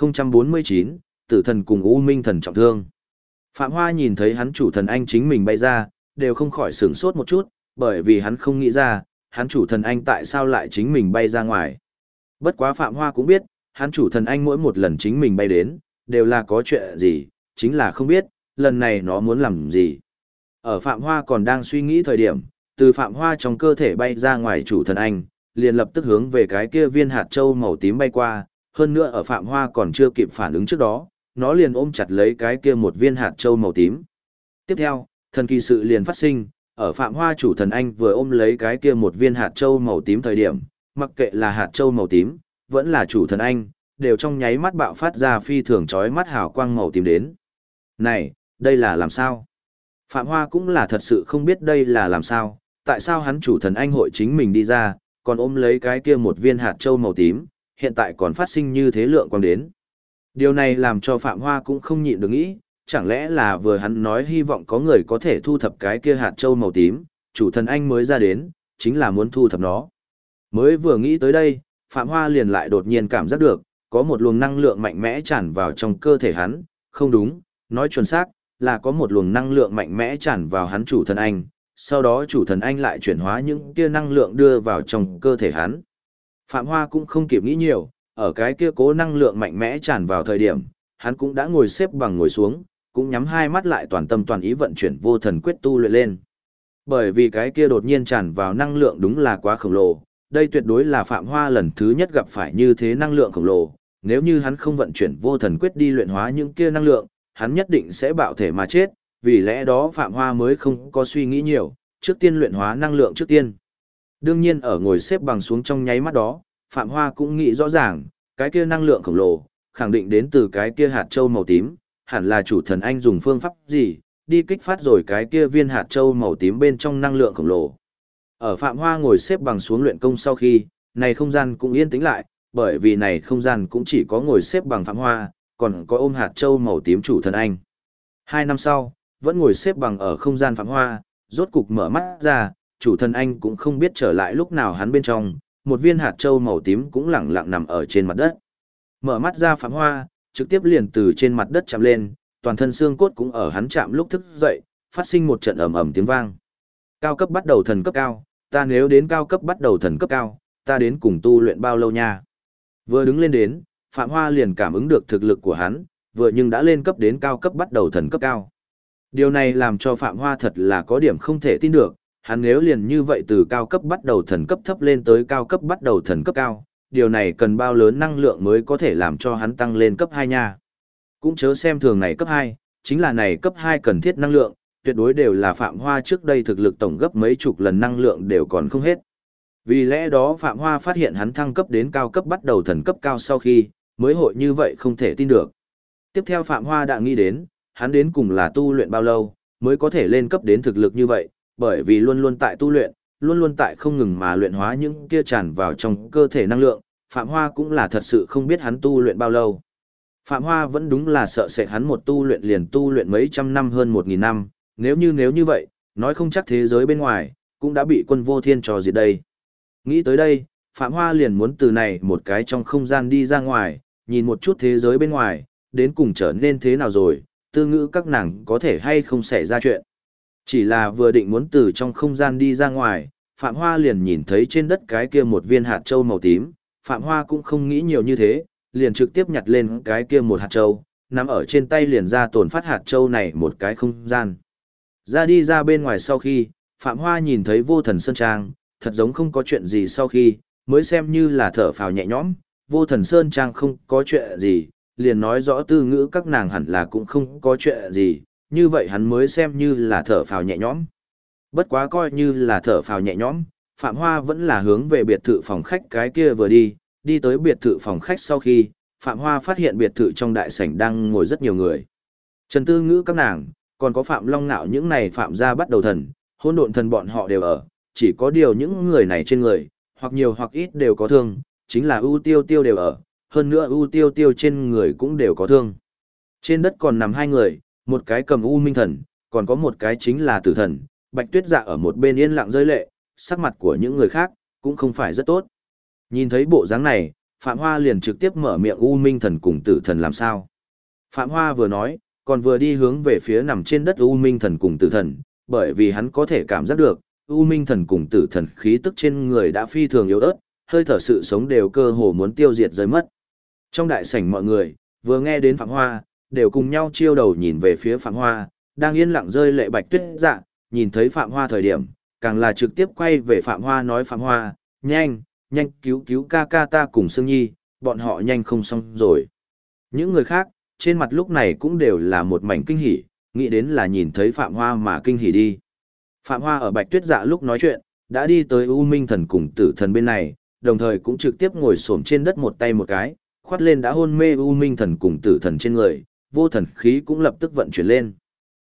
2049, Tử thần cùng U Minh thần trọng thương. Phạm Hoa nhìn thấy hắn chủ thần anh chính mình bay ra, đều không khỏi sửng sốt một chút, bởi vì hắn không nghĩ ra, hắn chủ thần anh tại sao lại chính mình bay ra ngoài. Bất quá Phạm Hoa cũng biết, hắn chủ thần anh mỗi một lần chính mình bay đến, đều là có chuyện gì, chính là không biết, lần này nó muốn làm gì. Ở Phạm Hoa còn đang suy nghĩ thời điểm, từ Phạm Hoa trong cơ thể bay ra ngoài chủ thần anh, liền lập tức hướng về cái kia viên hạt châu màu tím bay qua, hơn nữa ở Phạm Hoa còn chưa kịp phản ứng trước đó, nó liền ôm chặt lấy cái kia một viên hạt châu màu tím. Tiếp theo, thần kỳ sự liền phát sinh, ở Phạm Hoa chủ thần anh vừa ôm lấy cái kia một viên hạt châu màu tím thời điểm, mặc kệ là hạt châu màu tím, vẫn là chủ thần anh, đều trong nháy mắt bạo phát ra phi thường chói mắt hào quang màu tím đến. Này, đây là làm sao? Phạm Hoa cũng là thật sự không biết đây là làm sao, tại sao hắn chủ thần anh hội chính mình đi ra, còn ôm lấy cái kia một viên hạt châu màu tím, hiện tại còn phát sinh như thế lượng quang đến. Điều này làm cho Phạm Hoa cũng không nhịn được nghĩ, chẳng lẽ là vừa hắn nói hy vọng có người có thể thu thập cái kia hạt châu màu tím, chủ thần anh mới ra đến, chính là muốn thu thập nó. Mới vừa nghĩ tới đây, Phạm Hoa liền lại đột nhiên cảm giác được, có một luồng năng lượng mạnh mẽ tràn vào trong cơ thể hắn, không đúng, nói chuẩn xác, là có một luồng năng lượng mạnh mẽ tràn vào hắn chủ thần anh, sau đó chủ thần anh lại chuyển hóa những kia năng lượng đưa vào trong cơ thể hắn. Phạm Hoa cũng không kịp nghĩ nhiều, ở cái kia cố năng lượng mạnh mẽ tràn vào thời điểm, hắn cũng đã ngồi xếp bằng ngồi xuống, cũng nhắm hai mắt lại toàn tâm toàn ý vận chuyển vô thần quyết tu luyện lên. Bởi vì cái kia đột nhiên tràn vào năng lượng đúng là quá khổng lồ, đây tuyệt đối là Phạm Hoa lần thứ nhất gặp phải như thế năng lượng khổng lồ, nếu như hắn không vận chuyển vô thần quyết đi luyện hóa những kia năng lượng, hắn nhất định sẽ bạo thể mà chết, vì lẽ đó Phạm Hoa mới không có suy nghĩ nhiều, trước tiên luyện hóa năng lượng trước tiên. Đương nhiên ở ngồi xếp bằng xuống trong nháy mắt đó, Phạm Hoa cũng nghĩ rõ ràng, cái kia năng lượng khổng lồ, khẳng định đến từ cái kia hạt châu màu tím, hẳn là chủ thần anh dùng phương pháp gì, đi kích phát rồi cái kia viên hạt châu màu tím bên trong năng lượng khổng lồ. Ở Phạm Hoa ngồi xếp bằng xuống luyện công sau khi, này không gian cũng yên tĩnh lại, bởi vì này không gian cũng chỉ có ngồi xếp bằng Phạm Hoa, còn có ôm hạt châu màu tím chủ thần anh. 2 năm sau, vẫn ngồi xếp bằng ở không gian Phạm Hoa, rốt cục mở mắt ra, chủ thần anh cũng không biết trở lại lúc nào hắn bên trong, một viên hạt châu màu tím cũng lẳng lặng nằm ở trên mặt đất. Mở mắt ra Phạm Hoa, trực tiếp liền từ trên mặt đất chạm lên, toàn thân xương cốt cũng ở hắn chạm lúc thức dậy, phát sinh một trận ầm ầm tiếng vang. Cao cấp bắt đầu thần cấp cao, ta nếu đến cao cấp bắt đầu thần cấp cao, ta đến cùng tu luyện bao lâu nha? Vừa đứng lên đến, Phạm Hoa liền cảm ứng được thực lực của hắn, vừa nhưng đã lên cấp đến cao cấp bắt đầu thần cấp cao. Điều này làm cho Phạm Hoa thật là có điểm không thể tin được, hắn nếu liền như vậy từ cao cấp bắt đầu thần cấp thấp lên tới cao cấp bắt đầu thần cấp cao, điều này cần bao lớn năng lượng mới có thể làm cho hắn tăng lên cấp 2 nha. Cũng chớ xem thường này cấp 2, chính là này cấp 2 cần thiết năng lượng, tuyệt đối đều là Phạm Hoa trước đây thực lực tổng gấp mấy chục lần năng lượng đều còn không hết. Vì lẽ đó Phạm Hoa phát hiện hắn thăng cấp đến cao cấp bắt đầu thần cấp cao sau khi, mới hội như vậy không thể tin được. Tiếp theo Phạm Hoa đã nghĩ đến, hắn đến cùng là tu luyện bao lâu, mới có thể lên cấp đến thực lực như vậy, bởi vì luôn luôn tại tu luyện, luôn luôn tại không ngừng mà luyện hóa những kia tràn vào trong cơ thể năng lượng, Phạm Hoa cũng là thật sự không biết hắn tu luyện bao lâu. Phạm Hoa vẫn đúng là sợ sệt hắn một tu luyện liền tu luyện mấy trăm năm hơn 1.000 năm, nếu như vậy, nói không chắc thế giới bên ngoài, cũng đã bị quân vô thiên trò diệt đây. Nghĩ tới đây, Phạm Hoa liền muốn từ này một cái trong không gian đi ra ngoài, nhìn một chút thế giới bên ngoài, đến cùng trở nên thế nào rồi, tư ngữ các nàng có thể hay không xảy ra chuyện. Chỉ là vừa định muốn từ trong không gian đi ra ngoài, Phạm Hoa liền nhìn thấy trên đất cái kia một viên hạt châu màu tím, Phạm Hoa cũng không nghĩ nhiều như thế, liền trực tiếp nhặt lên cái kia một hạt châu, nắm ở trên tay liền ra tổn phát hạt châu này một cái không gian. Ra đi ra bên ngoài sau khi, Phạm Hoa nhìn thấy vô thần sơn trang, thật giống không có chuyện gì sau khi, mới xem như là thở phào nhẹ nhõm, vô thần sơn trang không có chuyện gì, liền nói rõ tư ngữ các nàng hẳn là cũng không có chuyện gì, như vậy hắn mới xem như là thở phào nhẹ nhõm. Bất quá coi như là thở phào nhẹ nhõm, Phạm Hoa vẫn là hướng về biệt thự phòng khách cái kia vừa đi, đi tới biệt thự phòng khách sau khi, Phạm Hoa phát hiện biệt thự trong đại sảnh đang ngồi rất nhiều người. Trần Tư Ngữ các nàng, còn có Phạm Long Nạo những này Phạm gia bắt đầu thần, hôn độn thần bọn họ đều ở, chỉ có điều những người này trên người, hoặc nhiều hoặc ít đều có thương, chính là ưu tiêu tiêu đều ở, hơn nữa ưu tiêu tiêu trên người cũng đều có thương. Trên đất còn nằm hai người, một cái cầm U Minh Thần, còn có một cái chính là Tử Thần, Bạch Tuyết Dạ ở một bên yên lặng rơi lệ, sắc mặt của những người khác cũng không phải rất tốt. Nhìn thấy bộ dáng này, Phạm Hoa liền trực tiếp mở miệng U Minh Thần cùng Tử Thần làm sao. Phạm Hoa vừa nói, còn vừa đi hướng về phía nằm trên đất U Minh Thần cùng Tử Thần, bởi vì hắn có thể cảm giác được, U Minh Thần cùng Tử Thần khí tức trên người đã phi thường yếu ớt, hơi thở sự sống đều cơ hồ muốn tiêu diệt rơi mất. Trong đại sảnh mọi người, vừa nghe đến Phạm Hoa, đều cùng nhau chiêu đầu nhìn về phía Phạm Hoa, đang yên lặng rơi lệ Bạch Tuyết Dạ, nhìn thấy Phạm Hoa thời điểm, càng là trực tiếp quay về Phạm Hoa nói Phạm Hoa, nhanh, nhanh cứu cứu ca ca ta cùng Sương Nhi, bọn họ nhanh không xong rồi. Những người khác, trên mặt lúc này cũng đều là một mảnh kinh hỉ, nghĩ đến là nhìn thấy Phạm Hoa mà kinh hỉ đi. Phạm Hoa ở Bạch Tuyết Dạ lúc nói chuyện, đã đi tới U Minh Thần cùng Tử Thần bên này, đồng thời cũng trực tiếp ngồi xổm trên đất một tay một cái, khoát lên đã hôn mê U Minh Thần cùng Tử Thần trên người, vô thần khí cũng lập tức vận chuyển lên.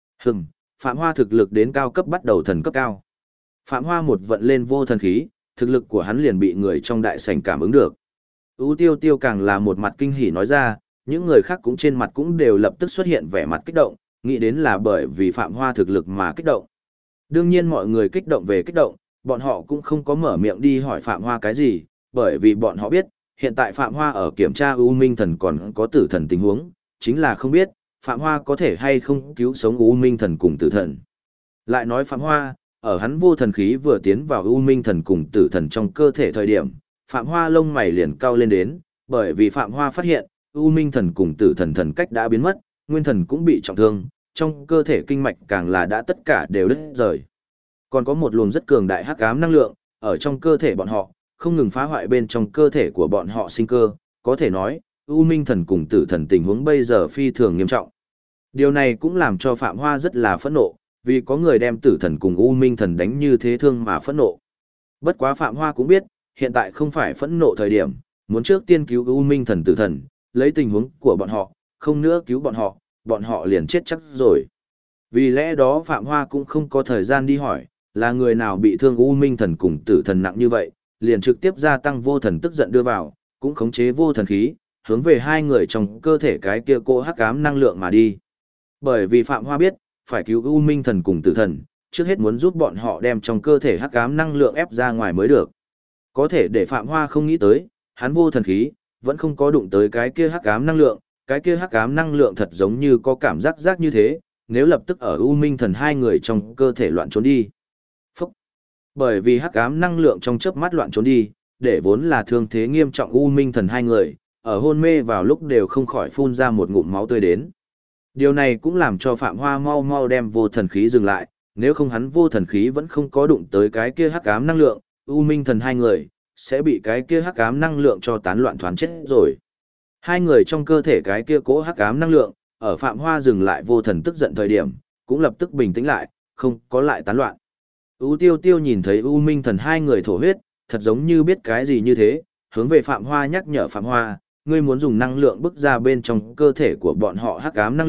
Phạm Hoa thực lực đến cao cấp bắt đầu thần cấp cao. Phạm Hoa một vận lên vô thần khí, thực lực của hắn liền bị người trong đại sảnh cảm ứng được. U Tiêu Tiêu càng là một mặt kinh hỉ nói ra, những người khác cũng trên mặt cũng đều lập tức xuất hiện vẻ mặt kích động, nghĩ đến là bởi vì Phạm Hoa thực lực mà kích động. Đương nhiên mọi người kích động về kích động, bọn họ cũng không có mở miệng đi hỏi Phạm Hoa cái gì, bởi vì bọn họ biết, hiện tại Phạm Hoa ở kiểm tra U Minh Thần còn có Tử Thần tình huống, chính là không biết, Phạm Hoa có thể hay không cứu sống U Minh Thần cùng Tử Thần. Lại nói Phạm Hoa, ở hắn vô thần khí vừa tiến vào U Minh Thần cùng Tử Thần trong cơ thể thời điểm, Phạm Hoa lông mày liền cau lên đến, bởi vì Phạm Hoa phát hiện, U Minh Thần cùng Tử Thần thần cách đã biến mất, Nguyên Thần cũng bị trọng thương, trong cơ thể kinh mạch càng là đã tất cả đều đứt rời. Còn có một luồng rất cường đại hắc ám năng lượng, ở trong cơ thể bọn họ, không ngừng phá hoại bên trong cơ thể của bọn họ sinh cơ, có thể nói, U Minh Thần cùng Tử Thần tình huống bây giờ phi thường nghiêm trọng. Điều này cũng làm cho Phạm Hoa rất là phẫn nộ, vì có người đem Tử Thần cùng U Minh Thần đánh như thế thương mà phẫn nộ. Bất quá Phạm Hoa cũng biết, hiện tại không phải phẫn nộ thời điểm, muốn trước tiên cứu U Minh Thần Tử Thần, lấy tình huống của bọn họ, không nữa cứu bọn họ liền chết chắc rồi. Vì lẽ đó Phạm Hoa cũng không có thời gian đi hỏi, là người nào bị thương U Minh Thần cùng Tử Thần nặng như vậy, liền trực tiếp gia tăng vô thần tức giận đưa vào, cũng khống chế vô thần khí, hướng về hai người trong cơ thể cái kia cô hắc ám năng lượng mà đi. Bởi vì Phạm Hoa biết, phải cứu U Minh Thần cùng Tử Thần, trước hết muốn giúp bọn họ đem trong cơ thể hắc ám năng lượng ép ra ngoài mới được. Có thể để Phạm Hoa không nghĩ tới, hắn vô thần khí, vẫn không có đụng tới cái kia hắc ám năng lượng, cái kia hắc ám năng lượng thật giống như có cảm giác rác như thế, nếu lập tức ở U Minh Thần hai người trong cơ thể loạn trốn đi. Phúc! Bởi vì hắc ám năng lượng trong chớp mắt loạn trốn đi, để vốn là thương thế nghiêm trọng U Minh Thần hai người, ở hôn mê vào lúc đều không khỏi phun ra một ngụm máu tươi đến. Điều này cũng làm cho Phạm Hoa mau mau đem vô thần khí dừng lại, nếu không hắn vô thần khí vẫn không có đụng tới cái kia hắc ám năng lượng, U Minh Thần hai người sẽ bị cái kia hắc ám năng lượng cho tán loạn thoáng chết rồi. Hai người trong cơ thể cái kia cố hắc ám năng lượng, ở Phạm Hoa dừng lại vô thần tức giận thời điểm, cũng lập tức bình tĩnh lại, không có lại tán loạn. U Tiêu Tiêu nhìn thấy U Minh Thần hai người thổ huyết, thật giống như biết cái gì như thế, hướng về Phạm Hoa nhắc nhở Phạm Hoa, ngươi muốn dùng năng lượng bức ra bên trong cơ thể của bọn họ hắc ám năng lượng,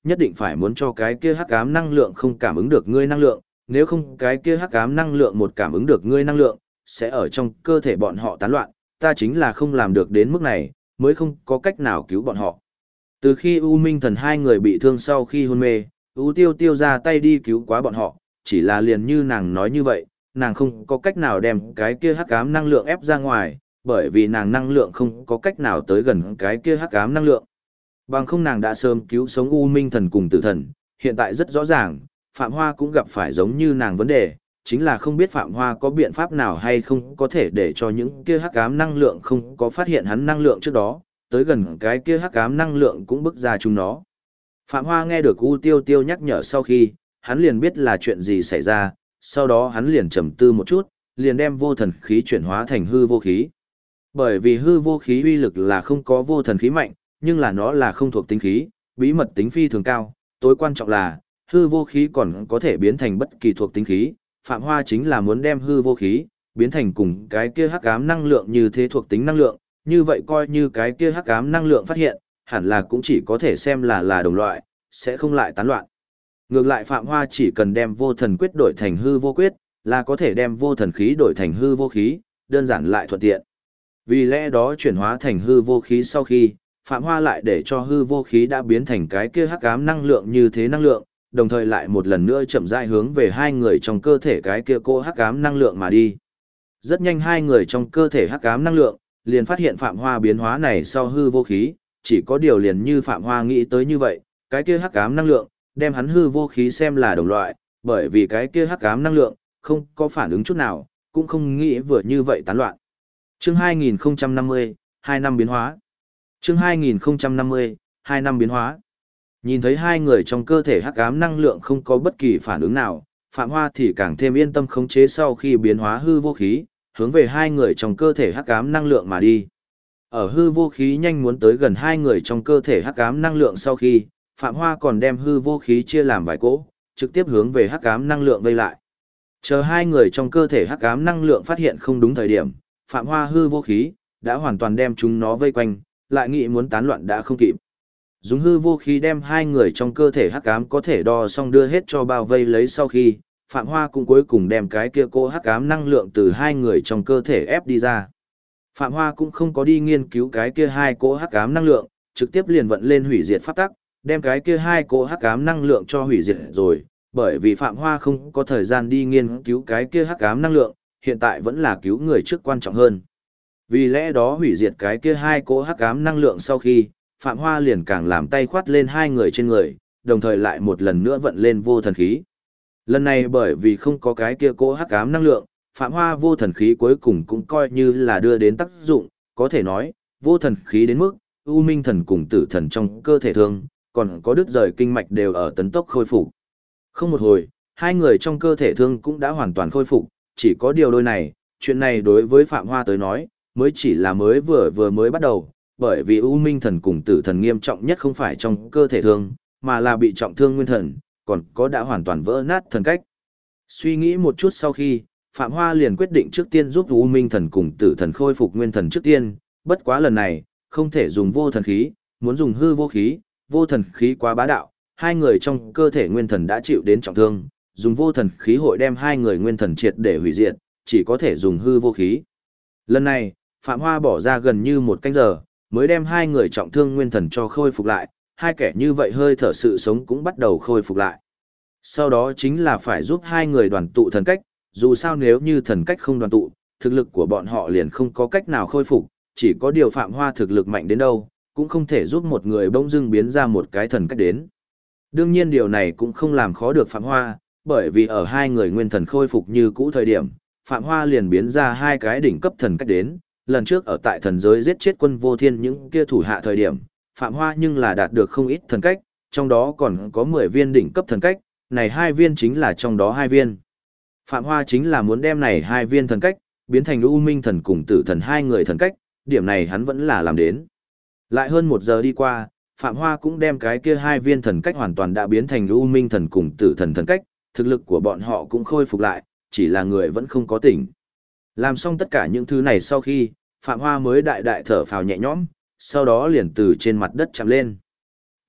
nhất định phải muốn cho cái kia hắc ám năng lượng không cảm ứng được ngươi năng lượng, nếu không cái kia hắc ám năng lượng một cảm ứng được ngươi năng lượng, sẽ ở trong cơ thể bọn họ tán loạn, ta chính là không làm được đến mức này, mới không có cách nào cứu bọn họ. Từ khi U Minh Thần hai người bị thương sau khi hôn mê, U Tiêu Tiêu ra tay đi cứu quá bọn họ, chỉ là liền như nàng nói như vậy, nàng không có cách nào đem cái kia hắc ám năng lượng ép ra ngoài, bởi vì nàng năng lượng không có cách nào tới gần cái kia hắc ám năng lượng. Bằng không nàng đã sớm cứu sống U Minh Thần cùng Tử Thần, hiện tại rất rõ ràng, Phạm Hoa cũng gặp phải giống như nàng vấn đề, chính là không biết Phạm Hoa có biện pháp nào hay không có thể để cho những kia hắc ám năng lượng không có phát hiện hắn năng lượng trước đó, tới gần cái kia hắc ám năng lượng cũng bức ra chúng nó. Phạm Hoa nghe được U Tiêu Tiêu nhắc nhở sau khi, hắn liền biết là chuyện gì xảy ra, sau đó hắn liền trầm tư một chút, liền đem vô thần khí chuyển hóa thành hư vô khí. Bởi vì hư vô khí uy lực là không có vô thần khí mạnh, nhưng là nó là không thuộc tính khí, bí mật tính phi thường cao, tối quan trọng là, hư vô khí còn có thể biến thành bất kỳ thuộc tính khí, Phạm Hoa chính là muốn đem hư vô khí, biến thành cùng cái kia hắc ám năng lượng như thế thuộc tính năng lượng, như vậy coi như cái kia hắc ám năng lượng phát hiện, hẳn là cũng chỉ có thể xem là đồng loại, sẽ không lại tán loạn. Ngược lại Phạm Hoa chỉ cần đem vô thần quyết đổi thành hư vô quyết, là có thể đem vô thần khí đổi thành hư vô khí, đơn giản lại thuận tiện. Vì lẽ đó chuyển hóa thành hư vô khí sau khi, Phạm Hoa lại để cho hư vô khí đã biến thành cái kia hắc ám năng lượng như thế năng lượng, đồng thời lại một lần nữa chậm rãi hướng về hai người trong cơ thể cái kia cô hắc ám năng lượng mà đi. Rất nhanh hai người trong cơ thể hắc ám năng lượng, liền phát hiện Phạm Hoa biến hóa này sau hư vô khí, chỉ có điều liền như Phạm Hoa nghĩ tới như vậy, cái kia hắc ám năng lượng, đem hắn hư vô khí xem là đồng loại, bởi vì cái kia hắc ám năng lượng, không có phản ứng chút nào, cũng không nghĩ vừa như vậy tán loạn. Chương 2050, 2 năm biến hóa. Chương 2050, 2 năm biến hóa. Nhìn thấy hai người trong cơ thể hắc ám năng lượng không có bất kỳ phản ứng nào, Phạm Hoa thì càng thêm yên tâm khống chế sau khi biến hóa hư vô khí, hướng về hai người trong cơ thể hắc ám năng lượng mà đi. Ở hư vô khí nhanh muốn tới gần hai người trong cơ thể hắc ám năng lượng sau khi, Phạm Hoa còn đem hư vô khí chia làm vài cỗ, trực tiếp hướng về hắc ám năng lượng vây lại. Chờ hai người trong cơ thể hắc ám năng lượng phát hiện không đúng thời điểm, Phạm Hoa hư vô khí đã hoàn toàn đem chúng nó vây quanh, lại nghĩ muốn tán loạn đã không kịp. Dùng hư vô khí đem hai người trong cơ thể hắc ám có thể đo xong đưa hết cho bao vây lấy sau khi, Phạm Hoa cũng cuối cùng đem cái kia cô hắc ám năng lượng từ hai người trong cơ thể ép đi ra. Phạm Hoa cũng không có đi nghiên cứu cái kia hai cỗ hắc ám năng lượng, trực tiếp liền vận lên hủy diệt pháp tắc, đem cái kia hai cỗ hắc ám năng lượng cho hủy diệt rồi, bởi vì Phạm Hoa không có thời gian đi nghiên cứu cái kia hắc ám năng lượng, hiện tại vẫn là cứu người trước quan trọng hơn. Vì lẽ đó hủy diệt cái kia hai cỗ hắc ám năng lượng sau khi, Phạm Hoa liền càng làm tay khoát lên hai người trên người, đồng thời lại một lần nữa vận lên vô thần khí. Lần này bởi vì không có cái kia cỗ hắc ám năng lượng, Phạm Hoa vô thần khí cuối cùng cũng coi như là đưa đến tác dụng, có thể nói, vô thần khí đến mức, U Minh Thần cùng Tử Thần trong cơ thể thương, còn có đứt rời kinh mạch đều ở tấn tốc khôi phục. Không một hồi, hai người trong cơ thể thương cũng đã hoàn toàn khôi phục, chỉ có điều đôi này, chuyện này đối với Phạm Hoa tới nói, mới chỉ là vừa mới bắt đầu, bởi vì U Minh Thần cùng Tử Thần nghiêm trọng nhất không phải trong cơ thể thương, mà là bị trọng thương nguyên thần, còn có đã hoàn toàn vỡ nát thần cách. Suy nghĩ một chút sau khi, Phạm Hoa liền quyết định trước tiên giúp U Minh Thần cùng Tử Thần khôi phục nguyên thần trước tiên, bất quá lần này, không thể dùng vô thần khí, muốn dùng hư vô khí, vô thần khí quá bá đạo, hai người trong cơ thể nguyên thần đã chịu đến trọng thương, dùng vô thần khí hội đem hai người nguyên thần triệt để hủy diệt, chỉ có thể dùng hư vô khí. Lần này, Phạm Hoa bỏ ra gần như một canh giờ, mới đem hai người trọng thương nguyên thần cho khôi phục lại, hai kẻ như vậy hơi thở sự sống cũng bắt đầu khôi phục lại. Sau đó chính là phải giúp hai người đoàn tụ thần cách, dù sao nếu như thần cách không đoàn tụ, thực lực của bọn họ liền không có cách nào khôi phục, chỉ có điều Phạm Hoa thực lực mạnh đến đâu, cũng không thể giúp một người bỗng dưng biến ra một cái thần cách đến. Đương nhiên điều này cũng không làm khó được Phạm Hoa, bởi vì ở hai người nguyên thần khôi phục như cũ thời điểm, Phạm Hoa liền biến ra hai cái đỉnh cấp thần cách đến, lần trước ở tại thần giới giết chết quân vô thiên những kia thủ hạ thời điểm, Phạm Hoa nhưng là đạt được không ít thần cách, trong đó còn có 10 viên đỉnh cấp thần cách, này hai viên chính là trong đó hai viên. Phạm Hoa chính là muốn đem này hai viên thần cách, biến thành U Minh Thần cùng Tử Thần hai người thần cách, điểm này hắn vẫn là làm đến. Lại hơn một giờ đi qua, Phạm Hoa cũng đem cái kia hai viên thần cách hoàn toàn đã biến thành U Minh Thần cùng Tử Thần thần cách, thực lực của bọn họ cũng khôi phục lại, chỉ là người vẫn không có tỉnh. Làm xong tất cả những thứ này sau khi, Phạm Hoa mới đại đại thở phào nhẹ nhõm, sau đó liền từ trên mặt đất chạm lên.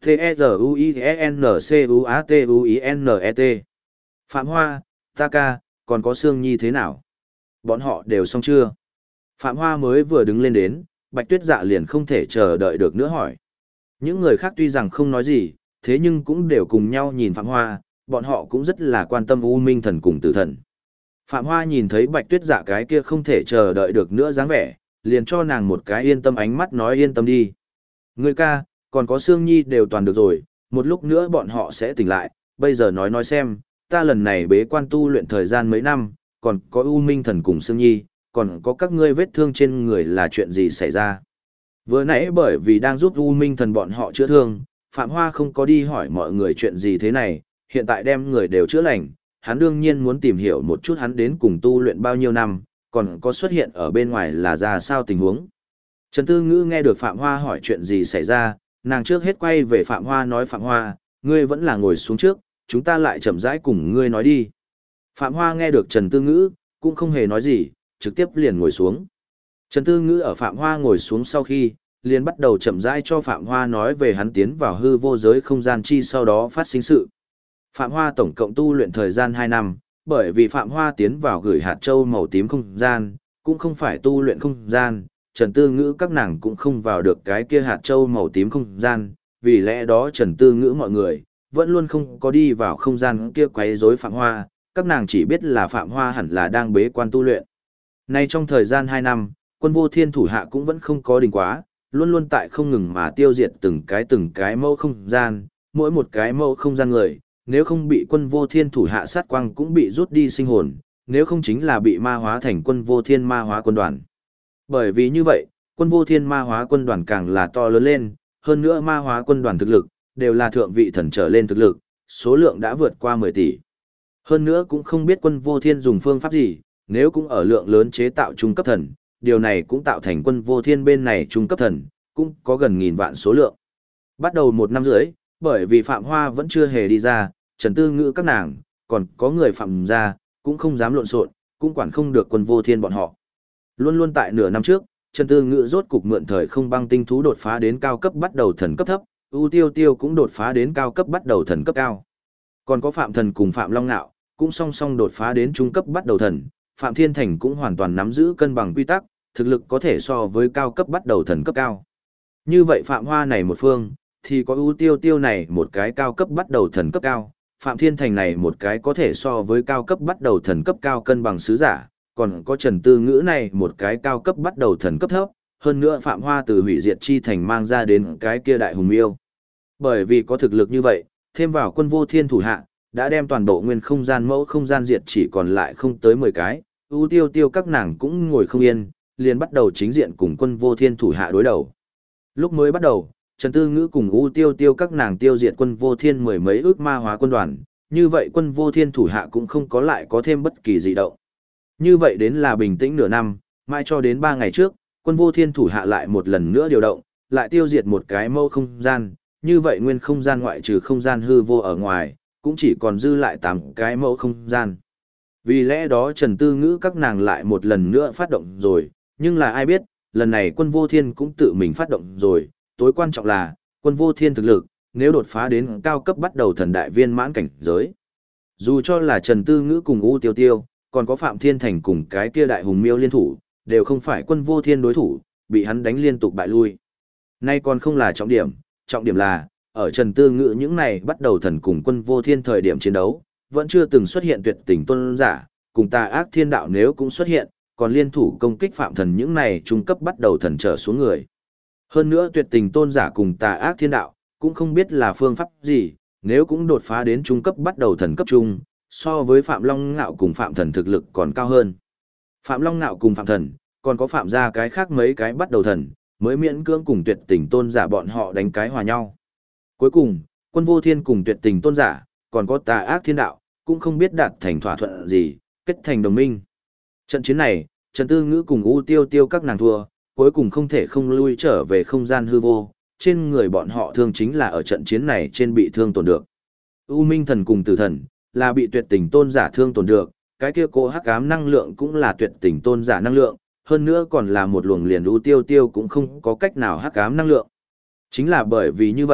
T-E-Z-U-I-E-N-C-U-A-T-U-I-N-E-T. Phạm Hoa, ta ca, còn có Sương Nhi thế nào? Bọn họ đều xong chưa? Phạm Hoa mới vừa đứng lên đến, Bạch Tuyết Dạ liền không thể chờ đợi được nữa hỏi. Những người khác tuy rằng không nói gì, thế nhưng cũng đều cùng nhau nhìn Phạm Hoa, bọn họ cũng rất là quan tâm U Minh Thần cùng Tử Thần. Phạm Hoa nhìn thấy Bạch Tuyết Dạ cái kia không thể chờ đợi được nữa dáng vẻ, liền cho nàng một cái yên tâm ánh mắt nói yên tâm đi. Người ca, còn có Sương Nhi đều toàn được rồi, một lúc nữa bọn họ sẽ tỉnh lại, bây giờ nói xem, ta lần này bế quan tu luyện thời gian mấy năm, còn có U Minh Thần cùng Sương Nhi, còn có các ngươi vết thương trên người là chuyện gì xảy ra. Vừa nãy bởi vì đang giúp U Minh Thần bọn họ chữa thương, Phạm Hoa không có đi hỏi mọi người chuyện gì thế này, hiện tại đem người đều chữa lành, hắn đương nhiên muốn tìm hiểu một chút hắn đến cùng tu luyện bao nhiêu năm, còn có xuất hiện ở bên ngoài là ra sao tình huống. Trần Tư Ngữ nghe được Phạm Hoa hỏi chuyện gì xảy ra, nàng trước hết quay về Phạm Hoa nói Phạm Hoa, ngươi vẫn là ngồi xuống trước, chúng ta lại chậm rãi cùng ngươi nói đi. Phạm Hoa nghe được Trần Tư Ngữ, cũng không hề nói gì, trực tiếp liền ngồi xuống. Trần Tư Ngữ ở Phạm Hoa ngồi xuống sau khi, liền bắt đầu chậm rãi cho Phạm Hoa nói về hắn tiến vào hư vô giới không gian chi sau đó phát sinh sự. Phạm Hoa tổng cộng tu luyện thời gian 2 năm, bởi vì Phạm Hoa tiến vào gửi hạt châu màu tím không gian, cũng không phải tu luyện không gian, Trần Tư Ngữ các nàng cũng không vào được cái kia hạt châu màu tím không gian, vì lẽ đó Trần Tư Ngữ mọi người, vẫn luôn không có đi vào không gian kia quấy rối Phạm Hoa, các nàng chỉ biết là Phạm Hoa hẳn là đang bế quan tu luyện. Nay trong thời gian 2 năm, Quân Vô Thiên thủ hạ cũng vẫn không có đình quá, luôn luôn tại không ngừng mà tiêu diệt từng cái mẫu không gian, mỗi một cái mẫu không gian người, nếu không bị Quân Vô Thiên thủ hạ sát quang cũng bị rút đi sinh hồn, nếu không chính là bị ma hóa thành Quân Vô Thiên ma hóa quân đoàn. Bởi vì như vậy, Quân Vô Thiên ma hóa quân đoàn càng là to lớn lên, hơn nữa ma hóa quân đoàn thực lực, đều là thượng vị thần trở lên thực lực, số lượng đã vượt qua 10 tỷ. Hơn nữa cũng không biết Quân Vô Thiên dùng phương pháp gì, nếu cũng ở lượng lớn chế tạo trung cấp thần, điều này cũng tạo thành Quân Vô Thiên bên này trung cấp thần, cũng có gần 1000 vạn số lượng. Bắt đầu 1 năm rưỡi, bởi vì Phạm Hoa vẫn chưa hề đi ra, Trần Tư Ngữ các nàng, còn có người Phạm ra, cũng không dám lộn xộn, cũng quản không được Quân Vô Thiên bọn họ. Luôn luôn tại nửa năm trước, Trần Tư Ngữ rốt cục mượn thời không băng tinh thú đột phá đến cao cấp bắt đầu thần cấp thấp, U Tiêu Tiêu cũng đột phá đến cao cấp bắt đầu thần cấp cao. Còn có Phạm Thần cùng Phạm Long Nạo, cũng song song đột phá đến trung cấp bắt đầu thần, Phạm Thiên Thành cũng hoàn toàn nắm giữ cân bằng quy tắc, thực lực có thể so với cao cấp bắt đầu thần cấp cao. Như vậy Phạm Hoa này một phương, thì có U Tiêu Tiêu này một cái cao cấp bắt đầu thần cấp cao, Phạm Thiên Thành này một cái có thể so với cao cấp bắt đầu thần cấp cao cân bằng sứ giả, còn có Trần Tư Ngữ này một cái cao cấp bắt đầu thần cấp thấp, hơn nữa Phạm Hoa từ hủy diệt chi thành mang ra đến cái kia đại hùng miêu. Bởi vì có thực lực như vậy, thêm vào Quân Vô Thiên thủ hạ, đã đem toàn bộ nguyên không gian mẫu không gian diệt chỉ còn lại không tới 10 cái, U Tiêu Tiêu các nàng cũng ngồi không yên, liền bắt đầu chính diện cùng Quân Vô Thiên thủ hạ đối đầu. Lúc mới bắt đầu, Trần Tư Ngữ cùng U Tiêu Tiêu các nàng tiêu diệt Quân Vô Thiên 10 mấy ước ma hóa quân đoàn, như vậy Quân Vô Thiên thủ hạ cũng không có lại có thêm bất kỳ dị động. Như vậy đến là bình tĩnh nửa năm, mãi cho đến 3 ngày trước, Quân Vô Thiên thủ hạ lại một lần nữa điều động, lại tiêu diệt một cái mẫu không gian, như vậy nguyên không gian ngoại trừ không gian hư vô ở ngoài, cũng chỉ còn dư lại 8 cái mẫu không gian. Vì lẽ đó Trần Tư Ngữ các nàng lại một lần nữa phát động rồi, nhưng là ai biết, lần này Quân Vô Thiên cũng tự mình phát động rồi, tối quan trọng là, Quân Vô Thiên thực lực, nếu đột phá đến cao cấp bắt đầu thần đại viên mãn cảnh giới. Dù cho là Trần Tư Ngữ cùng U Tiêu Tiêu, còn có Phạm Thiên Thành cùng cái kia đại hùng miêu liên thủ, đều không phải Quân Vô Thiên đối thủ, bị hắn đánh liên tục bại lui. Nay còn không là trọng điểm là, ở Trần Tư Ngữ những này bắt đầu thần cùng Quân Vô Thiên thời điểm chiến đấu, vẫn chưa từng xuất hiện tuyệt tình tôn giả, cùng tà ác thiên đạo nếu cũng xuất hiện, còn liên thủ công kích Phạm Thần những này trung cấp bắt đầu thần trở xuống người. Hơn nữa tuyệt tình tôn giả cùng tà ác thiên đạo, cũng không biết là phương pháp gì, nếu cũng đột phá đến trung cấp bắt đầu thần cấp trung, so với Phạm Long Ngạo cùng Phạm Thần thực lực còn cao hơn. Phạm Long Ngạo cùng Phạm Thần, còn có Phạm ra cái khác mấy cái bắt đầu thần, mới miễn cưỡng cùng tuyệt tình tôn giả bọn họ đánh cái hòa nhau. Cuối cùng, Quân Vô Thiên cùng tuyệt tình tôn giả, còn có tà ác thiên đạo, cũng không biết đạt thành thỏa thuận gì, kết thành đồng minh. Trận chiến này, Trần Tư Ngữ cùng U Tiêu Tiêu các nàng thua, cuối cùng không thể không lui trở về không gian hư vô, trên người bọn họ thương chính là ở trận chiến này trên bị thương tổn được. U Minh Thần cùng Tử Thần, là bị tuyệt tình tôn giả thương tổn được, cái kia cô hắc ám năng lượng cũng là tuyệt tình tôn giả năng lượng, hơn nữa còn là một luồng liền U Tiêu Tiêu cũng không có cách nào hắc ám năng lượng. Chính là bởi vì như vậy,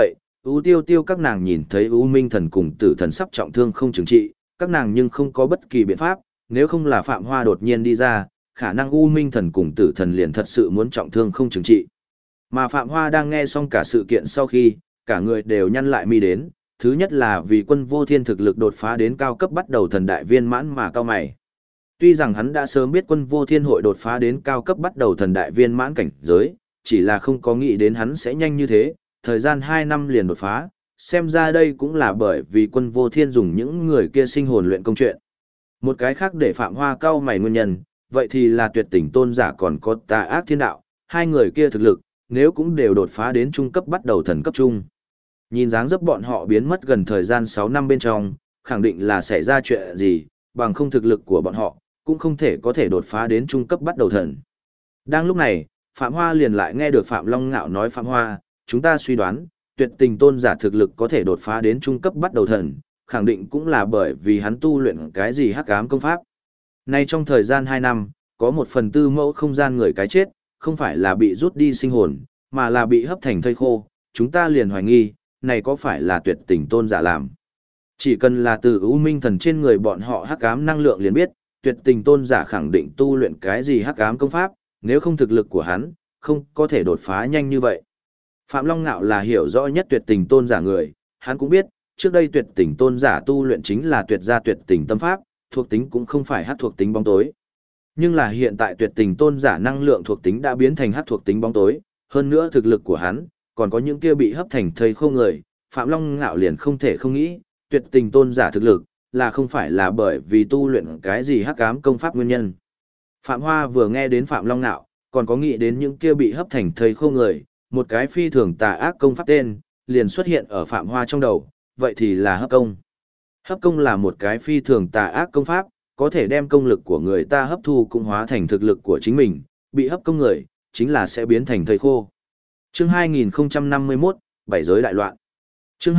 U Tiêu Tiêu các nàng nhìn thấy U Minh Thần cùng Tử Thần sắp trọng thương không chừng trị, các nàng nhưng không có bất kỳ biện pháp, nếu không là Phạm Hoa đột nhiên đi ra, khả năng U Minh Thần cùng Tử Thần liền thật sự muốn trọng thương không chừng trị. Mà Phạm Hoa đang nghe xong cả sự kiện sau khi, cả người đều nhăn lại mi đến, thứ nhất là vì Quân Vô Thiên thực lực đột phá đến cao cấp bắt đầu thần đại viên mãn mà cao mày. Tuy rằng hắn đã sớm biết Quân Vô Thiên hội đột phá đến cao cấp bắt đầu thần đại viên mãn cảnh giới, chỉ là không có nghĩ đến hắn sẽ nhanh như thế, thời gian 2 năm liền đột phá, xem ra đây cũng là bởi vì Quân Vô Thiên dùng những người kia sinh hồn luyện công chuyện. Một cái khác để Phạm Hoa cao mày nguyên nhân, vậy thì là Tuyệt Tình Tôn giả còn có Tà Ác Thiên Đạo, hai người kia thực lực, nếu cũng đều đột phá đến trung cấp bắt đầu thần cấp trung. Nhìn dáng dấp bọn họ biến mất gần thời gian 6 năm bên trong, khẳng định là xảy ra chuyện gì, bằng không thực lực của bọn họ, cũng không thể có thể đột phá đến trung cấp bắt đầu thần. Đang lúc này, Phạm Hoa liền lại nghe được Phạm Long Ngạo nói: Phạm Hoa, chúng ta suy đoán, Tuyệt Tình Tôn giả thực lực có thể đột phá đến trung cấp bắt đầu thần, khẳng định cũng là bởi vì hắn tu luyện cái gì hắc ám công pháp. Nay trong thời gian 2 năm, có 1/4 mẫu không gian người cái chết, không phải là bị rút đi sinh hồn, mà là bị hấp thành thây khô, chúng ta liền hoài nghi, này có phải là Tuyệt Tình Tôn giả làm. Chỉ cần là từ U Minh Thần trên người bọn họ hắc ám năng lượng liền biết, Tuyệt Tình Tôn giả khẳng định tu luyện cái gì hắc ám công pháp, nếu không thực lực của hắn, không có thể đột phá nhanh như vậy. Phạm Long Ngạo là hiểu rõ nhất Tuyệt Tình Tôn giả người, hắn cũng biết, trước đây Tuyệt Tình Tôn giả tu luyện chính là tuyệt gia tuyệt tình tâm pháp, thuộc tính cũng không phải hắc thuộc tính bóng tối. Nhưng là hiện tại Tuyệt Tình Tôn giả năng lượng thuộc tính đã biến thành hắc thuộc tính bóng tối, hơn nữa thực lực của hắn, còn có những kia bị hấp thành thây khô người, Phạm Long Ngạo liền không thể không nghĩ, Tuyệt Tình Tôn giả thực lực, là không phải là bởi vì tu luyện cái gì hắc ám công pháp nguyên nhân. Phạm Hoa vừa nghe đến Phạm Long Ngạo, còn có nghĩ đến những kia bị hấp thành thây khô người, một cái phi thường tà ác công pháp tên, liền xuất hiện ở Phạm Hoa trong đầu, vậy thì là hấp công. Hấp công là một cái phi thường tà ác công pháp, có thể đem công lực của người ta hấp thu cũng hóa thành thực lực của chính mình, bị hấp công người, chính là sẽ biến thành thây khô. Chương 2051, Bảy giới đại loạn. Chương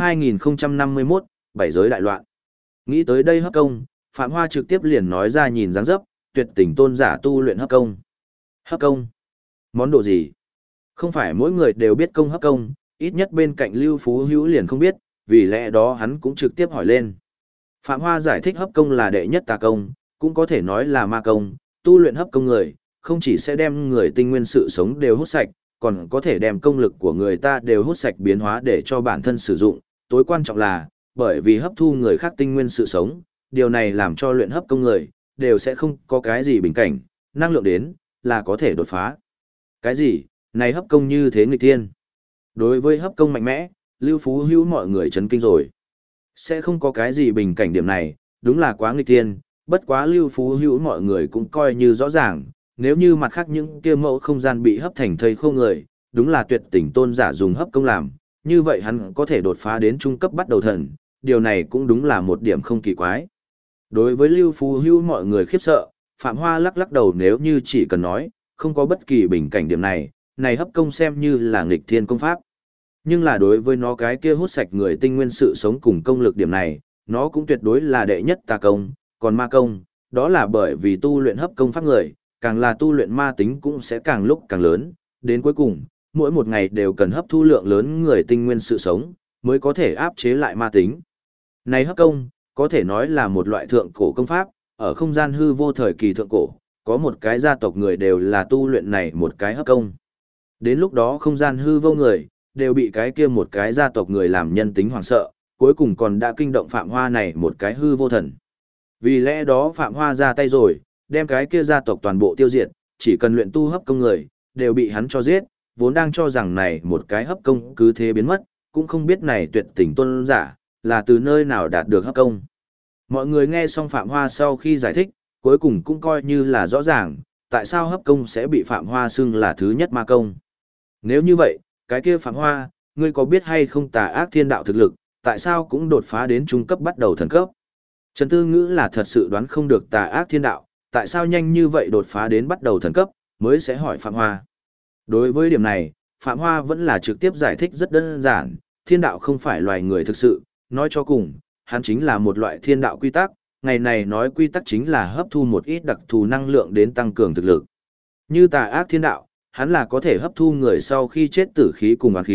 2051, Bảy giới đại loạn. Nghĩ tới đây hấp công, Phạm Hoa trực tiếp liền nói ra nhìn dáng dấp, Tuyệt Tình Tôn giả tu luyện hấp công. Hấp công? Món đồ gì? Không phải mỗi người đều biết công hấp công, ít nhất bên cạnh Lưu Phú Hữu liền không biết, vì lẽ đó hắn cũng trực tiếp hỏi lên. Phạm Hoa giải thích hấp công là đệ nhất tà công, cũng có thể nói là ma công, tu luyện hấp công người, không chỉ sẽ đem người tinh nguyên sự sống đều hút sạch, còn có thể đem công lực của người ta đều hút sạch biến hóa để cho bản thân sử dụng, tối quan trọng là, bởi vì hấp thu người khác tinh nguyên sự sống, điều này làm cho luyện hấp công người, đều sẽ không có cái gì bình cảnh, năng lượng đến, là có thể đột phá. Cái gì, này hấp công như thế nghịch thiên. Đối với hấp công mạnh mẽ, Lưu Phú Hữu mọi người chấn kinh rồi. Sẽ không có cái gì bình cảnh điểm này, đúng là quá nghịch thiên, bất quá Lưu Phú Hữu mọi người cũng coi như rõ ràng, nếu như mặt khác những kia mẫu không gian bị hấp thành thây khô người, đúng là Tuyệt Tình Tôn giả dùng hấp công làm, như vậy hắn có thể đột phá đến trung cấp bắt đầu thần, điều này cũng đúng là một điểm không kỳ quái. Đối với Lưu Phú Hữu mọi người khiếp sợ, Phạm Hoa lắc lắc đầu nếu như chỉ cần nói, không có bất kỳ bình cảnh điểm này, này hấp công xem như là nghịch thiên công pháp. Nhưng là đối với nó cái kia hút sạch người tinh nguyên sự sống cùng công lực điểm này, nó cũng tuyệt đối là đệ nhất tà công, còn ma công, đó là bởi vì tu luyện hấp công pháp người, càng là tu luyện ma tính cũng sẽ càng lúc càng lớn, đến cuối cùng, mỗi một ngày đều cần hấp thu lượng lớn người tinh nguyên sự sống, mới có thể áp chế lại ma tính. Này hấp công, có thể nói là một loại thượng cổ công pháp, ở không gian hư vô thời kỳ thượng cổ, có một cái gia tộc người đều là tu luyện này một cái hấp công. Đến lúc đó không gian hư vô người, đều bị cái kia một cái gia tộc người làm nhân tính hoảng sợ, cuối cùng còn đã kinh động Phạm Hoa này một cái hư vô thần. Vì lẽ đó Phạm Hoa ra tay rồi, đem cái kia gia tộc toàn bộ tiêu diệt, chỉ cần luyện tu hấp công người, đều bị hắn cho giết, vốn đang cho rằng này một cái hấp công cứ thế biến mất, cũng không biết này Tuyệt Tình Tôn giả, là từ nơi nào đạt được hấp công. Mọi người nghe xong Phạm Hoa sau khi giải thích, cuối cùng cũng coi như là rõ ràng, tại sao hấp công sẽ bị Phạm Hoa xưng là thứ nhất ma công. Nếu như vậy, cái kia Phạm Hoa, ngươi có biết hay không Tà Ác Thiên Đạo thực lực, tại sao cũng đột phá đến trung cấp bắt đầu thần cấp? Trần Tư Ngữ là thật sự đoán không được Tà Ác Thiên Đạo, tại sao nhanh như vậy đột phá đến bắt đầu thần cấp, mới sẽ hỏi Phạm Hoa. Đối với điểm này, Phạm Hoa vẫn là trực tiếp giải thích rất đơn giản, thiên đạo không phải loài người thực sự, nói cho cùng, hắn chính là một loại thiên đạo quy tắc, ngày này nói quy tắc chính là hấp thu một ít đặc thù năng lượng đến tăng cường thực lực. Như Tà Ác Thiên Đạo, hắn là có thể hấp thu người sau khi chết tử khí cùng oán khí,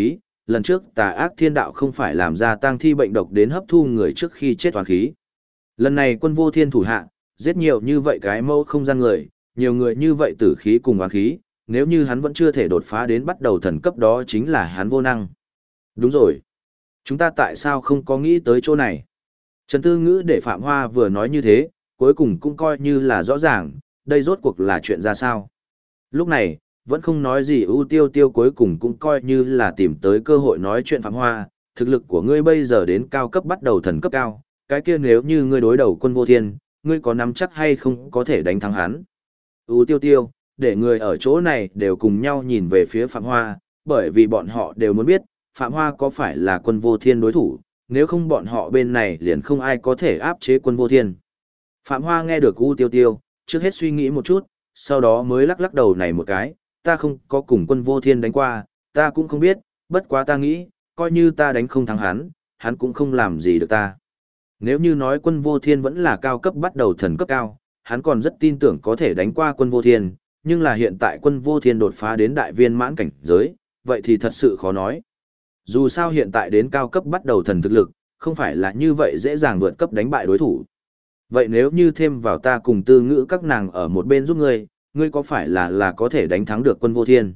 lần trước tà ác thiên đạo không phải làm ra tang thi bệnh độc đến hấp thu người trước khi chết toàn khí. Lần này quân vô thiên thủ hạ, giết nhiều như vậy cái mẫu không gian người, nhiều người như vậy tử khí cùng oán khí, nếu như hắn vẫn chưa thể đột phá đến bắt đầu thần cấp đó chính là hắn vô năng. Đúng rồi. Chúng ta tại sao không có nghĩ tới chỗ này? Trần Tư Ngữ để Phạm Hoa vừa nói như thế, cuối cùng cũng coi như là rõ ràng, đây rốt cuộc là chuyện ra sao. Lúc này, vẫn không nói gì ưu tiêu tiêu cuối cùng cũng coi như là tìm tới cơ hội nói chuyện Phạm Hoa, thực lực của ngươi bây giờ đến cao cấp bắt đầu thần cấp cao, cái kia nếu như ngươi đối đầu quân vô thiên, ngươi có nắm chắc hay không có thể đánh thắng hắn. Ưu tiêu tiêu, để người ở chỗ này đều cùng nhau nhìn về phía Phạm Hoa, bởi vì bọn họ đều muốn biết, Phạm Hoa có phải là quân vô thiên đối thủ, nếu không bọn họ bên này liền không ai có thể áp chế quân vô thiên. Phạm Hoa nghe được U Tiêu Tiêu, trước hết suy nghĩ một chút, sau đó mới lắc lắc đầu này một cái, ta không có cùng quân vô thiên đánh qua, ta cũng không biết, bất quá ta nghĩ, coi như ta đánh không thắng hắn, hắn cũng không làm gì được ta. Nếu như nói quân vô thiên vẫn là cao cấp bắt đầu thần cấp cao, hắn còn rất tin tưởng có thể đánh qua quân vô thiên, nhưng là hiện tại quân vô thiên đột phá đến đại viên mãn cảnh giới, vậy thì thật sự khó nói. Dù sao hiện tại đến cao cấp bắt đầu thần thực lực, không phải là như vậy dễ dàng vượt cấp đánh bại đối thủ. Vậy nếu như thêm vào ta cùng Tư Ngữ các nàng ở một bên giúp ngươi, ngươi có phải là có thể đánh thắng được quân vô thiên?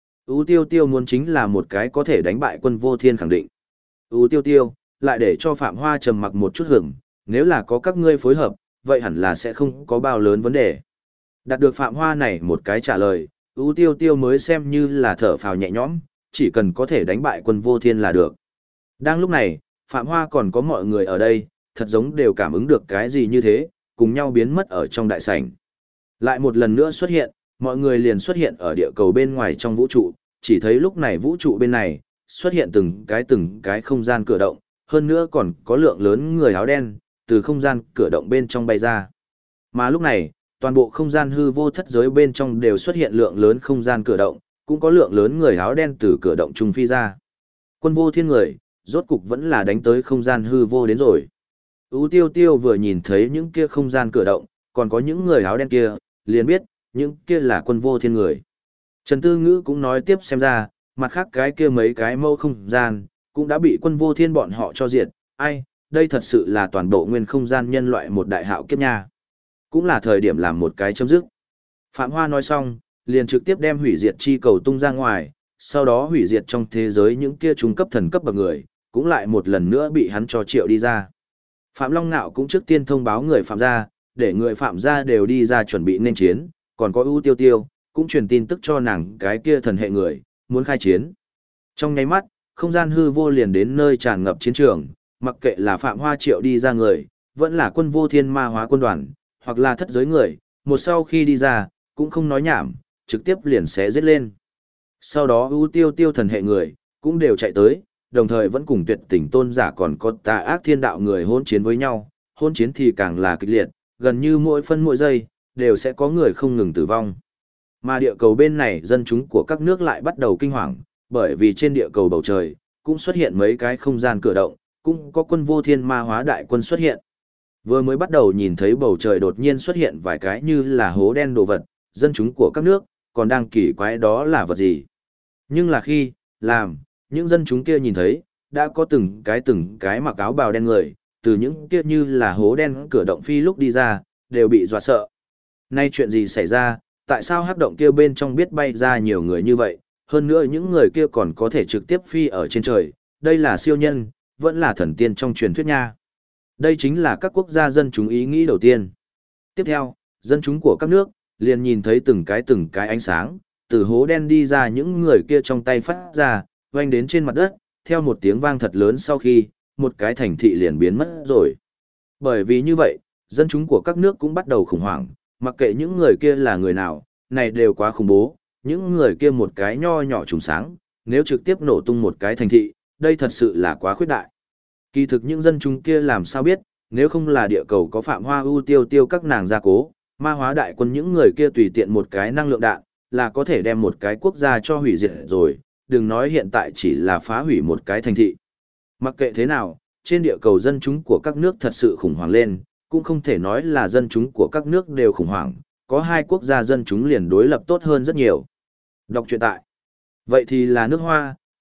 Ú Tiêu Tiêu muốn chính là một cái có thể đánh bại quân vô thiên khẳng định. Ú Tiêu Tiêu, lại để cho Phạm Hoa trầm mặc một chút hưởng, nếu là có các ngươi phối hợp, vậy hẳn là sẽ không có bao lớn vấn đề. Đạt được Phạm Hoa này một cái trả lời, Ú Tiêu Tiêu mới xem như là thở phào nhẹ nhõm, chỉ cần có thể đánh bại quân vô thiên là được. Đang lúc này, Phạm Hoa còn có mọi người ở đây, thật giống đều cảm ứng được cái gì như thế, cùng nhau biến mất ở trong đại sảnh. Lại một lần nữa xuất hiện, mọi người liền xuất hiện ở địa cầu bên ngoài trong vũ trụ, chỉ thấy lúc này vũ trụ bên này, xuất hiện từng cái không gian cửa động, hơn nữa còn có lượng lớn người áo đen, từ không gian cửa động bên trong bay ra. Mà lúc này, toàn bộ không gian hư vô thất giới bên trong đều xuất hiện lượng lớn không gian cửa động, cũng có lượng lớn người áo đen từ cửa động trung phi ra. Quân vô thiên người, rốt cục vẫn là đánh tới không gian hư vô đến rồi. Ú Tiêu Tiêu vừa nhìn thấy những kia không gian cửa động, còn có những người áo đen kia, liền biết, những kia là quân vô thiên người. Trần Tư Ngữ cũng nói tiếp xem ra, mặt khác cái kia mấy cái mâu không gian, cũng đã bị quân vô thiên bọn họ cho diệt. Ai, đây thật sự là toàn bộ nguyên không gian nhân loại một đại hạo kiếp nha. Cũng là thời điểm làm một cái chấm dứt. Phạm Hoa nói xong, liền trực tiếp đem hủy diệt chi cầu tung ra ngoài, sau đó hủy diệt trong thế giới những kia trung cấp thần cấp bậc người, cũng lại một lần nữa bị hắn cho triệu đi ra. Phạm Long Nạo cũng trước tiên thông báo người Phạm gia, để người Phạm gia đều đi ra chuẩn bị nên chiến, còn có ưu Tiêu Tiêu, cũng truyền tin tức cho nàng cái kia thần hệ người, muốn khai chiến. Trong nháy mắt, không gian hư vô liền đến nơi tràn ngập chiến trường, mặc kệ là Phạm Hoa triệu đi ra người, vẫn là quân vô thiên ma hóa quân đoàn, hoặc là thất giới người, một sau khi đi ra, cũng không nói nhảm, trực tiếp liền sẽ giết lên. Sau đó ưu Tiêu Tiêu thần hệ người, cũng đều chạy tới, đồng thời vẫn cùng tuyệt tình tôn giả còn có tà ác thiên đạo người hôn chiến với nhau, hôn chiến thì càng là kịch liệt, gần như mỗi phân mỗi giây, đều sẽ có người không ngừng tử vong. Mà địa cầu bên này dân chúng của các nước lại bắt đầu kinh hoàng, bởi vì trên địa cầu bầu trời, cũng xuất hiện mấy cái không gian cửa động, cũng có quân vô thiên ma hóa đại quân xuất hiện. Vừa mới bắt đầu nhìn thấy bầu trời đột nhiên xuất hiện vài cái như là hố đen đồ vật, dân chúng của các nước, còn đang kỳ quái đó là vật gì. Nhưng là khi, những dân chúng kia nhìn thấy, đã có từng cái mặc áo bào đen người, từ những kia như là hố đen cửa động phi lúc đi ra, đều bị dọa sợ. Nay chuyện gì xảy ra, tại sao hắc động kia bên trong biết bay ra nhiều người như vậy, hơn nữa những người kia còn có thể trực tiếp phi ở trên trời, đây là siêu nhân, vẫn là thần tiên trong truyền thuyết nha. Đây chính là các quốc gia dân chúng ý nghĩ đầu tiên. Tiếp theo, dân chúng của các nước, liền nhìn thấy từng cái ánh sáng, từ hố đen đi ra những người kia trong tay phát ra, oanh đến trên mặt đất, theo một tiếng vang thật lớn sau khi, một cái thành thị liền biến mất rồi. Bởi vì như vậy, dân chúng của các nước cũng bắt đầu khủng hoảng, mặc kệ những người kia là người nào, này đều quá khủng bố, những người kia một cái nho nhỏ trùng sáng, nếu trực tiếp nổ tung một cái thành thị, đây thật sự là quá khuyết đại. Kỳ thực những dân chúng kia làm sao biết, nếu không là địa cầu có Phạm Hoa ưu Tiêu Tiêu các nàng gia cố, ma hóa đại quân những người kia tùy tiện một cái năng lượng đạn, là có thể đem một cái quốc gia cho hủy diệt rồi, đừng nói hiện tại chỉ là phá hủy một cái thành thị. Mặc kệ thế nào, trên địa cầu dân chúng của các nước thật sự khủng hoảng lên, cũng không thể nói là dân chúng của các nước đều khủng hoảng, có hai quốc gia dân chúng liền đối lập tốt hơn rất nhiều. Đọc truyện tại. Vậy thì là nước Hoa,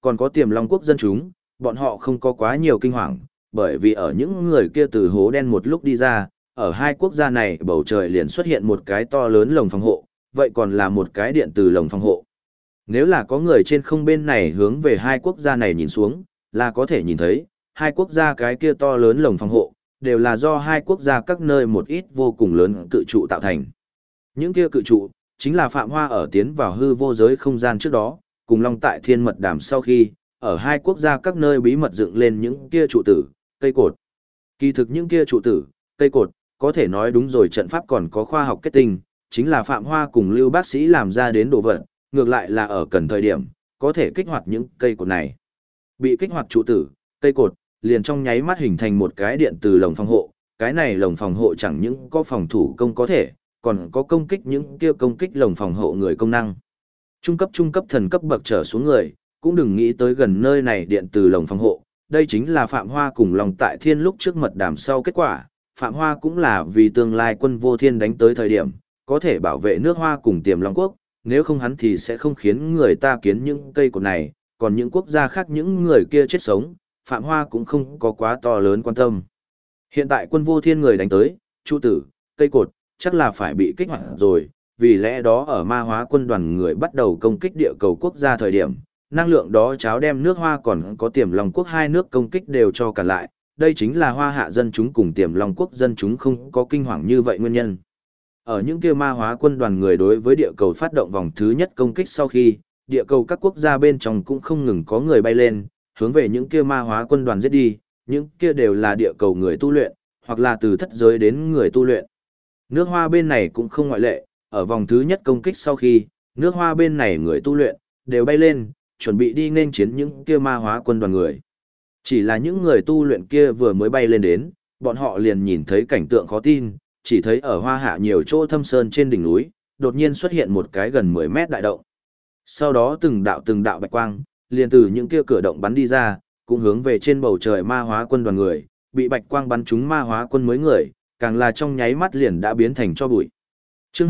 Còn có Tiềm Long quốc dân chúng, bọn họ không có quá nhiều kinh hoàng, bởi vì ở những người kia từ hố đen một lúc đi ra, ở hai quốc gia này bầu trời liền xuất hiện một cái to lớn lồng phòng hộ, vậy còn là một cái điện từ lồng phòng hộ. Nếu là có người trên không bên này hướng về hai quốc gia này nhìn xuống, là có thể nhìn thấy, hai quốc gia cái kia to lớn lồng phòng hộ, đều là do hai quốc gia các nơi một ít vô cùng lớn cự trụ tạo thành. Những kia cự trụ, chính là Phạm Hoa ở tiến vào hư vô giới không gian trước đó, cùng Long tại Thiên Mật Đàm sau khi, ở hai quốc gia các nơi bí mật dựng lên những kia trụ tử, cây cột. Kỳ thực những kia trụ tử, cây cột, có thể nói đúng rồi trận pháp còn có khoa học kết tinh, chính là Phạm Hoa cùng Lưu bác sĩ làm ra đến đồ vật, ngược lại là ở cần thời điểm, có thể kích hoạt những cây cột này. Bị kích hoạt trụ tử, cây cột, liền trong nháy mắt hình thành một cái điện từ lồng phòng hộ, cái này lồng phòng hộ chẳng những có phòng thủ công có thể, còn có công kích những kia công kích lồng phòng hộ người công năng. Trung cấp thần cấp bậc trở xuống người, cũng đừng nghĩ tới gần nơi này điện từ lồng phòng hộ, đây chính là Phạm Hoa cùng Long tại Thiên lúc trước mật đàm sau kết quả, Phạm Hoa cũng là vì tương lai quân vô thiên đánh tới thời điểm, có thể bảo vệ nước Hoa cùng Tiềm Long quốc, nếu không hắn thì sẽ không khiến người ta kiến những cây cột này, còn những quốc gia khác những người kia chết sống, Phạm Hoa cũng không có quá to lớn quan tâm. Hiện tại quân vô thiên người đánh tới, trụ tử, cây cột, chắc là phải bị kích hoạt rồi, vì lẽ đó ở ma hóa quân đoàn người bắt đầu công kích địa cầu quốc gia thời điểm, năng lượng đó cháo đem nước Hoa còn có Tiềm Long quốc hai nước công kích đều cho cả lại, đây chính là Hoa hạ dân chúng cùng Tiềm Long quốc dân chúng không có kinh hoàng như vậy nguyên nhân. Ở những kia ma hóa quân đoàn người đối với địa cầu phát động vòng thứ nhất công kích sau khi, địa cầu các quốc gia bên trong cũng không ngừng có người bay lên, hướng về những kia ma hóa quân đoàn giết đi, những kia đều là địa cầu người tu luyện, hoặc là từ thất giới đến người tu luyện. Nước Hoa bên này cũng không ngoại lệ, ở vòng thứ nhất công kích sau khi, nước Hoa bên này người tu luyện, đều bay lên, chuẩn bị đi nên chiến những kia ma hóa quân đoàn người. Chỉ là những người tu luyện kia vừa mới bay lên đến, bọn họ liền nhìn thấy cảnh tượng khó tin, chỉ thấy ở Hoa hạ nhiều chỗ thâm sơn trên đỉnh núi, đột nhiên xuất hiện một cái gần 10 mét đại động. Sau đó từng đạo bạch quang, liền từ những kia cửa động bắn đi ra, cũng hướng về trên bầu trời ma hóa quân đoàn người, bị bạch quang bắn trúng ma hóa quân mới người, càng là trong nháy mắt liền đã biến thành tro bụi. Chương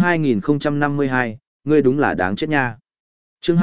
2052, ngươi đúng là đáng chết nha. Chương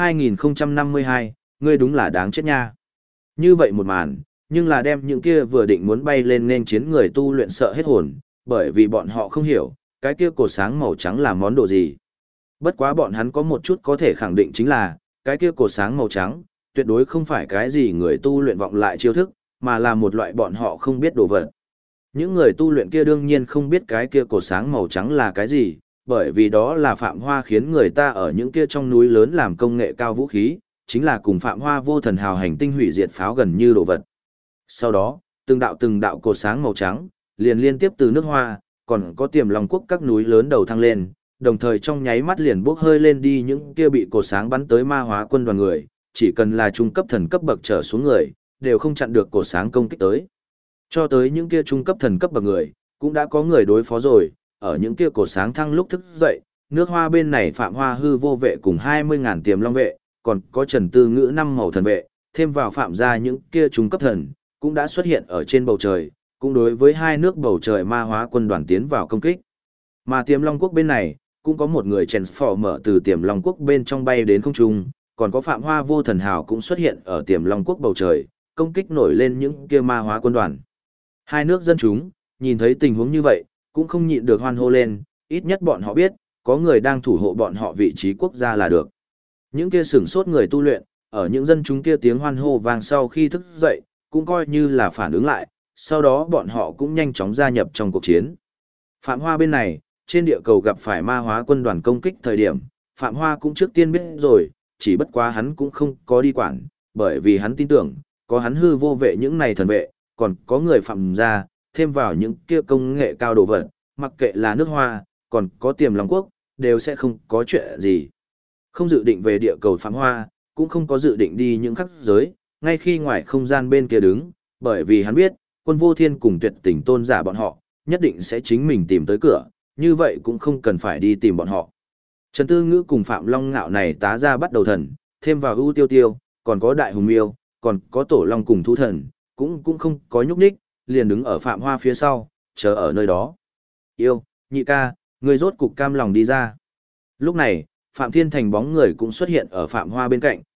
2052, ngươi đúng là đáng chết nha. Như vậy một màn, nhưng là đem những kia vừa định muốn bay lên nên chiến người tu luyện sợ hết hồn, bởi vì bọn họ không hiểu, cái kia cột sáng màu trắng là món đồ gì. Bất quá bọn hắn có một chút có thể khẳng định chính là, cái kia cột sáng màu trắng, tuyệt đối không phải cái gì người tu luyện vọng lại chiêu thức, mà là một loại bọn họ không biết đồ vật. Những người tu luyện kia đương nhiên không biết cái kia cột sáng màu trắng là cái gì, bởi vì đó là Phạm Hoa khiến người ta ở những kia trong núi lớn làm công nghệ cao vũ khí, chính là cùng Phạm Hoa vô thần hào hành tinh hủy diệt pháo gần như đồ vật. Sau đó, từng đạo cột sáng màu trắng, liền liên tiếp từ nước Hoa, còn có Tiềm Long quốc các núi lớn đầu thăng lên, đồng thời trong nháy mắt liền bốc hơi lên đi những kia bị cột sáng bắn tới ma hóa quân đoàn người, chỉ cần là trung cấp thần cấp bậc trở xuống người, đều không chặn được cột sáng công kích tới. Cho tới những kia trung cấp thần cấp bậc người, cũng đã có người đối phó rồi, ở những kia cột sáng thăng lúc thức dậy, nước Hoa bên này Phạm Hoa hư vô vệ cùng 20.000 Tiềm Long vệ, còn có Trần Tư Ngữ 5 màu thần vệ, thêm vào Phạm gia những kia trung cấp thần, cũng đã xuất hiện ở trên bầu trời, cũng đối với hai nước bầu trời ma hóa quân đoàn tiến vào công kích. Mà Tiềm Long quốc bên này, cũng có một người Transformer từ Tiềm Long quốc bên trong bay đến không trung, còn có Phạm Hoa vô thần hào cũng xuất hiện ở Tiềm Long quốc bầu trời, công kích nổi lên những kia ma hóa quân đoàn. Hai nước dân chúng, nhìn thấy tình huống như vậy, cũng không nhịn được hoan hô lên, ít nhất bọn họ biết, có người đang thủ hộ bọn họ vị trí quốc gia là được. Những kia sửng sốt người tu luyện, ở những dân chúng kia tiếng hoan hô vang sau khi thức dậy, cũng coi như là phản ứng lại, sau đó bọn họ cũng nhanh chóng gia nhập trong cuộc chiến. Phạm Hoa bên này, trên địa cầu gặp phải ma hóa quân đoàn công kích thời điểm, Phạm Hoa cũng trước tiên biết rồi, chỉ bất quá hắn cũng không có đi quản, bởi vì hắn tin tưởng, có hắn hư vô vệ những này thần vệ, còn có người Phạm gia, thêm vào những kia công nghệ cao đồ vật, mặc kệ là nước Hoa, còn có Tiềm Long quốc, đều sẽ không có chuyện gì. Không dự định về địa cầu Phạm Hoa, cũng không có dự định đi những khắc giới, ngay khi ngoài không gian bên kia đứng, bởi vì hắn biết, quân vô thiên cùng tuyệt tình tôn giả bọn họ, nhất định sẽ chính mình tìm tới cửa, như vậy cũng không cần phải đi tìm bọn họ. Trần Tư Ngữ cùng Phạm Long Ngạo này tá ra bắt đầu thần, thêm vào ưu tiêu tiêu, còn có đại hùng miêu, còn có tổ long cùng thú thần, cũng không có nhúc nhích, liền đứng ở Phạm Hoa phía sau, chờ ở nơi đó. Yêu, nhị ca, người rốt cục cam lòng đi ra. Lúc này, Phạm Thiên Thành bóng người cũng xuất hiện ở Phạm Hoa bên cạnh,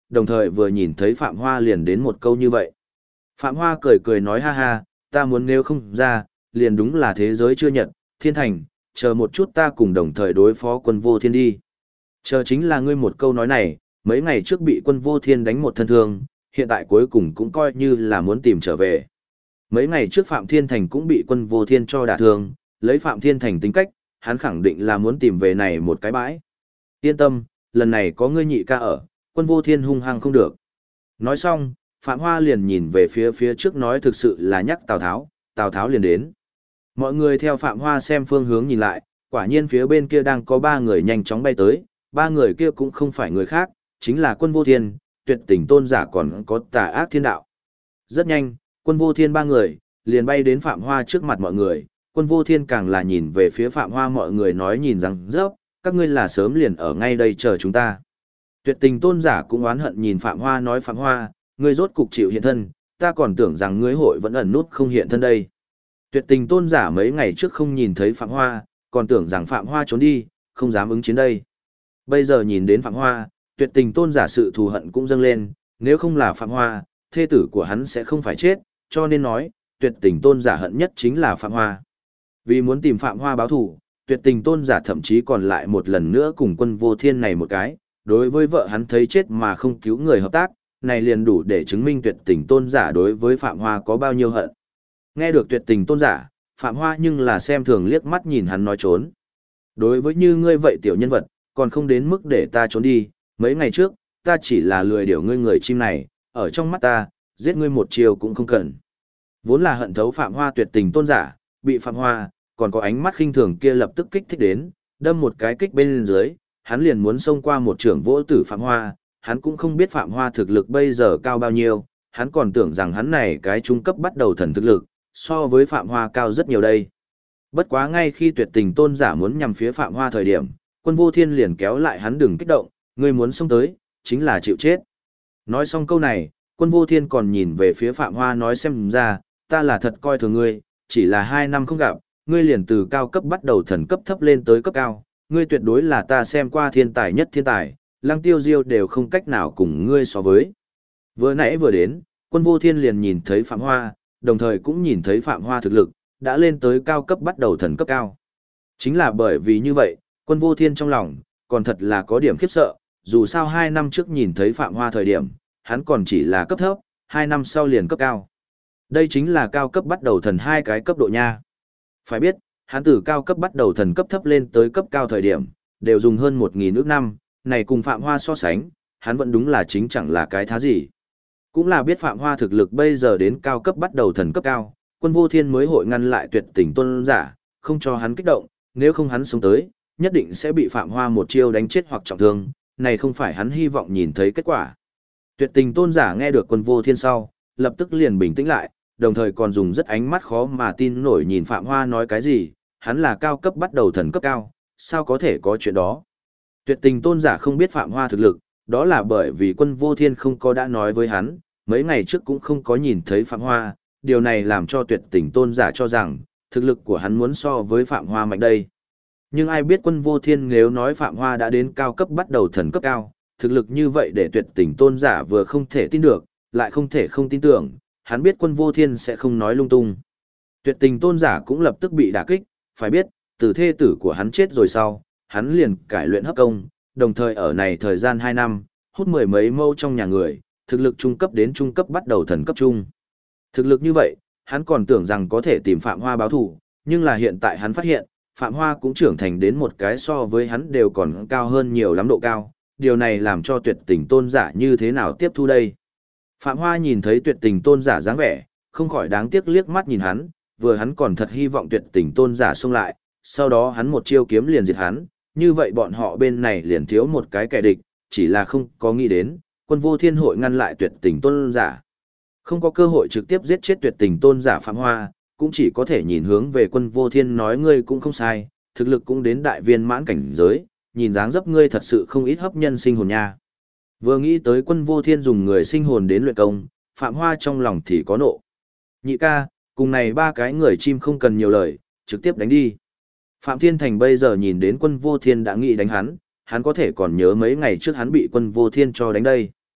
đồng thời vừa nhìn thấy Phạm Hoa liền đến một câu như vậy. Phạm Hoa cười cười nói ha ha, ta muốn nếu không ra, liền đúng là thế giới chưa nhận, thiên thành, chờ một chút ta cùng đồng thời đối phó quân vô thiên đi. Chờ chính là ngươi một câu nói này, mấy ngày trước bị quân vô thiên đánh một thân thương, hiện tại cuối cùng cũng coi như là muốn tìm trở về. Mấy ngày trước Phạm Thiên Thành cũng bị quân vô thiên cho đả thương, lấy Phạm Thiên Thành tính cách, hắn khẳng định là muốn tìm về này một cái bãi. Yên tâm, lần này có ngươi nhị ca ở, quân vô thiên hung hăng không được. Nói xong, Phạm Hoa liền nhìn về phía trước nói thực sự là nhắc Tào Tháo liền đến. Mọi người theo Phạm Hoa xem phương hướng nhìn lại, quả nhiên phía bên kia đang có 3 người nhanh chóng bay tới, 3 người kia cũng không phải người khác, chính là quân vô thiên, tuyệt tình tôn giả còn có tà ác thiên đạo. Rất nhanh, quân vô thiên 3 người, liền bay đến Phạm Hoa trước mặt mọi người, quân vô thiên càng là nhìn về phía Phạm Hoa mọi người nói nhìn rằng rớp, các ngươi là sớm liền ở ngay đây chờ chúng ta. Tuyệt tình tôn giả cũng oán hận nhìn Phạm Hoa nói Phạm Hoa, ngươi rốt cục chịu hiện thân, ta còn tưởng rằng ngươi hội vẫn ẩn nút không hiện thân đây. Tuyệt tình tôn giả mấy ngày trước không nhìn thấy Phạm Hoa, còn tưởng rằng Phạm Hoa trốn đi, không dám ứng chiến đây. Bây giờ nhìn đến Phạm Hoa, tuyệt tình tôn giả sự thù hận cũng dâng lên, nếu không là Phạm Hoa, thê tử của hắn sẽ không phải chết, cho nên nói, tuyệt tình tôn giả hận nhất chính là Phạm Hoa. Vì muốn tìm Phạm Hoa báo thù, tuyệt tình tôn giả thậm chí còn lại một lần nữa cùng quân vô thiên này một cái, đối với vợ hắn thấy chết mà không cứu người hợp tác, này liền đủ để chứng minh tuyệt tình tôn giả đối với Phạm Hoa có bao nhiêu hận. Nghe được tuyệt tình tôn giả, Phạm Hoa nhưng là xem thường liếc mắt nhìn hắn nói trốn. Đối với như ngươi vậy tiểu nhân vật, còn không đến mức để ta trốn đi, mấy ngày trước, ta chỉ là lười điều ngươi người chim này, ở trong mắt ta, giết ngươi một chiều cũng không cần. Vốn là hận thấu Phạm Hoa tuyệt tình tôn giả, bị Phạm Hoa, còn có ánh mắt khinh thường kia lập tức kích thích đến, đâm một cái kích bên dưới, hắn liền muốn xông qua một trưởng vỗ tử Phạm Hoa, hắn cũng không biết Phạm Hoa thực lực bây giờ cao bao nhiêu, hắn còn tưởng rằng hắn này cái trung cấp bắt đầu thần thực lực, so với Phạm Hoa cao rất nhiều đây. Bất quá ngay khi tuyệt tình tôn giả muốn nhằm phía Phạm Hoa thời điểm, quân vô thiên liền kéo lại hắn đừng kích động, ngươi muốn xông tới, chính là chịu chết. Nói xong câu này, quân vô thiên còn nhìn về phía Phạm Hoa nói xem ra, ta là thật coi thường ngươi, chỉ là 2 năm không gặp, ngươi liền từ cao cấp bắt đầu thần cấp thấp lên tới cấp cao, ngươi tuyệt đối là ta xem qua thiên tài nhất thiên tài, Lăng Tiêu Diêu đều không cách nào cùng ngươi so với. Vừa nãy vừa đến, quân vô thiên liền nhìn thấy Phạm Hoa, đồng thời cũng nhìn thấy Phạm Hoa thực lực, đã lên tới cao cấp bắt đầu thần cấp cao. Chính là bởi vì như vậy, quân vô thiên trong lòng, còn thật là có điểm khiếp sợ, dù sao 2 năm trước nhìn thấy Phạm Hoa thời điểm, hắn còn chỉ là cấp thấp, 2 năm sau liền cấp cao. Đây chính là cao cấp bắt đầu thần 2 cái cấp độ nha. Phải biết, hắn từ cao cấp bắt đầu thần cấp thấp lên tới cấp cao thời điểm, đều dùng hơn 1.000 ước năm, này cùng Phạm Hoa so sánh, hắn vẫn đúng là chính chẳng là cái thá gì. Cũng là biết Phạm Hoa thực lực bây giờ đến cao cấp bắt đầu thần cấp cao, quân vô thiên mới hội ngăn lại tuyệt tình tôn giả, không cho hắn kích động, nếu không hắn xuống tới, nhất định sẽ bị Phạm Hoa một chiêu đánh chết hoặc trọng thương, này không phải hắn hy vọng nhìn thấy kết quả. Tuyệt tình tôn giả nghe được quân vô thiên sau, lập tức liền bình tĩnh lại, đồng thời còn dùng rất ánh mắt khó mà tin nổi nhìn Phạm Hoa nói cái gì, hắn là cao cấp bắt đầu thần cấp cao, sao có thể có chuyện đó. Tuyệt tình tôn giả không biết Phạm Hoa thực lực, đó là bởi vì quân vô thiên không có đã nói với hắn, mấy ngày trước cũng không có nhìn thấy Phạm Hoa, điều này làm cho tuyệt tình tôn giả cho rằng, thực lực của hắn muốn so với Phạm Hoa mạnh đây. Nhưng ai biết quân vô thiên nếu nói Phạm Hoa đã đến cao cấp bắt đầu thần cấp cao, thực lực như vậy để tuyệt tình tôn giả vừa không thể tin được, lại không thể không tin tưởng, hắn biết quân vô thiên sẽ không nói lung tung. Tuyệt tình tôn giả cũng lập tức bị đả kích, phải biết, từ thê tử của hắn chết rồi sau, hắn liền cải luyện hấp công, đồng thời ở này thời gian 2 năm, hút 10 mấy mâu trong nhà người, thực lực trung cấp đến trung cấp bắt đầu thần cấp trung. Thực lực như vậy, hắn còn tưởng rằng có thể tìm Phạm Hoa báo thù, nhưng là hiện tại hắn phát hiện, Phạm Hoa cũng trưởng thành đến một cái so với hắn đều còn cao hơn nhiều lắm độ cao, điều này làm cho tuyệt tình tôn giả như thế nào tiếp thu đây. Phạm Hoa nhìn thấy tuyệt tình tôn giả dáng vẻ, không khỏi đáng tiếc liếc mắt nhìn hắn, vừa hắn còn thật hy vọng tuyệt tình tôn giả xông lại, sau đó hắn một chiêu kiếm liền diệt hắn, như vậy bọn họ bên này liền thiếu một cái kẻ địch, chỉ là không có nghĩ đến, quân vô thiên hội ngăn lại tuyệt tình tôn giả. Không có cơ hội trực tiếp giết chết tuyệt tình tôn giả Phạm Hoa, cũng chỉ có thể nhìn hướng về quân vô thiên nói ngươi cũng không sai, thực lực cũng đến đại viên mãn cảnh giới, nhìn dáng dấp ngươi thật sự không ít hấp nhân sinh hồn nha. Vừa nghĩ tới quân vô thiên dùng người sinh hồn đến luyện công, Phạm Hoa trong lòng thì có nộ. Nhị ca, cùng này 3 cái người chim không cần nhiều lời, trực tiếp đánh đi. Phạm Thiên Thành bây giờ nhìn đến quân vô thiên đã nghĩ đánh hắn có thể còn nhớ mấy ngày trước hắn bị quân vô thiên cho đánh đây.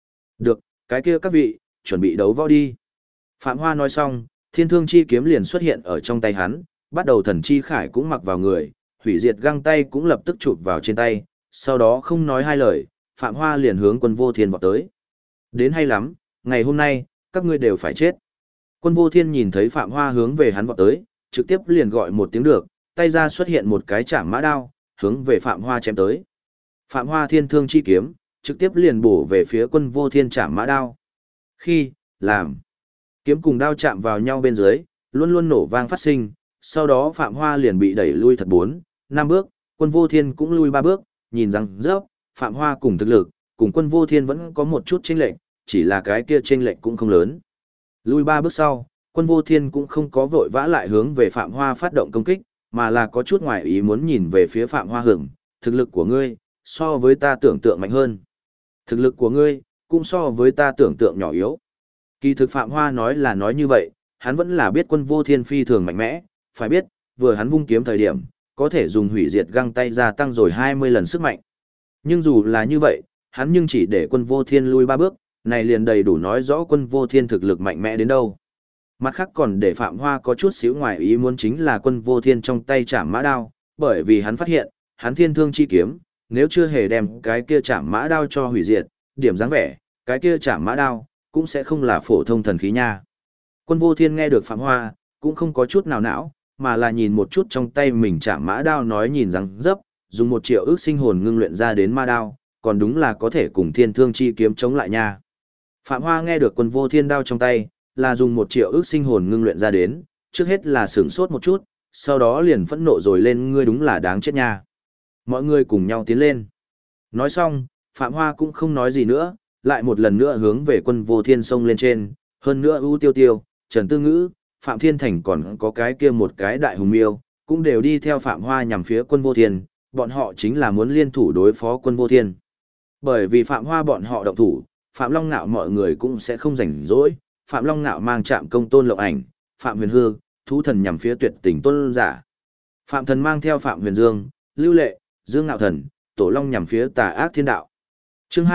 Được, cái kia các vị, chuẩn bị đấu võ đi. Phạm Hoa nói xong, thiên thương chi kiếm liền xuất hiện ở trong tay hắn, bắt đầu thần chi khải cũng mặc vào người, hủy diệt găng tay cũng lập tức chụp vào trên tay, sau đó không nói hai lời, Phạm Hoa liền hướng Quân Vô Thiên vọt tới. Đến hay lắm, ngày hôm nay, các ngươi đều phải chết. Quân Vô Thiên nhìn thấy Phạm Hoa hướng về hắn vọt tới, trực tiếp liền gọi một tiếng được, tay ra xuất hiện một cái chạm mã đao, hướng về Phạm Hoa chém tới. Phạm Hoa thiên thương chi kiếm, trực tiếp liền bổ về phía Quân Vô Thiên chạm mã đao. Khi, làm, kiếm cùng đao chạm vào nhau bên dưới, luôn luôn nổ vang phát sinh, sau đó Phạm Hoa liền bị đẩy lui thật 4, 5 bước, Quân Vô Thiên cũng lui 3 bước, nhìn rằng rớp, Phạm Hoa cùng thực lực, cùng Quân Vô Thiên vẫn có một chút chênh lệch, chỉ là cái kia chênh lệch cũng không lớn. Lui 3 bước sau, Quân Vô Thiên cũng không có vội vã lại hướng về Phạm Hoa phát động công kích, mà là có chút ngoài ý muốn nhìn về phía Phạm Hoa hưởng, thực lực của ngươi, so với ta tưởng tượng mạnh hơn. Thực lực của ngươi, cũng so với ta tưởng tượng nhỏ yếu. Kỳ thực Phạm Hoa nói là nói như vậy, hắn vẫn là biết Quân Vô Thiên phi thường mạnh mẽ, phải biết, vừa hắn vung kiếm thời điểm, có thể dùng hủy diệt găng tay gia tăng rồi 20 lần sức mạnh. Nhưng dù là như vậy, hắn nhưng chỉ để Quân Vô Thiên lui 3 bước, này liền đầy đủ nói rõ Quân Vô Thiên thực lực mạnh mẽ đến đâu. Mặt khác còn để Phạm Hoa có chút xíu ngoài ý muốn chính là Quân Vô Thiên trong tay chạm mã đao, bởi vì hắn phát hiện, hắn thiên thương chi kiếm, nếu chưa hề đem cái kia chạm mã đao cho hủy diệt, điểm dáng vẻ, cái kia chạm mã đao, cũng sẽ không là phổ thông thần khí nha. Quân Vô Thiên nghe được Phạm Hoa, cũng không có chút nào não, mà là nhìn một chút trong tay mình chạm mã đao nói nhìn rằng dấp, dùng 1 triệu ước sinh hồn ngưng luyện ra đến ma đao, còn đúng là có thể cùng thiên thương chi kiếm chống lại nha. Phạm Hoa nghe được Quân Vô Thiên đao trong tay, là dùng 1 triệu ước sinh hồn ngưng luyện ra đến, trước hết là sửng sốt một chút, sau đó liền phẫn nộ rồi lên ngươi đúng là đáng chết nha. Mọi người cùng nhau tiến lên. Nói xong, Phạm Hoa cũng không nói gì nữa, lại một lần nữa hướng về Quân Vô Thiên xông lên trên, hơn nữa ưu tiêu tiêu, Trần Tư Ngữ, Phạm Thiên Thành còn có cái kia một cái đại hùng miêu, cũng đều đi theo Phạm Hoa nhằm phía Quân Vô Thiên, bọn họ chính là muốn liên thủ đối phó Quân Vô Thiên. Bởi vì Phạm Hoa bọn họ động thủ, Phạm Long Nạo mọi người cũng sẽ không rảnh rỗi, Phạm Long Nạo mang Trạm Công Tôn Lộng Ảnh, Phạm Huyền Hư, Thú Thần nhằm phía Tuyệt Tình Tôn giả. Phạm Thần mang theo Phạm Huyền Dương, Lưu Lệ, Dương Nạo Thần, Tổ Long nhằm phía Tà Ác Thiên Đạo. Chương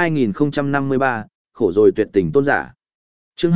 2053, khổ rồi Tuyệt Tình Tôn giả. Chương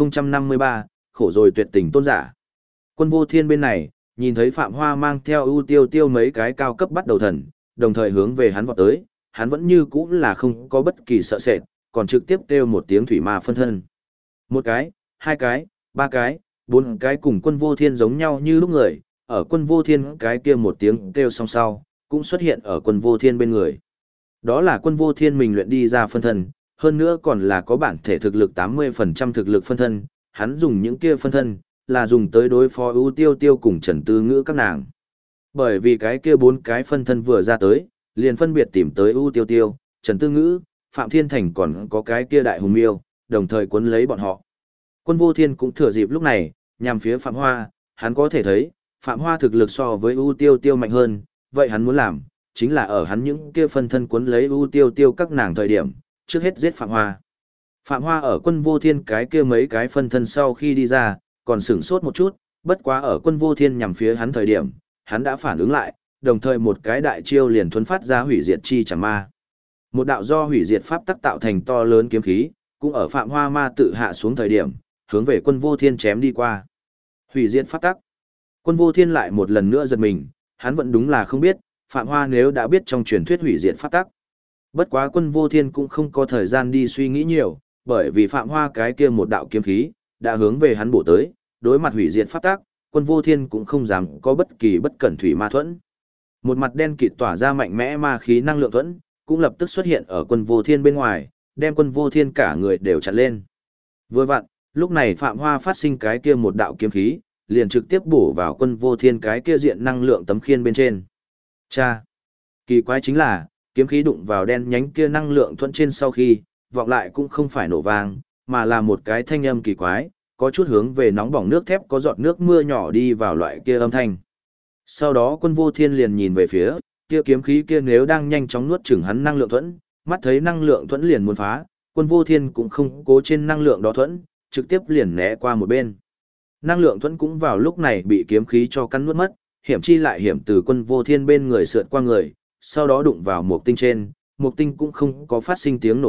2053, khổ rồi Tuyệt Tình Tôn giả. Quân Vô Thiên bên này, nhìn thấy Phạm Hoa mang theo ưu tiêu tiêu mấy cái cao cấp bắt đầu thần, đồng thời hướng về hắn vọt tới, hắn vẫn như cũ là không có bất kỳ sợ sệt, còn trực tiếp kêu một tiếng thủy ma phân thân. 1 cái, 2 cái, 3 cái, 4 cái cùng Quân Vô Thiên giống nhau như lúc người, ở Quân Vô Thiên cái kia một tiếng kêu song sau, cũng xuất hiện ở Quân Vô Thiên bên người. Đó là Quân Vô Thiên mình luyện đi ra phân thân, hơn nữa còn là có bản thể thực lực 80% thực lực phân thân, hắn dùng những kia phân thân, là dùng tới đối phó ưu tiêu tiêu cùng Trần Tư Ngữ các nàng. Bởi vì cái kia 4 cái phân thân vừa ra tới, liền phân biệt tìm tới ưu tiêu tiêu, Trần Tư Ngữ, Phạm Thiên Thành còn có cái kia đại hùng miêu, đồng thời cuốn lấy bọn họ. Quân Vô Thiên cũng thừa dịp lúc này, nhằm phía Phạm Hoa, hắn có thể thấy, Phạm Hoa thực lực so với ưu tiêu tiêu mạnh hơn, vậy hắn muốn làm, chính là ở hắn những kia phân thân cuốn lấy ưu tiêu tiêu các nàng thời điểm, trước hết giết Phạm Hoa. Phạm Hoa ở Quân Vô Thiên cái kia mấy cái phân thân sau khi đi ra, còn sửng sốt một chút, bất quá ở Quân Vô Thiên nhằm phía hắn thời điểm, hắn đã phản ứng lại, đồng thời một cái đại chiêu liền thuấn phát ra hủy diệt chi chảm ma. Một đạo do hủy diệt pháp tắc tạo thành to lớn kiếm khí, cũng ở Phạm Hoa ma tự hạ xuống thời điểm, hướng về Quân Vô Thiên chém đi qua. Hủy diệt pháp tắc. Quân Vô Thiên lại một lần nữa giật mình, hắn vẫn đúng là không biết, Phạm Hoa nếu đã biết trong truyền thuyết hủy diệt pháp tắc. Bất quá Quân Vô Thiên cũng không có thời gian đi suy nghĩ nhiều, bởi vì Phạm Hoa cái kia một đạo kiếm khí, đã hướng về hắn bổ tới, đối mặt hủy diệt pháp tắc, Quân Vô Thiên cũng không dám có bất kỳ bất cẩn thủy ma thuẫn. Một mặt đen kịt tỏa ra mạnh mẽ ma khí năng lượng thuẫn, cũng lập tức xuất hiện ở Quân Vô Thiên bên ngoài, đem Quân Vô Thiên cả người đều chặn lên. Vừa vặn, lúc này Phạm Hoa phát sinh cái kia một đạo kiếm khí, liền trực tiếp bổ vào Quân Vô Thiên cái kia diện năng lượng tấm khiên bên trên. Cha! Kỳ quái chính là, kiếm khí đụng vào đen nhánh kia năng lượng thuẫn trên sau khi, vọng lại cũng không phải nổ vang, mà là một cái thanh âm kỳ quái, có chút hướng về nóng bỏng nước thép có giọt nước mưa nhỏ đi vào loại kia âm thanh. Sau đó Quân Vô Thiên liền nhìn về phía, kia kiếm khí kia nếu đang nhanh chóng nuốt chửng hắn năng lượng thuẫn, mắt thấy năng lượng thuẫn liền muốn phá, Quân Vô Thiên cũng không cố trên năng lượng đó thuẫn, trực tiếp liền né qua một bên. Năng lượng thuẫn cũng vào lúc này bị kiếm khí cho cắn nuốt mất, hiểm chi lại hiểm từ Quân Vô Thiên bên người sượt qua người, sau đó đụng vào một tinh trên, một tinh cũng không có phát sinh tiếng nổ mạnh,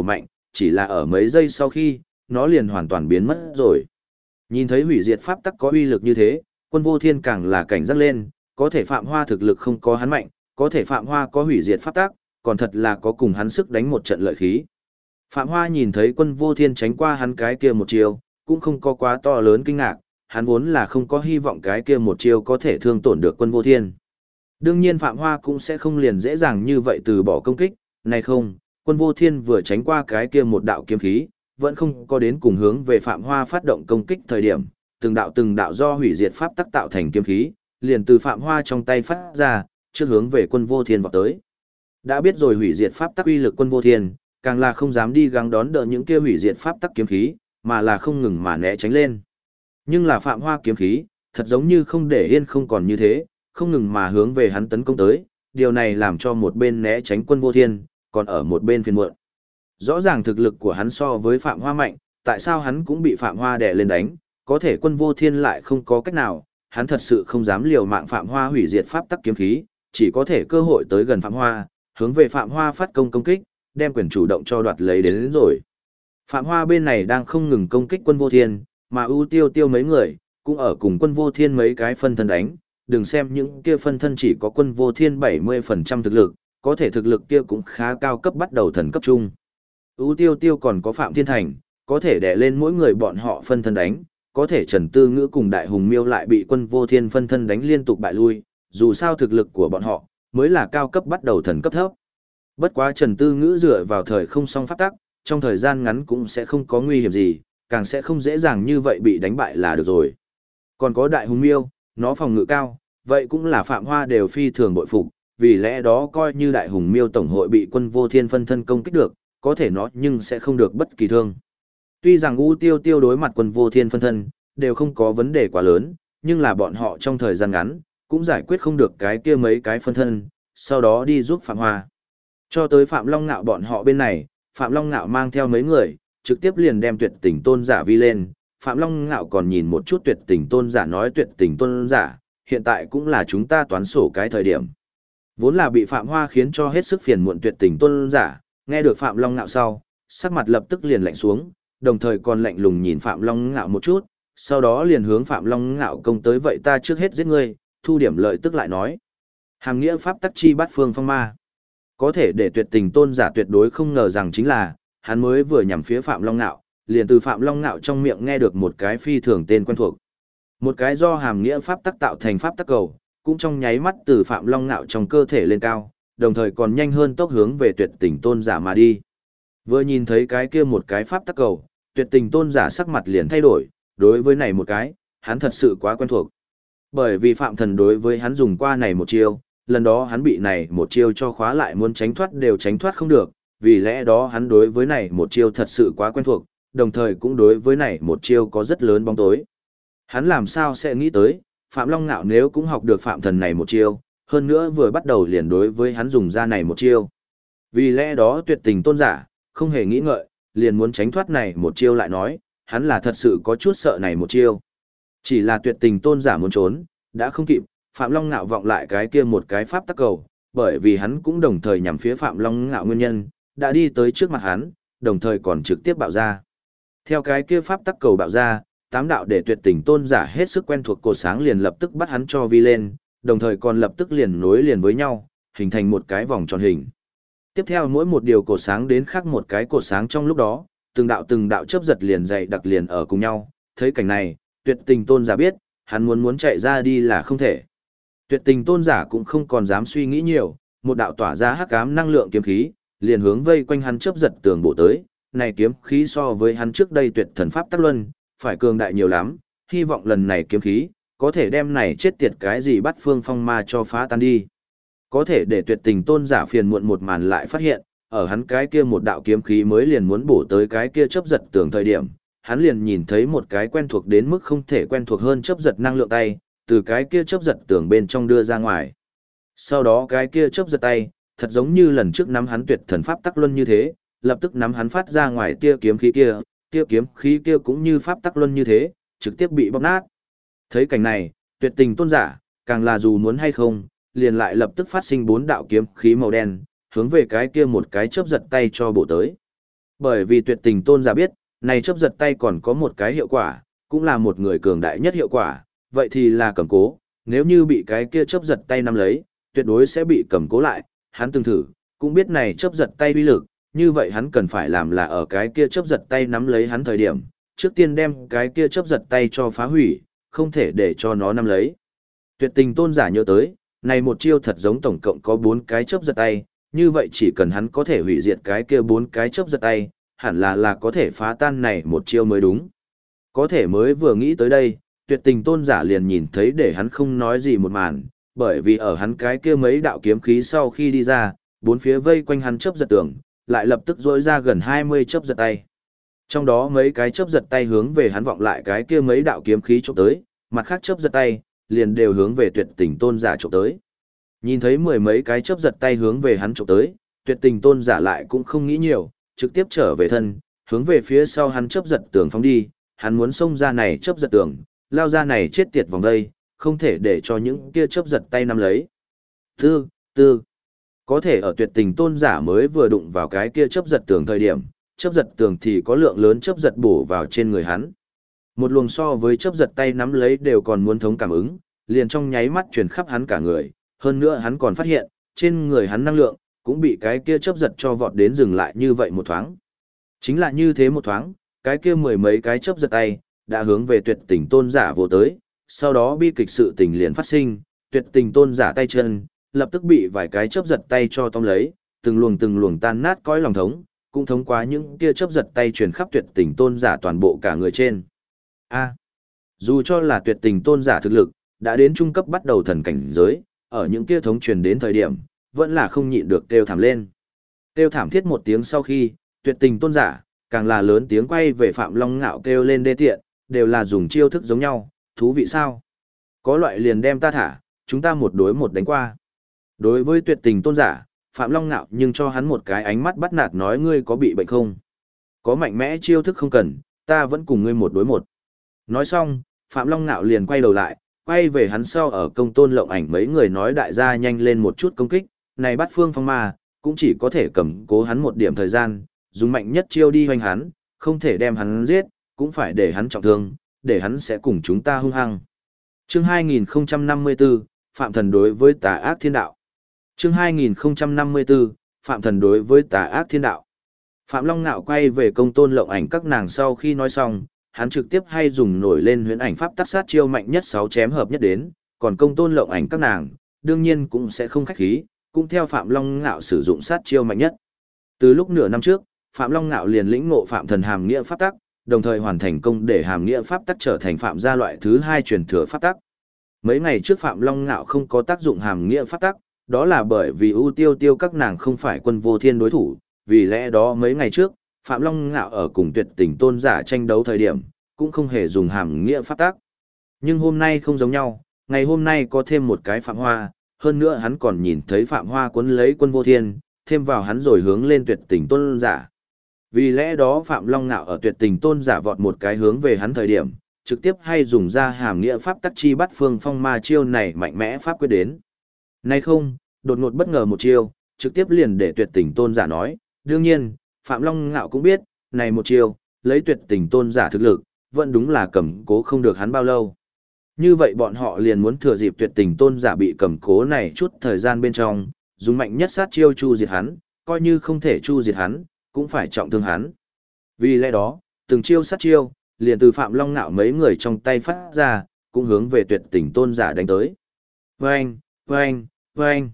chỉ là ở mấy giây sau khi, nó liền hoàn toàn biến mất rồi. Nhìn thấy hủy diệt pháp tắc có uy lực như thế, Quân Vô Thiên càng là cảnh giác lên, có thể Phạm Hoa thực lực không có hắn mạnh, có thể Phạm Hoa có hủy diệt pháp tắc, còn thật là có cùng hắn sức đánh một trận lợi khí. Phạm Hoa nhìn thấy Quân Vô Thiên tránh qua hắn cái kia một chiêu, cũng không có quá to lớn kinh ngạc, hắn vốn là không có hy vọng cái kia một chiêu có thể thương tổn được Quân Vô Thiên. Đương nhiên Phạm Hoa cũng sẽ không liền dễ dàng như vậy từ bỏ công kích, này không, Quân Vô Thiên vừa tránh qua cái kia một đạo kiếm khí, vẫn không có đến cùng hướng về Phạm Hoa phát động công kích thời điểm, từng đạo do hủy diệt pháp tắc tạo thành kiếm khí, liền từ Phạm Hoa trong tay phát ra, trước hướng về Quân Vô Thiên vọt tới. Đã biết rồi hủy diệt pháp tắc uy lực Quân Vô Thiên, càng là không dám đi gắng đón đỡ những kia hủy diệt pháp tắc kiếm khí, mà là không ngừng mà né tránh lên. Nhưng là Phạm Hoa kiếm khí, thật giống như không để yên không còn như thế, không ngừng mà hướng về hắn tấn công tới, điều này làm cho một bên né tránh Quân Vô Thiên, còn ở một bên phiền muộn. Rõ ràng thực lực của hắn so với Phạm Hoa mạnh, tại sao hắn cũng bị Phạm Hoa đè lên đánh, có thể Quân Vô Thiên lại không có cách nào, hắn thật sự không dám liều mạng Phạm Hoa hủy diệt pháp tắc kiếm khí, chỉ có thể cơ hội tới gần Phạm Hoa, hướng về Phạm Hoa phát công kích, đem quyền chủ động cho đoạt lấy đến rồi. Phạm Hoa bên này đang không ngừng công kích Quân Vô Thiên, mà ưu tiêu tiêu mấy người, cũng ở cùng Quân Vô Thiên mấy cái phân thân đánh, đừng xem những kia phân thân chỉ có Quân Vô Thiên 70% thực lực, có thể thực lực kia cũng khá cao cấp bắt đầu thần cấp trung. Ưu tiêu tiêu còn có Phạm Thiên Thành, có thể đè lên mỗi người bọn họ phân thân đánh, có thể Trần Tư Ngữ cùng Đại Hùng Miêu lại bị Quân Vô Thiên phân thân đánh liên tục bại lui, dù sao thực lực của bọn họ mới là cao cấp bắt đầu thần cấp thấp. Bất quá Trần Tư Ngữ dựa vào thời không song pháp tắc, trong thời gian ngắn cũng sẽ không có nguy hiểm gì, càng sẽ không dễ dàng như vậy bị đánh bại là được rồi. Còn có Đại Hùng Miêu, nó phòng ngự cao, vậy cũng là Phạm Hoa đều phi thường bội phục, vì lẽ đó coi như Đại Hùng Miêu tổng hội bị Quân Vô Thiên phân thân công kích được, có thể nó nhưng sẽ không được bất kỳ thương. Tuy rằng U Tiêu Tiêu đối mặt Quân Vô Thiên phân thân, đều không có vấn đề quá lớn, nhưng là bọn họ trong thời gian ngắn, cũng giải quyết không được cái kia mấy cái phân thân, sau đó đi giúp Phạm Hoa. Cho tới Phạm Long Nạo bọn họ bên này, Phạm Long Nạo mang theo mấy người, trực tiếp liền đem tuyệt tình tôn giả vi lên. Phạm Long Nạo còn nhìn một chút tuyệt tình tôn giả nói tuyệt tình tôn giả, hiện tại cũng là chúng ta toán sổ cái thời điểm. Vốn là bị Phạm Hoa khiến cho hết sức phiền muộn tuyệt tình tôn giả, nghe được Phạm Long Nạo sau, sắc mặt lập tức liền lạnh xuống, đồng thời còn lạnh lùng nhìn Phạm Long Nạo một chút, sau đó liền hướng Phạm Long Nạo công tới vậy ta trước hết giết ngươi, thu điểm lợi tức lại nói. Hàm nghĩa pháp tắc chi bát phương phong ma. Có thể để tuyệt tình tôn giả tuyệt đối không ngờ rằng chính là, hắn mới vừa nhằm phía Phạm Long Nạo, liền từ Phạm Long Nạo trong miệng nghe được một cái phi thường tên quen thuộc. Một cái do hàm nghĩa pháp tắc tạo thành pháp tắc cầu, cũng trong nháy mắt từ Phạm Long Nạo trong cơ thể lên cao, đồng thời còn nhanh hơn tốc hướng về tuyệt tình tôn giả mà đi. Vừa nhìn thấy cái kia một cái pháp tắc cầu, tuyệt tình tôn giả sắc mặt liền thay đổi, đối với này một cái, hắn thật sự quá quen thuộc. Bởi vì Phạm Thần đối với hắn dùng qua này một chiêu, lần đó hắn bị này một chiêu cho khóa lại muốn tránh thoát đều tránh thoát không được, vì lẽ đó hắn đối với này một chiêu thật sự quá quen thuộc, đồng thời cũng đối với này một chiêu có rất lớn bóng tối. Hắn làm sao sẽ nghĩ tới, Phạm Long Nạo nếu cũng học được Phạm Thần này một chiêu, hơn nữa vừa bắt đầu liền đối với hắn dùng ra này một chiêu. Vì lẽ đó tuyệt tình tôn giả, không hề nghĩ ngợi, liền muốn tránh thoát này một chiêu lại nói, hắn là thật sự có chút sợ này một chiêu. Chỉ là tuyệt tình tôn giả muốn trốn, đã không kịp, Phạm Long Ngạo vọng lại cái kia một cái pháp tắc cầu, bởi vì hắn cũng đồng thời nhằm phía Phạm Long Ngạo nguyên nhân, đã đi tới trước mặt hắn, đồng thời còn trực tiếp bạo ra. Theo cái kia pháp tắc cầu bạo ra, tám đạo để tuyệt tình tôn giả hết sức quen thuộc cột sáng liền lập tức bắt hắn cho vi lên, đồng thời còn lập tức liền nối liền với nhau, hình thành một cái vòng tròn hình. Tiếp theo mỗi một điều cột sáng đến khác một cái cột sáng trong lúc đó, từng đạo chớp giật liền dày đặc liền ở cùng nhau, thấy cảnh này, tuyệt tình tôn giả biết, hắn muốn chạy ra đi là không thể. Tuyệt tình tôn giả cũng không còn dám suy nghĩ nhiều, một đạo tỏa ra hắc ám năng lượng kiếm khí, liền hướng vây quanh hắn chớp giật tường bộ tới, này kiếm khí so với hắn trước đây tuyệt thần pháp tắc luân, phải cường đại nhiều lắm, hy vọng lần này kiếm khí, có thể đem này chết tiệt cái gì bắt phương phong ma cho phá tan đi. Có thể để tuyệt tình tôn giả phiền muộn một màn lại phát hiện, ở hắn cái kia một đạo kiếm khí mới liền muốn bổ tới cái kia chớp giật tường thời điểm, hắn liền nhìn thấy một cái quen thuộc đến mức không thể quen thuộc hơn chớp giật năng lượng tay, từ cái kia chớp giật tường bên trong đưa ra ngoài. Sau đó cái kia chớp giật tay, thật giống như lần trước nắm hắn tuyệt thần pháp tắc luân như thế, lập tức nắm hắn phát ra ngoài tia kiếm khí kia cũng như pháp tắc luân như thế, trực tiếp bị bóp nát. Thấy cảnh này, tuyệt tình tôn giả, càng là dù muốn hay không, liền lại lập tức phát sinh 4 đạo kiếm khí màu đen, hướng về cái kia một cái chớp giật tay cho bổ tới. Bởi vì tuyệt tình tôn giả biết, này chớp giật tay còn có một cái hiệu quả, cũng là một người cường đại nhất hiệu quả, vậy thì là cầm cố, nếu như bị cái kia chớp giật tay nắm lấy, tuyệt đối sẽ bị cầm cố lại, hắn từng thử, cũng biết này chớp giật tay uy lực, như vậy hắn cần phải làm là ở cái kia chớp giật tay nắm lấy hắn thời điểm, trước tiên đem cái kia chớp giật tay cho phá hủy, không thể để cho nó nắm lấy. Tuyệt tình tôn giả nhớ tới, này một chiêu thật giống tổng cộng có 4 cái chớp giật tay, như vậy chỉ cần hắn có thể hủy diệt cái kia 4 cái chớp giật tay, hẳn là có thể phá tan này một chiêu mới đúng. Có thể mới vừa nghĩ tới đây, tuyệt tình tôn giả liền nhìn thấy để hắn không nói gì một màn, bởi vì ở hắn cái kia mấy đạo kiếm khí sau khi đi ra, bốn phía vây quanh hắn chớp giật tường, lại lập tức rỗi ra gần 20 chớp giật tay. Trong đó mấy cái chớp giật tay hướng về hắn vọng lại cái kia mấy đạo kiếm khí chụp tới, mặt khác chớp giật tay liền đều hướng về tuyệt tình tôn giả chụp tới. Nhìn thấy mười mấy cái chớp giật tay hướng về hắn chụp tới, tuyệt tình tôn giả lại cũng không nghĩ nhiều, trực tiếp trở về thân, hướng về phía sau hắn chớp giật tường phóng đi, hắn muốn xông ra này chớp giật tường, lao ra này chết tiệt vòng đây, không thể để cho những kia chớp giật tay nắm lấy. Tư, có thể ở tuyệt tình tôn giả mới vừa đụng vào cái kia chớp giật tường thời điểm, chớp giật tường thì có lượng lớn chớp giật bổ vào trên người hắn. Một luồng so với chớp giật tay nắm lấy đều còn muốn thống cảm ứng, liền trong nháy mắt truyền khắp hắn cả người, hơn nữa hắn còn phát hiện, trên người hắn năng lượng cũng bị cái kia chớp giật cho vọt đến dừng lại như vậy một thoáng. Chính là như thế một thoáng, cái kia mười mấy cái chớp giật tay đã hướng về tuyệt tình tôn giả vồ tới, sau đó bi kịch sự tình liền phát sinh, tuyệt tình tôn giả tay chân lập tức bị vài cái chớp giật tay cho tóm lấy, từng luồng tan nát cõi lòng thống, cũng thống qua những kia chớp giật tay truyền khắp tuyệt tình tôn giả toàn bộ cả người trên. Dù cho là tuyệt tình tôn giả thực lực đã đến trung cấp bắt đầu thần cảnh giới, ở những kia thống truyền đến thời điểm, vẫn là không nhịn được kêu thảm lên. Kêu thảm thiết một tiếng sau khi, tuyệt tình tôn giả càng là lớn tiếng quay về Phạm Long Ngạo kêu lên đê tiện, đều là dùng chiêu thức giống nhau, thú vị sao? Có loại liền đem ta thả, chúng ta một đối một đánh qua. Đối với tuyệt tình tôn giả, Phạm Long Ngạo nhưng cho hắn một cái ánh mắt bắt nạt nói ngươi có bị bệnh không? Có mạnh mẽ chiêu thức không cần, ta vẫn cùng ngươi một đối một. Nói xong, Phạm Long Ngạo liền quay đầu lại, quay về hắn sau ở Công Tôn Lộng Ảnh mấy người nói đại gia nhanh lên một chút công kích, này bắt phương phong ma, cũng chỉ có thể cầm cố hắn một điểm thời gian, dùng mạnh nhất chiêu đi hoành hắn, không thể đem hắn giết, cũng phải để hắn trọng thương, để hắn sẽ cùng chúng ta hung hăng. Chương 2054, Phạm Thần đối với tà ác thiên đạo. Chương 2054, Phạm Thần đối với tà ác thiên đạo. Phạm Long Nạo quay về Công Tôn Lộng Ảnh các nàng sau khi nói xong, hắn trực tiếp hay dùng nổi lên huyễn ảnh pháp tác sát chiêu mạnh nhất 6 chém hợp nhất đến, còn Công Tôn Lộng Ảnh các nàng, đương nhiên cũng sẽ không khách khí, cũng theo Phạm Long Nạo sử dụng sát chiêu mạnh nhất. Từ lúc nửa năm trước, Phạm Long Nạo liền lĩnh ngộ Phạm Thần hàm nghĩa pháp tắc, đồng thời hoàn thành công để hàm nghĩa pháp tắc trở thành phạm gia loại thứ 2 truyền thừa pháp tắc. Mấy ngày trước Phạm Long Nạo không có tác dụng hàm nghĩa pháp tắc, đó là bởi vì ưu tiêu tiêu các nàng không phải Quân Vô Thiên đối thủ, vì lẽ đó mấy ngày trước, Phạm Long Ngạo ở cùng tuyệt tình tôn giả tranh đấu thời điểm, cũng không hề dùng hàm nghĩa pháp tắc. Nhưng hôm nay không giống nhau, ngày hôm nay có thêm một cái Phạm Hoa, hơn nữa hắn còn nhìn thấy Phạm Hoa cuốn lấy Quân Vô Thiên, thêm vào hắn rồi hướng lên tuyệt tình tôn giả. Vì lẽ đó Phạm Long Ngạo ở tuyệt tình tôn giả vọt một cái hướng về hắn thời điểm, trực tiếp hay dùng ra hàm nghĩa pháp tắc chi bắt phương phong ma chiêu này mạnh mẽ pháp quyết đến. Nay không, đột ngột bất ngờ một chiêu, trực tiếp liền để tuyệt tình tôn giả nói, đương nhiên, Phạm Long Ngạo cũng biết, này một chiêu, lấy tuyệt tình tôn giả thực lực, vẫn đúng là cầm cố không được hắn bao lâu. Như vậy bọn họ liền muốn thừa dịp tuyệt tình tôn giả bị cầm cố này chút thời gian bên trong, dùng mạnh nhất sát chiêu chu diệt hắn, coi như không thể chu diệt hắn, cũng phải trọng thương hắn. Vì lẽ đó, từng chiêu sát chiêu, liền từ Phạm Long Ngạo mấy người trong tay phát ra, cũng hướng về tuyệt tình tôn giả đánh tới. Vâng, vâng, vâng.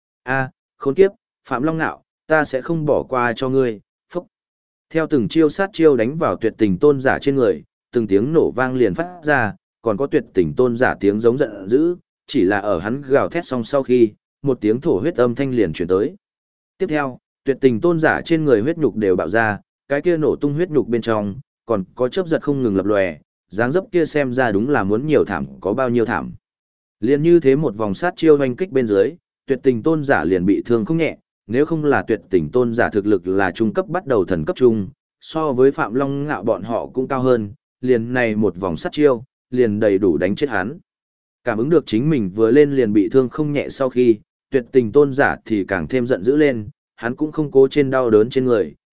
Khốn kiếp, Phạm Long Ngạo, ta sẽ không bỏ qua cho ngươi, phúc. Theo từng chiêu sát chiêu đánh vào tuyệt tình tôn giả trên người, từng tiếng nổ vang liền phát ra, còn có tuyệt tình tôn giả tiếng giống giận dữ, chỉ là ở hắn gào thét xong sau khi, một tiếng thổ huyết âm thanh liền truyền tới. Tiếp theo, tuyệt tình tôn giả trên người huyết nhục đều bạo ra, cái kia nổ tung huyết nhục bên trong, còn có chớp giật không ngừng lập lòe, dáng dấp kia xem ra đúng là muốn nhiều thảm có bao nhiêu thảm. Liền như thế một vòng sát chiêu hoành kích bên dưới, tuyệt tình tôn giả liền bị thương không nhẹ, nếu không là tuyệt tình tôn giả thực lực là trung cấp bắt đầu thần cấp trung, so với Phạm Long Ngạo bọn họ cũng cao hơn, liền này một vòng sát chiêu, liền đầy đủ đánh chết hắn. Cảm ứng được chính mình vừa lên liền bị thương không nhẹ sau khi, tuyệt tình tôn giả thì càng thêm giận dữ lên, hắn cũng không cố trên đau đớn trên người,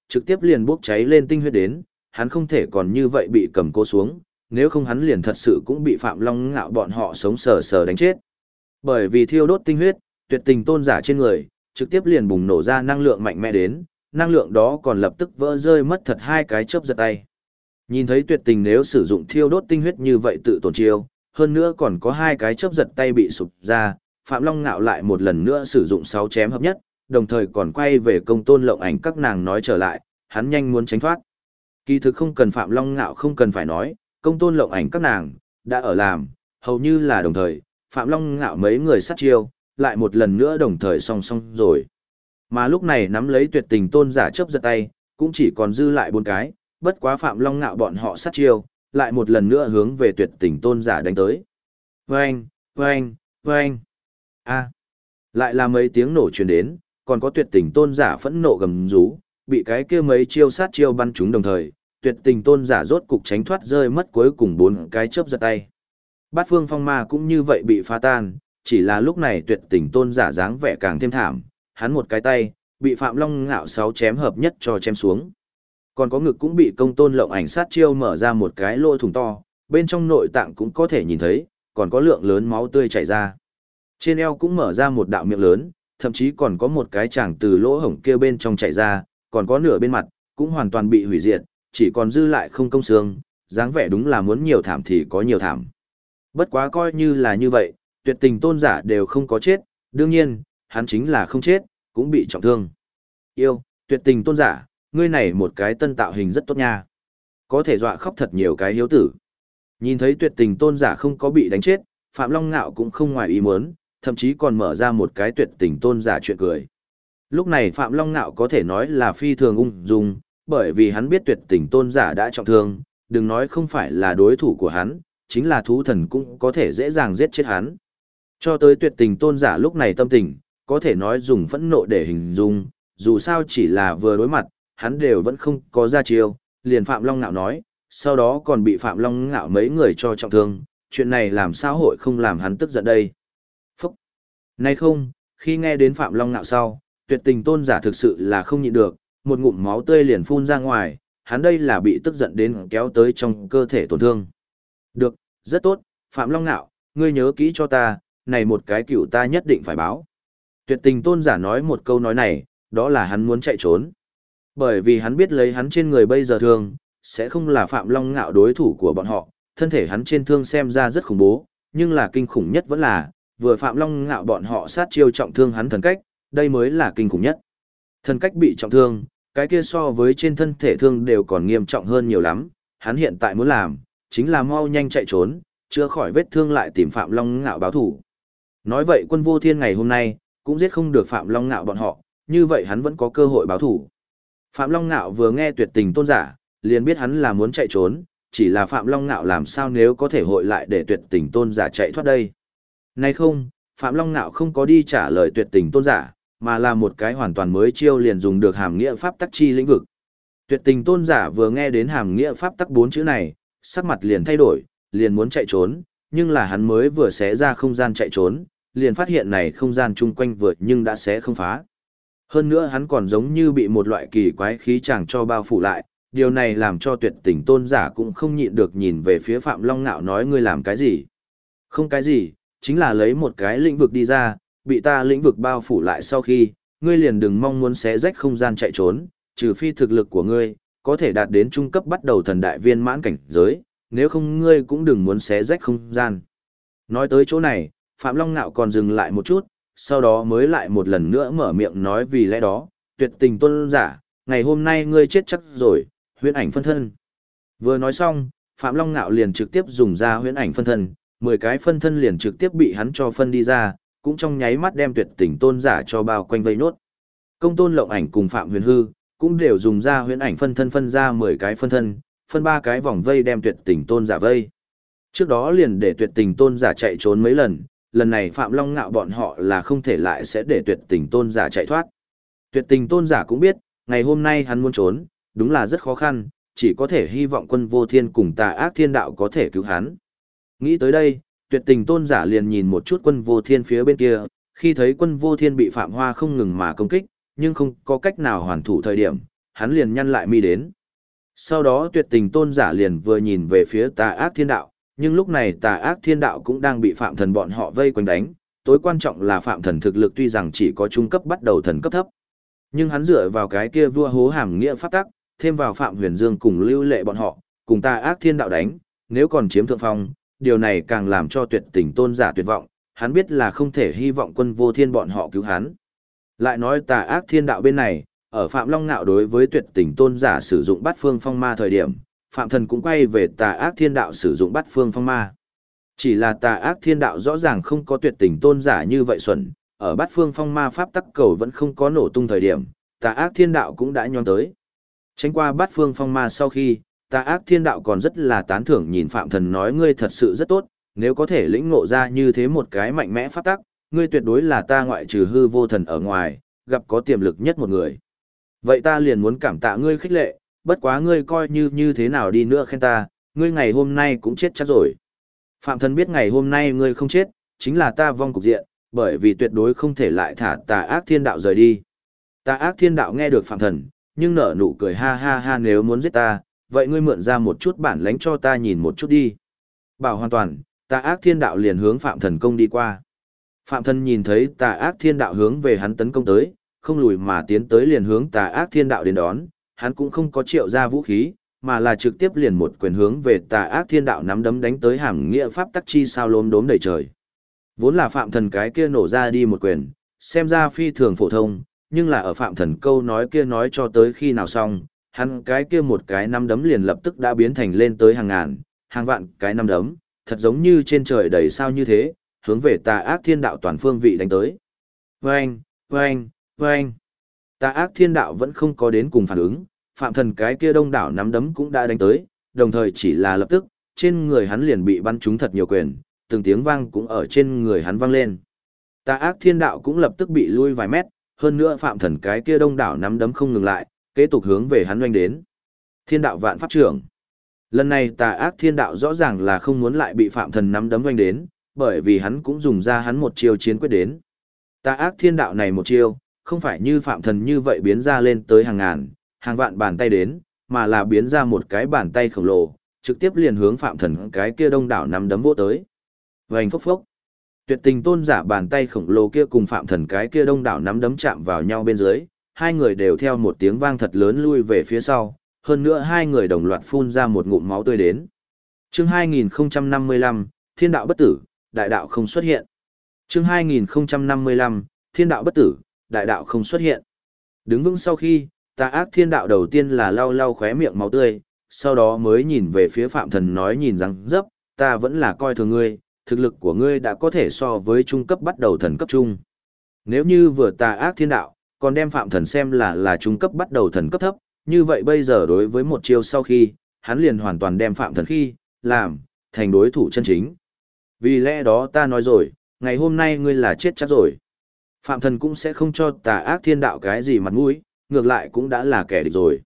trực tiếp liền bốc cháy lên tinh huyết đến, hắn không thể còn như vậy bị cầm cố xuống, nếu không hắn liền thật sự cũng bị Phạm Long Ngạo bọn họ sống sờ sờ đánh chết. Bởi vì thiêu đốt tinh huyết, tuyệt tình tôn giả trên người, trực tiếp liền bùng nổ ra năng lượng mạnh mẽ đến, năng lượng đó còn lập tức vỡ rơi mất thật hai cái chớp giật tay. Nhìn thấy tuyệt tình nếu sử dụng thiêu đốt tinh huyết như vậy tự tổn chiêu, hơn nữa còn có hai cái chớp giật tay bị sụp ra, Phạm Long Ngạo lại một lần nữa sử dụng 6 chém hợp nhất, đồng thời còn quay về Công Tôn Lộng Ảnh các nàng nói trở lại, hắn nhanh muốn tránh thoát. Kỳ thực không cần Phạm Long Ngạo không cần phải nói, Công Tôn Lộng Ảnh các nàng đã ở làm, hầu như là đồng thời, Phạm Long Ngạo mấy người sát chiêu, lại một lần nữa đồng thời song song rồi. Mà lúc này nắm lấy tuyệt tình tôn giả chớp giật tay, cũng chỉ còn dư lại 4 cái, bất quá Phạm Long Ngạo bọn họ sát chiêu, lại một lần nữa hướng về tuyệt tình tôn giả đánh tới. Vâng, vâng, vâng. A. Lại là mấy tiếng nổ truyền đến, còn có tuyệt tình tôn giả phẫn nộ gầm rú, bị cái kia mấy chiêu sát chiêu bắn trúng đồng thời, tuyệt tình tôn giả rốt cục tránh thoát rơi mất cuối cùng 4 cái chớp giật tay. Bát phương phong ma cũng như vậy bị phá tan, chỉ là lúc này tuyệt tình tôn giả dáng vẻ càng thêm thảm, hắn một cái tay, bị Phạm Long Ngạo 6 chém hợp nhất cho chém xuống. Còn có ngực cũng bị Công Tôn Lộng Ảnh sát chiêu mở ra một cái lỗ thủng to, bên trong nội tạng cũng có thể nhìn thấy, còn có lượng lớn máu tươi chảy ra. Trên eo cũng mở ra một đạo miệng lớn, thậm chí còn có một cái chàng từ lỗ hổng kia bên trong chảy ra, còn có nửa bên mặt, cũng hoàn toàn bị hủy diệt, chỉ còn dư lại không công xương, dáng vẻ đúng là muốn nhiều thảm thì có nhiều thảm. Bất quá coi như là như vậy, tuyệt tình tôn giả đều không có chết, đương nhiên, hắn chính là không chết, cũng bị trọng thương. Yêu, tuyệt tình tôn giả, ngươi này một cái tân tạo hình rất tốt nha. Có thể dọa khóc thật nhiều cái hiếu tử. Nhìn thấy tuyệt tình tôn giả không có bị đánh chết, Phạm Long Ngạo cũng không ngoài ý muốn, thậm chí còn mở ra một cái tuyệt tình tôn giả chuyện cười. Lúc này Phạm Long Ngạo có thể nói là phi thường ung dung, bởi vì hắn biết tuyệt tình tôn giả đã trọng thương, đừng nói không phải là đối thủ của hắn, chính là thú thần cũng có thể dễ dàng giết chết hắn. Cho tới tuyệt tình tôn giả lúc này tâm tình, có thể nói dùng phẫn nộ để hình dung, dù sao chỉ là vừa đối mặt, hắn đều vẫn không có ra chiêu, liền Phạm Long Ngạo nói, sau đó còn bị Phạm Long Ngạo mấy người cho trọng thương, chuyện này làm sao hội không làm hắn tức giận đây. Phúc! Nay không, khi nghe đến Phạm Long Ngạo sau, tuyệt tình tôn giả thực sự là không nhịn được, một ngụm máu tươi liền phun ra ngoài, hắn đây là bị tức giận đến kéo tới trong cơ thể tổn thương. Được, rất tốt, Phạm Long Ngạo, ngươi nhớ kỹ cho ta, này một cái cựu ta nhất định phải báo. Tuyệt tình tôn giả nói một câu nói này, đó là hắn muốn chạy trốn. Bởi vì hắn biết lấy hắn trên người bây giờ thương, sẽ không là Phạm Long Ngạo đối thủ của bọn họ, thân thể hắn trên thương xem ra rất khủng bố, nhưng là kinh khủng nhất vẫn là, vừa Phạm Long Ngạo bọn họ sát chiêu trọng thương hắn thần cách, đây mới là kinh khủng nhất. Thần cách bị trọng thương, cái kia so với trên thân thể thương đều còn nghiêm trọng hơn nhiều lắm, hắn hiện tại muốn làm, chính là mau nhanh chạy trốn, chữa khỏi vết thương lại tìm Phạm Long Ngạo báo thủ. Nói vậy Quân Vô Thiên ngày hôm nay, cũng giết không được Phạm Long Ngạo bọn họ, như vậy hắn vẫn có cơ hội báo thủ. Phạm Long Ngạo vừa nghe tuyệt tình tôn giả, liền biết hắn là muốn chạy trốn, chỉ là Phạm Long Ngạo làm sao nếu có thể hội lại để tuyệt tình tôn giả chạy thoát đây. Nay không, Phạm Long Ngạo không có đi trả lời tuyệt tình tôn giả, mà là một cái hoàn toàn mới chiêu liền dùng được hàm nghĩa pháp tắc chi lĩnh vực. Tuyệt tình tôn giả vừa nghe đến hàm nghĩa pháp tắc 4 chữ này, sắc mặt liền thay đổi, liền muốn chạy trốn, nhưng là hắn mới vừa xé ra không gian chạy trốn, liền phát hiện này không gian chung quanh vượt nhưng đã xé không phá. Hơn nữa hắn còn giống như bị một loại kỳ quái khí chàng cho bao phủ lại, điều này làm cho tuyệt tình tôn giả cũng không nhịn được nhìn về phía Phạm Long Ngạo nói ngươi làm cái gì. Không cái gì, chính là lấy một cái lĩnh vực đi ra, bị ta lĩnh vực bao phủ lại sau khi, ngươi liền đừng mong muốn xé rách không gian chạy trốn, trừ phi thực lực của ngươi, có thể đạt đến trung cấp bắt đầu thần đại viên mãn cảnh giới, nếu không ngươi cũng đừng muốn xé rách không gian. Nói tới chỗ này, Phạm Long Ngạo còn dừng lại một chút, sau đó mới lại một lần nữa mở miệng nói vì lẽ đó, tuyệt tình tôn giả, ngày hôm nay ngươi chết chắc rồi, huyễn ảnh phân thân. Vừa nói xong, Phạm Long Ngạo liền trực tiếp dùng ra huyễn ảnh phân thân, 10 cái phân thân liền trực tiếp bị hắn cho phân đi ra, cũng trong nháy mắt đem tuyệt tình tôn giả cho bao quanh vây nốt. Công Tôn Lộng Ảnh cùng Phạm Huyền Hư cũng đều dùng ra huyễn ảnh phân thân phân ra 10 cái phân thân, phân 3 cái vòng vây đem tuyệt tình tôn giả vây. Trước đó liền để tuyệt tình tôn giả chạy trốn mấy lần này Phạm Long Ngạo bọn họ là không thể lại sẽ để tuyệt tình tôn giả chạy thoát. Tuyệt tình tôn giả cũng biết, ngày hôm nay hắn muốn trốn, đúng là rất khó khăn, chỉ có thể hy vọng Quân Vô Thiên cùng Tà Ác Thiên Đạo có thể cứu hắn. Nghĩ tới đây, tuyệt tình tôn giả liền nhìn một chút Quân Vô Thiên phía bên kia, khi thấy Quân Vô Thiên bị Phạm Hoa không ngừng mà công kích, nhưng không có cách nào hoàn thủ thời điểm, hắn liền nhăn lại mi đến. Sau đó tuyệt tình tôn giả liền vừa nhìn về phía tà ác thiên đạo, nhưng lúc này tà ác thiên đạo cũng đang bị phạm thần bọn họ vây quanh đánh. Tối quan trọng là phạm thần thực lực tuy rằng chỉ có trung cấp bắt đầu thần cấp thấp. Nhưng hắn dựa vào cái kia vua hố hàm nghĩa pháp tắc, thêm vào Phạm Huyền Dương cùng Lưu Lệ bọn họ, cùng tà ác thiên đạo đánh, nếu còn chiếm thượng phong, điều này càng làm cho tuyệt tình tôn giả tuyệt vọng, hắn biết là không thể hy vọng quân vô thiên bọn họ cứu hắn. Lại nói tà ác thiên đạo bên này, ở Phạm Long Nạo đối với tuyệt tình tôn giả sử dụng bát phương phong ma thời điểm, Phạm Thần cũng quay về tà ác thiên đạo sử dụng bát phương phong ma. Chỉ là tà ác thiên đạo rõ ràng không có tuyệt tình tôn giả như vậy xuẩn, ở bát phương phong ma pháp tắc cầu vẫn không có nổ tung thời điểm, tà ác thiên đạo cũng đã nhón tới. Tránh qua bát phương phong ma sau khi, tà ác thiên đạo còn rất là tán thưởng nhìn Phạm Thần nói ngươi thật sự rất tốt, nếu có thể lĩnh ngộ ra như thế một cái mạnh mẽ pháp tắc, ngươi tuyệt đối là ta ngoại trừ hư vô thần ở ngoài, gặp có tiềm lực nhất một người. Vậy ta liền muốn cảm tạ ngươi khích lệ, bất quá ngươi coi như thế nào đi nữa khen ta, ngươi ngày hôm nay cũng chết chắc rồi. Phạm Thần biết ngày hôm nay ngươi không chết, chính là ta vong cục diện, bởi vì tuyệt đối không thể lại thả tà ác thiên đạo rời đi. Tà ác thiên đạo nghe được Phạm Thần, nhưng nở nụ cười ha ha ha nếu muốn giết ta, vậy ngươi mượn ra một chút bản lãnh cho ta nhìn một chút đi. Bảo hoàn toàn, tà ác thiên đạo liền hướng Phạm Thần công đi qua. Phạm Thần nhìn thấy tà ác thiên đạo hướng về hắn tấn công tới, không lùi mà tiến tới liền hướng tà ác thiên đạo đến đón, hắn cũng không có triệu ra vũ khí, mà là trực tiếp liền một quyền hướng về tà ác thiên đạo nắm đấm đánh tới hàm nghĩa pháp tắc chi sao lốm đốm đầy trời. Vốn là Phạm Thần cái kia nổ ra đi một quyền, xem ra phi thường phổ thông, nhưng là ở Phạm Thần câu nói kia nói cho tới khi nào xong, hắn cái kia một cái nắm đấm liền lập tức đã biến thành lên tới hàng ngàn, hàng vạn cái nắm đấm, thật giống như trên trời đầy sao như thế, hướng về tà ác thiên đạo toàn phương vị đánh tới. Vâng, vâng, vâng. Tà ác thiên đạo vẫn không có đến cùng phản ứng, Phạm Thần cái kia đông đảo nắm đấm cũng đã đánh tới, đồng thời chỉ là lập tức, trên người hắn liền bị bắn trúng thật nhiều quyền, từng tiếng vang cũng ở trên người hắn vang lên. Tà ác thiên đạo cũng lập tức bị lui vài mét, hơn nữa Phạm Thần cái kia đông đảo nắm đấm không ngừng lại, kế tục hướng về hắn oanh đến. Thiên đạo vạn pháp trưởng. Lần này tà ác thiên đạo rõ ràng là không muốn lại bị Phạm Thần nắm đấm oanh đến, bởi vì hắn cũng dùng ra hắn một chiêu chiến quyết đến. Tà ác thiên đạo này một chiêu, không phải như Phạm Thần như vậy biến ra lên tới hàng ngàn, hàng vạn bàn tay đến, mà là biến ra một cái bàn tay khổng lồ, trực tiếp liền hướng Phạm Thần cái kia đông đảo nắm đấm vỗ tới. Vành phốc phốc. Tuyệt tình tôn giả bàn tay khổng lồ kia cùng Phạm Thần cái kia đông đảo nắm đấm chạm vào nhau bên dưới, hai người đều theo một tiếng vang thật lớn lui về phía sau, hơn nữa hai người đồng loạt phun ra một ngụm máu tươi đến. Chương 2055, Thiên đạo bất tử, đại đạo không xuất hiện. Chương 2055, Thiên đạo bất tử, đại đạo không xuất hiện. Đứng vững sau khi, tà ác thiên đạo đầu tiên là lau lau khóe miệng máu tươi, sau đó mới nhìn về phía Phạm Thần nói nhìn rằng dấp, ta vẫn là coi thường ngươi, thực lực của ngươi đã có thể so với trung cấp bắt đầu thần cấp trung. Nếu như vừa tà ác thiên đạo, còn đem Phạm Thần xem là trung cấp bắt đầu thần cấp thấp, như vậy bây giờ đối với một chiêu sau khi, hắn liền hoàn toàn đem Phạm Thần khi, làm, thành đối thủ chân chính. Vì lẽ đó ta nói rồi, ngày hôm nay ngươi là chết chắc rồi. Phạm Thần cũng sẽ không cho tà ác thiên đạo cái gì mặt mũi, ngược lại cũng đã là kẻ địch rồi.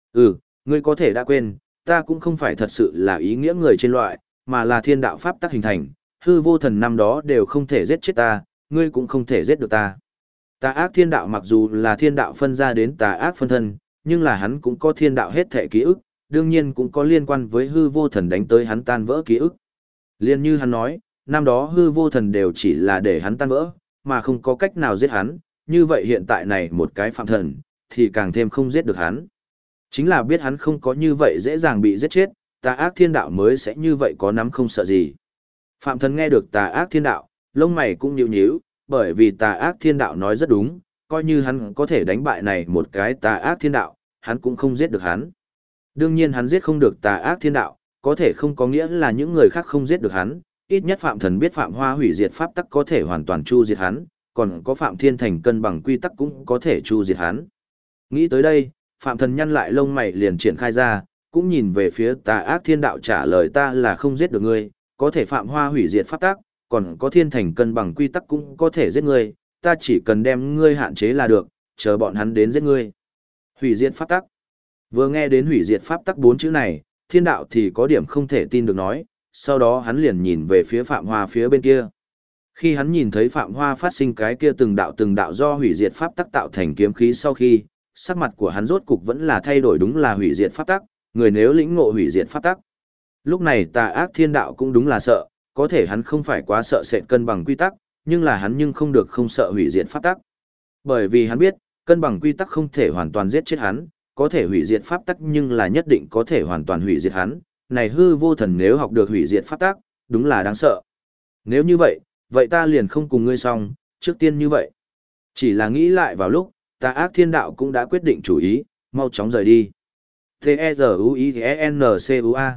Ngươi có thể đã quên, ta cũng không phải thật sự là ý nghĩa người trên loại, mà là thiên đạo pháp tắc hình thành, hư vô thần năm đó đều không thể giết chết ta, ngươi cũng không thể giết được ta. Tà ác thiên đạo mặc dù là thiên đạo phân ra đến tà ác phân thân, nhưng là hắn cũng có thiên đạo hết thể ký ức, đương nhiên cũng có liên quan với hư vô thần đánh tới hắn tan vỡ ký ức. Liên như hắn nói, năm đó hư vô thần đều chỉ là để hắn tan vỡ, mà không có cách nào giết hắn, như vậy hiện tại này một cái Phạm Thần, thì càng thêm không giết được hắn. Chính là biết hắn không có như vậy dễ dàng bị giết chết, tà ác thiên đạo mới sẽ như vậy có nắm không sợ gì. Phạm Thần nghe được tà ác thiên đạo, lông mày cũng nhíu nhíu, bởi vì tà ác thiên đạo nói rất đúng, coi như hắn có thể đánh bại này một cái tà ác thiên đạo, hắn cũng không giết được hắn. Đương nhiên hắn giết không được tà ác thiên đạo, có thể không có nghĩa là những người khác không giết được hắn, ít nhất Phạm Thần biết Phạm Hoa hủy diệt pháp tắc có thể hoàn toàn chu diệt hắn, còn có Phạm Thiên Thành cân bằng quy tắc cũng có thể chu diệt hắn. Nghĩ tới đây, Phạm Thần nhăn lại lông mày liền triển khai ra, cũng nhìn về phía tà ác thiên đạo trả lời ta là không giết được ngươi, có thể Phạm Hoa hủy diệt pháp tắc, còn có Thiên Thành cân bằng quy tắc cũng có thể giết ngươi, ta chỉ cần đem ngươi hạn chế là được, chờ bọn hắn đến giết ngươi. Hủy diệt pháp tắc. Vừa nghe đến hủy diệt pháp tắc 4 chữ này, thiên đạo thì có điểm không thể tin được nói, sau đó hắn liền nhìn về phía Phạm Hoa phía bên kia. Khi hắn nhìn thấy Phạm Hoa phát sinh cái kia từng đạo do hủy diệt pháp tắc tạo thành kiếm khí sắc mặt của hắn rốt cục vẫn là thay đổi, đúng là hủy diệt pháp tắc, người nếu lĩnh ngộ hủy diệt pháp tắc. Lúc này tà ác thiên đạo cũng đúng là sợ, có thể hắn không phải quá sợ sệt cân bằng quy tắc, nhưng là hắn nhưng không được không sợ hủy diệt pháp tắc. Bởi vì hắn biết, cân bằng quy tắc không thể hoàn toàn giết chết hắn, có thể hủy diệt pháp tắc nhưng là nhất định có thể hoàn toàn hủy diệt hắn. Này hư vô thần nếu học được hủy diệt pháp tắc, đúng là đáng sợ. Nếu như vậy, vậy ta liền không cùng ngươi xong, trước tiên như vậy. Chỉ là nghĩ lại vào lúc, tà ác thiên đạo cũng đã quyết định chủ ý, mau chóng rời đi. T-E-Z-U-I-E-N-C-U-A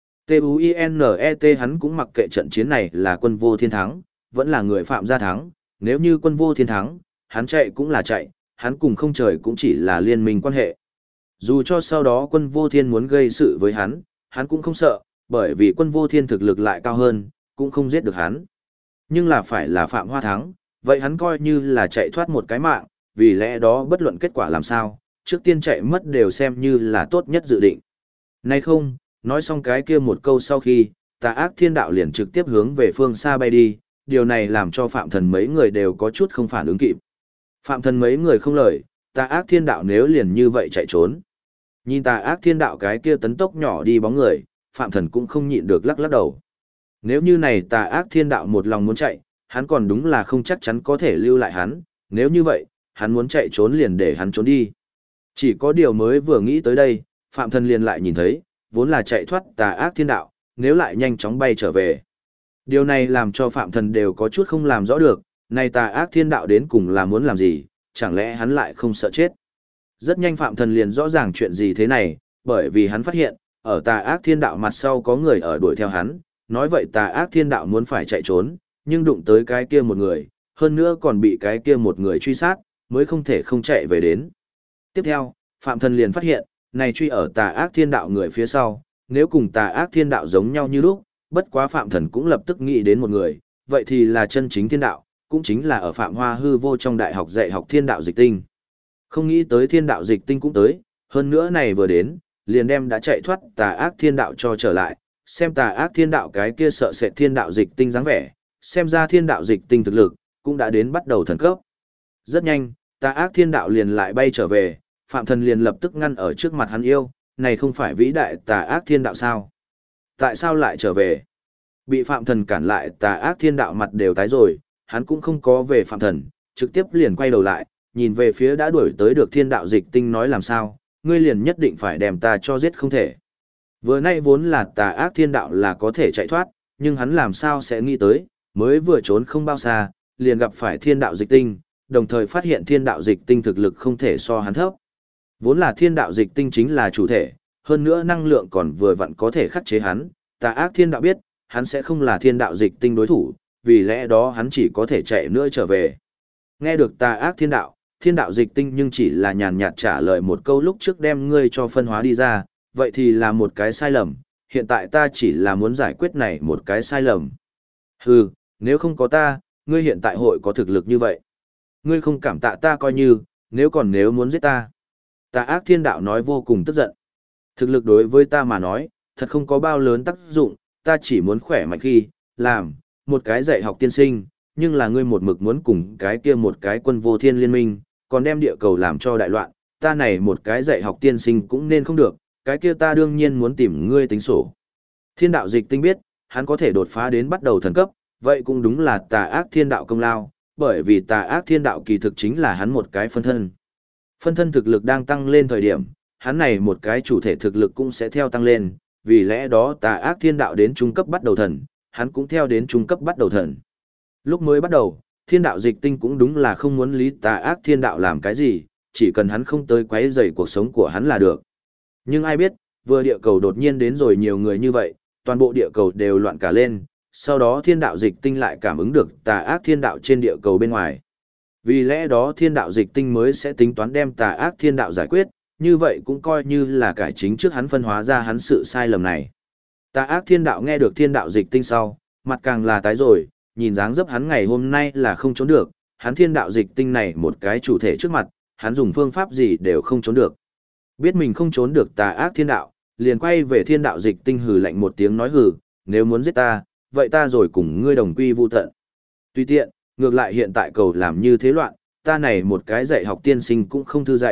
T-U-I-N-E-T hắn cũng mặc kệ trận chiến này là quân vô thiên thắng, vẫn là người phạm gia thắng, nếu như quân vô thiên thắng, hắn chạy cũng là chạy, hắn cùng không trời cũng chỉ là liên minh quan hệ. Dù cho sau đó quân vô thiên muốn gây sự với hắn cũng không sợ, bởi vì quân vô thiên thực lực lại cao hơn, cũng không giết được hắn. Nhưng là phải là Phạm Hoa thắng, vậy hắn coi như là chạy thoát một cái mạng, vì lẽ đó bất luận kết quả làm sao, trước tiên chạy mất đều xem như là tốt nhất dự định. Nay không, nói xong cái kia một câu sau khi, tà ác thiên đạo liền trực tiếp hướng về phương xa bay đi, điều này làm cho Phạm Thần mấy người đều có chút không phản ứng kịp. Phạm Thần mấy người không lời, tà ác thiên đạo nếu liền như vậy chạy trốn. Nhìn tà ác thiên đạo cái kia tấn tốc nhỏ đi bóng người, Phạm Thần cũng không nhịn được lắc lắc đầu. Nếu như này tà ác thiên đạo một lòng muốn chạy, hắn còn đúng là không chắc chắn có thể lưu lại hắn, nếu như vậy, hắn muốn chạy trốn liền để hắn trốn đi. Chỉ có điều mới vừa nghĩ tới đây, Phạm Thần liền lại nhìn thấy, vốn là chạy thoát tà ác thiên đạo, nếu lại nhanh chóng bay trở về. Điều này làm cho Phạm Thần đều có chút không làm rõ được, này tà ác thiên đạo đến cùng là muốn làm gì, chẳng lẽ hắn lại không sợ chết. Rất nhanh Phạm Thần liền rõ ràng chuyện gì thế này, bởi vì hắn phát hiện, ở tà ác thiên đạo mặt sau có người ở đuổi theo hắn, nói vậy tà ác thiên đạo muốn phải chạy trốn, nhưng đụng tới cái kia một người, hơn nữa còn bị cái kia một người truy sát, mới không thể không chạy về đến. Tiếp theo, Phạm Thần liền phát hiện, này truy ở tà ác thiên đạo người phía sau, nếu cùng tà ác thiên đạo giống nhau như lúc, bất quá Phạm Thần cũng lập tức nghĩ đến một người, vậy thì là chân chính thiên đạo, cũng chính là ở Phạm Hoa hư vô trong đại học dạy học thiên đạo dịch tinh. Không nghĩ tới thiên đạo dịch tinh cũng tới, hơn nữa này vừa đến, liền đem đã chạy thoát tà ác thiên đạo cho trở lại, xem tà ác thiên đạo cái kia sợ sệt thiên đạo dịch tinh dáng vẻ, xem ra thiên đạo dịch tinh thực lực, cũng đã đến bắt đầu thần cấp. Rất nhanh, tà ác thiên đạo liền lại bay trở về, Phạm Thần liền lập tức ngăn ở trước mặt hắn yêu, này không phải vĩ đại tà ác thiên đạo sao? Tại sao lại trở về? Bị Phạm Thần cản lại tà ác thiên đạo mặt đều tái rồi, hắn cũng không có về Phạm Thần, trực tiếp liền quay đầu lại, nhìn về phía đã đuổi tới được thiên đạo dịch tinh nói làm sao, ngươi liền nhất định phải đem ta cho giết không thể. Vừa nay vốn là tà ác thiên đạo là có thể chạy thoát, nhưng hắn làm sao sẽ nghĩ tới, mới vừa trốn không bao xa, liền gặp phải thiên đạo dịch tinh, đồng thời phát hiện thiên đạo dịch tinh thực lực không thể so hắn thấp. Vốn là thiên đạo dịch tinh chính là chủ thể, hơn nữa năng lượng còn vừa vặn có thể khắc chế hắn, tà ác thiên đạo biết, hắn sẽ không là thiên đạo dịch tinh đối thủ, vì lẽ đó hắn chỉ có thể chạy nữa trở về. Nghe được tà ác thiên đạo dịch tinh nhưng chỉ là nhàn nhạt trả lời một câu lúc trước đem ngươi cho phân hóa đi ra, vậy thì là một cái sai lầm, hiện tại ta chỉ là muốn giải quyết này một cái sai lầm. Hừ, nếu không có ta, ngươi hiện tại hội có thực lực như vậy. Ngươi không cảm tạ ta coi như, nếu muốn giết ta. Tà ác thiên đạo nói vô cùng tức giận. Thực lực đối với ta mà nói, thật không có bao lớn tác dụng, ta chỉ muốn khỏe mạnh khi, làm, một cái dạy học tiên sinh, nhưng là ngươi một mực muốn cùng cái kia một cái quân vô thiên liên minh, còn đem địa cầu làm cho đại loạn, ta này một cái dạy học tiên sinh cũng nên không được, cái kia ta đương nhiên muốn tìm ngươi tính sổ. Thiên đạo dịch tinh biết, hắn có thể đột phá đến bắt đầu thần cấp, vậy cũng đúng là tà ác thiên đạo công lao, bởi vì tà ác thiên đạo kỳ thực chính là hắn một cái phân thân. Phân thân thực lực đang tăng lên thời điểm, hắn này một cái chủ thể thực lực cũng sẽ theo tăng lên, vì lẽ đó tà ác thiên đạo đến trung cấp bắt đầu thần, hắn cũng theo đến trung cấp bắt đầu thần. Lúc mới bắt đầu, thiên đạo dịch tinh cũng đúng là không muốn lý tà ác thiên đạo làm cái gì, chỉ cần hắn không tới quấy rầy cuộc sống của hắn là được. Nhưng ai biết, vừa địa cầu đột nhiên đến rồi nhiều người như vậy, toàn bộ địa cầu đều loạn cả lên, sau đó thiên đạo dịch tinh lại cảm ứng được tà ác thiên đạo trên địa cầu bên ngoài. Vì lẽ đó thiên đạo dịch tinh mới sẽ tính toán đem tà ác thiên đạo giải quyết, như vậy cũng coi như là cải chính trước hắn phân hóa ra hắn sự sai lầm này. Tà ác thiên đạo nghe được thiên đạo dịch tinh sau, mặt càng là tái rồi, nhìn dáng dấp hắn ngày hôm nay là không trốn được, hắn thiên đạo dịch tinh này một cái chủ thể trước mặt, hắn dùng phương pháp gì đều không trốn được. Biết mình không trốn được tà ác thiên đạo, liền quay về thiên đạo dịch tinh hừ lạnh một tiếng nói hừ, nếu muốn giết ta, vậy ta rồi cùng ngươi đồng quy vu tận. Tuy tiện, ngược lại hiện tại cầu làm như thế loạn, ta này một cái dạy học tiên sinh cũng không thư dạy,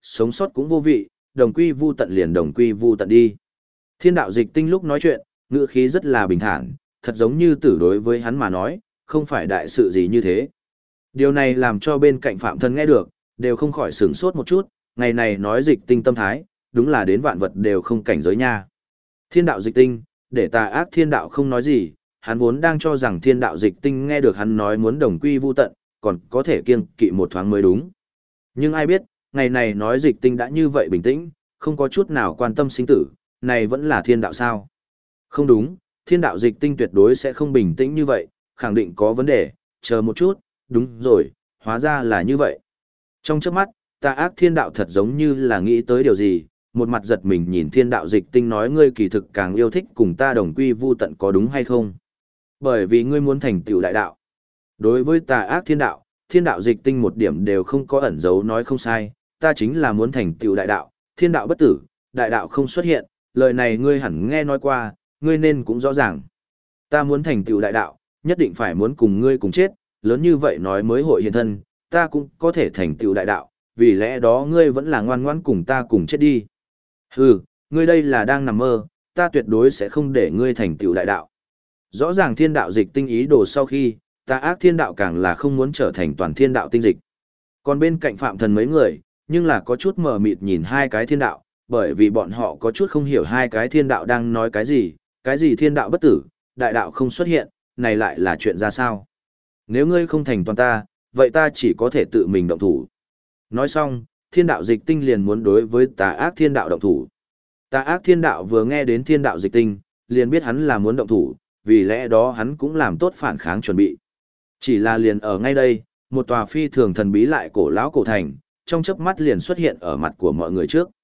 sống sót cũng vô vị, đồng quy vu tận liền đồng quy vu tận đi. Thiên đạo dịch tinh lúc nói chuyện, ngữ khí rất là bình thản, thật giống như tử đối với hắn mà nói, không phải đại sự gì như thế. Điều này làm cho bên cạnh Phạm Thân nghe được, đều không khỏi sửng sốt một chút, ngày này nói dịch tinh tâm thái, đúng là đến vạn vật đều không cảnh giới nha. Thiên đạo dịch tinh, để tà ác thiên đạo không nói gì, hắn vốn đang cho rằng thiên đạo dịch tinh nghe được hắn nói muốn đồng quy vu tận, còn có thể kiêng kỵ một thoáng mới đúng. Nhưng ai biết, ngày này nói dịch tinh đã như vậy bình tĩnh, không có chút nào quan tâm sinh tử, này vẫn là thiên đạo sao? Không đúng, thiên đạo dịch tinh tuyệt đối sẽ không bình tĩnh như vậy, khẳng định có vấn đề, chờ một chút, đúng rồi, hóa ra là như vậy. Trong chớp mắt, tà ác thiên đạo thật giống như là nghĩ tới điều gì, một mặt giật mình nhìn thiên đạo dịch tinh nói ngươi kỳ thực càng yêu thích cùng ta đồng quy vu tận có đúng hay không? Bởi vì ngươi muốn thành tựu đại đạo. Đối với tà ác thiên đạo dịch tinh một điểm đều không có ẩn giấu nói không sai, ta chính là muốn thành tựu đại đạo, thiên đạo bất tử, đại đạo không xuất hiện, lời này ngươi hẳn nghe nói qua, ngươi nên cũng rõ ràng. Ta muốn thành tựu đại đạo, nhất định phải muốn cùng ngươi cùng chết, lớn như vậy nói mới hội hiện thân, ta cũng có thể thành tựu đại đạo, vì lẽ đó ngươi vẫn là ngoan ngoãn cùng ta cùng chết đi. Hừ, ngươi đây là đang nằm mơ, ta tuyệt đối sẽ không để ngươi thành tựu đại đạo. Rõ ràng thiên đạo dịch tinh ý đồ sau khi, tà ác thiên đạo càng là không muốn trở thành toàn thiên đạo tinh dịch. Còn bên cạnh Phạm Thần mấy người, nhưng là có chút mờ mịt nhìn hai cái thiên đạo, bởi vì bọn họ có chút không hiểu hai cái thiên đạo đang nói cái gì thiên đạo bất tử, đại đạo không xuất hiện, này lại là chuyện ra sao. Nếu ngươi không thành toàn ta, vậy ta chỉ có thể tự mình động thủ. Nói xong, thiên đạo dịch tinh liền muốn đối với tà ác thiên đạo động thủ. Tà ác thiên đạo vừa nghe đến thiên đạo dịch tinh, liền biết hắn là muốn động thủ, vì lẽ đó hắn cũng làm tốt phản kháng chuẩn bị. Chỉ là liền ở ngay đây, một tòa phi thường thần bí lại cổ lão cổ thành, trong chớp mắt liền xuất hiện ở mặt của mọi người trước.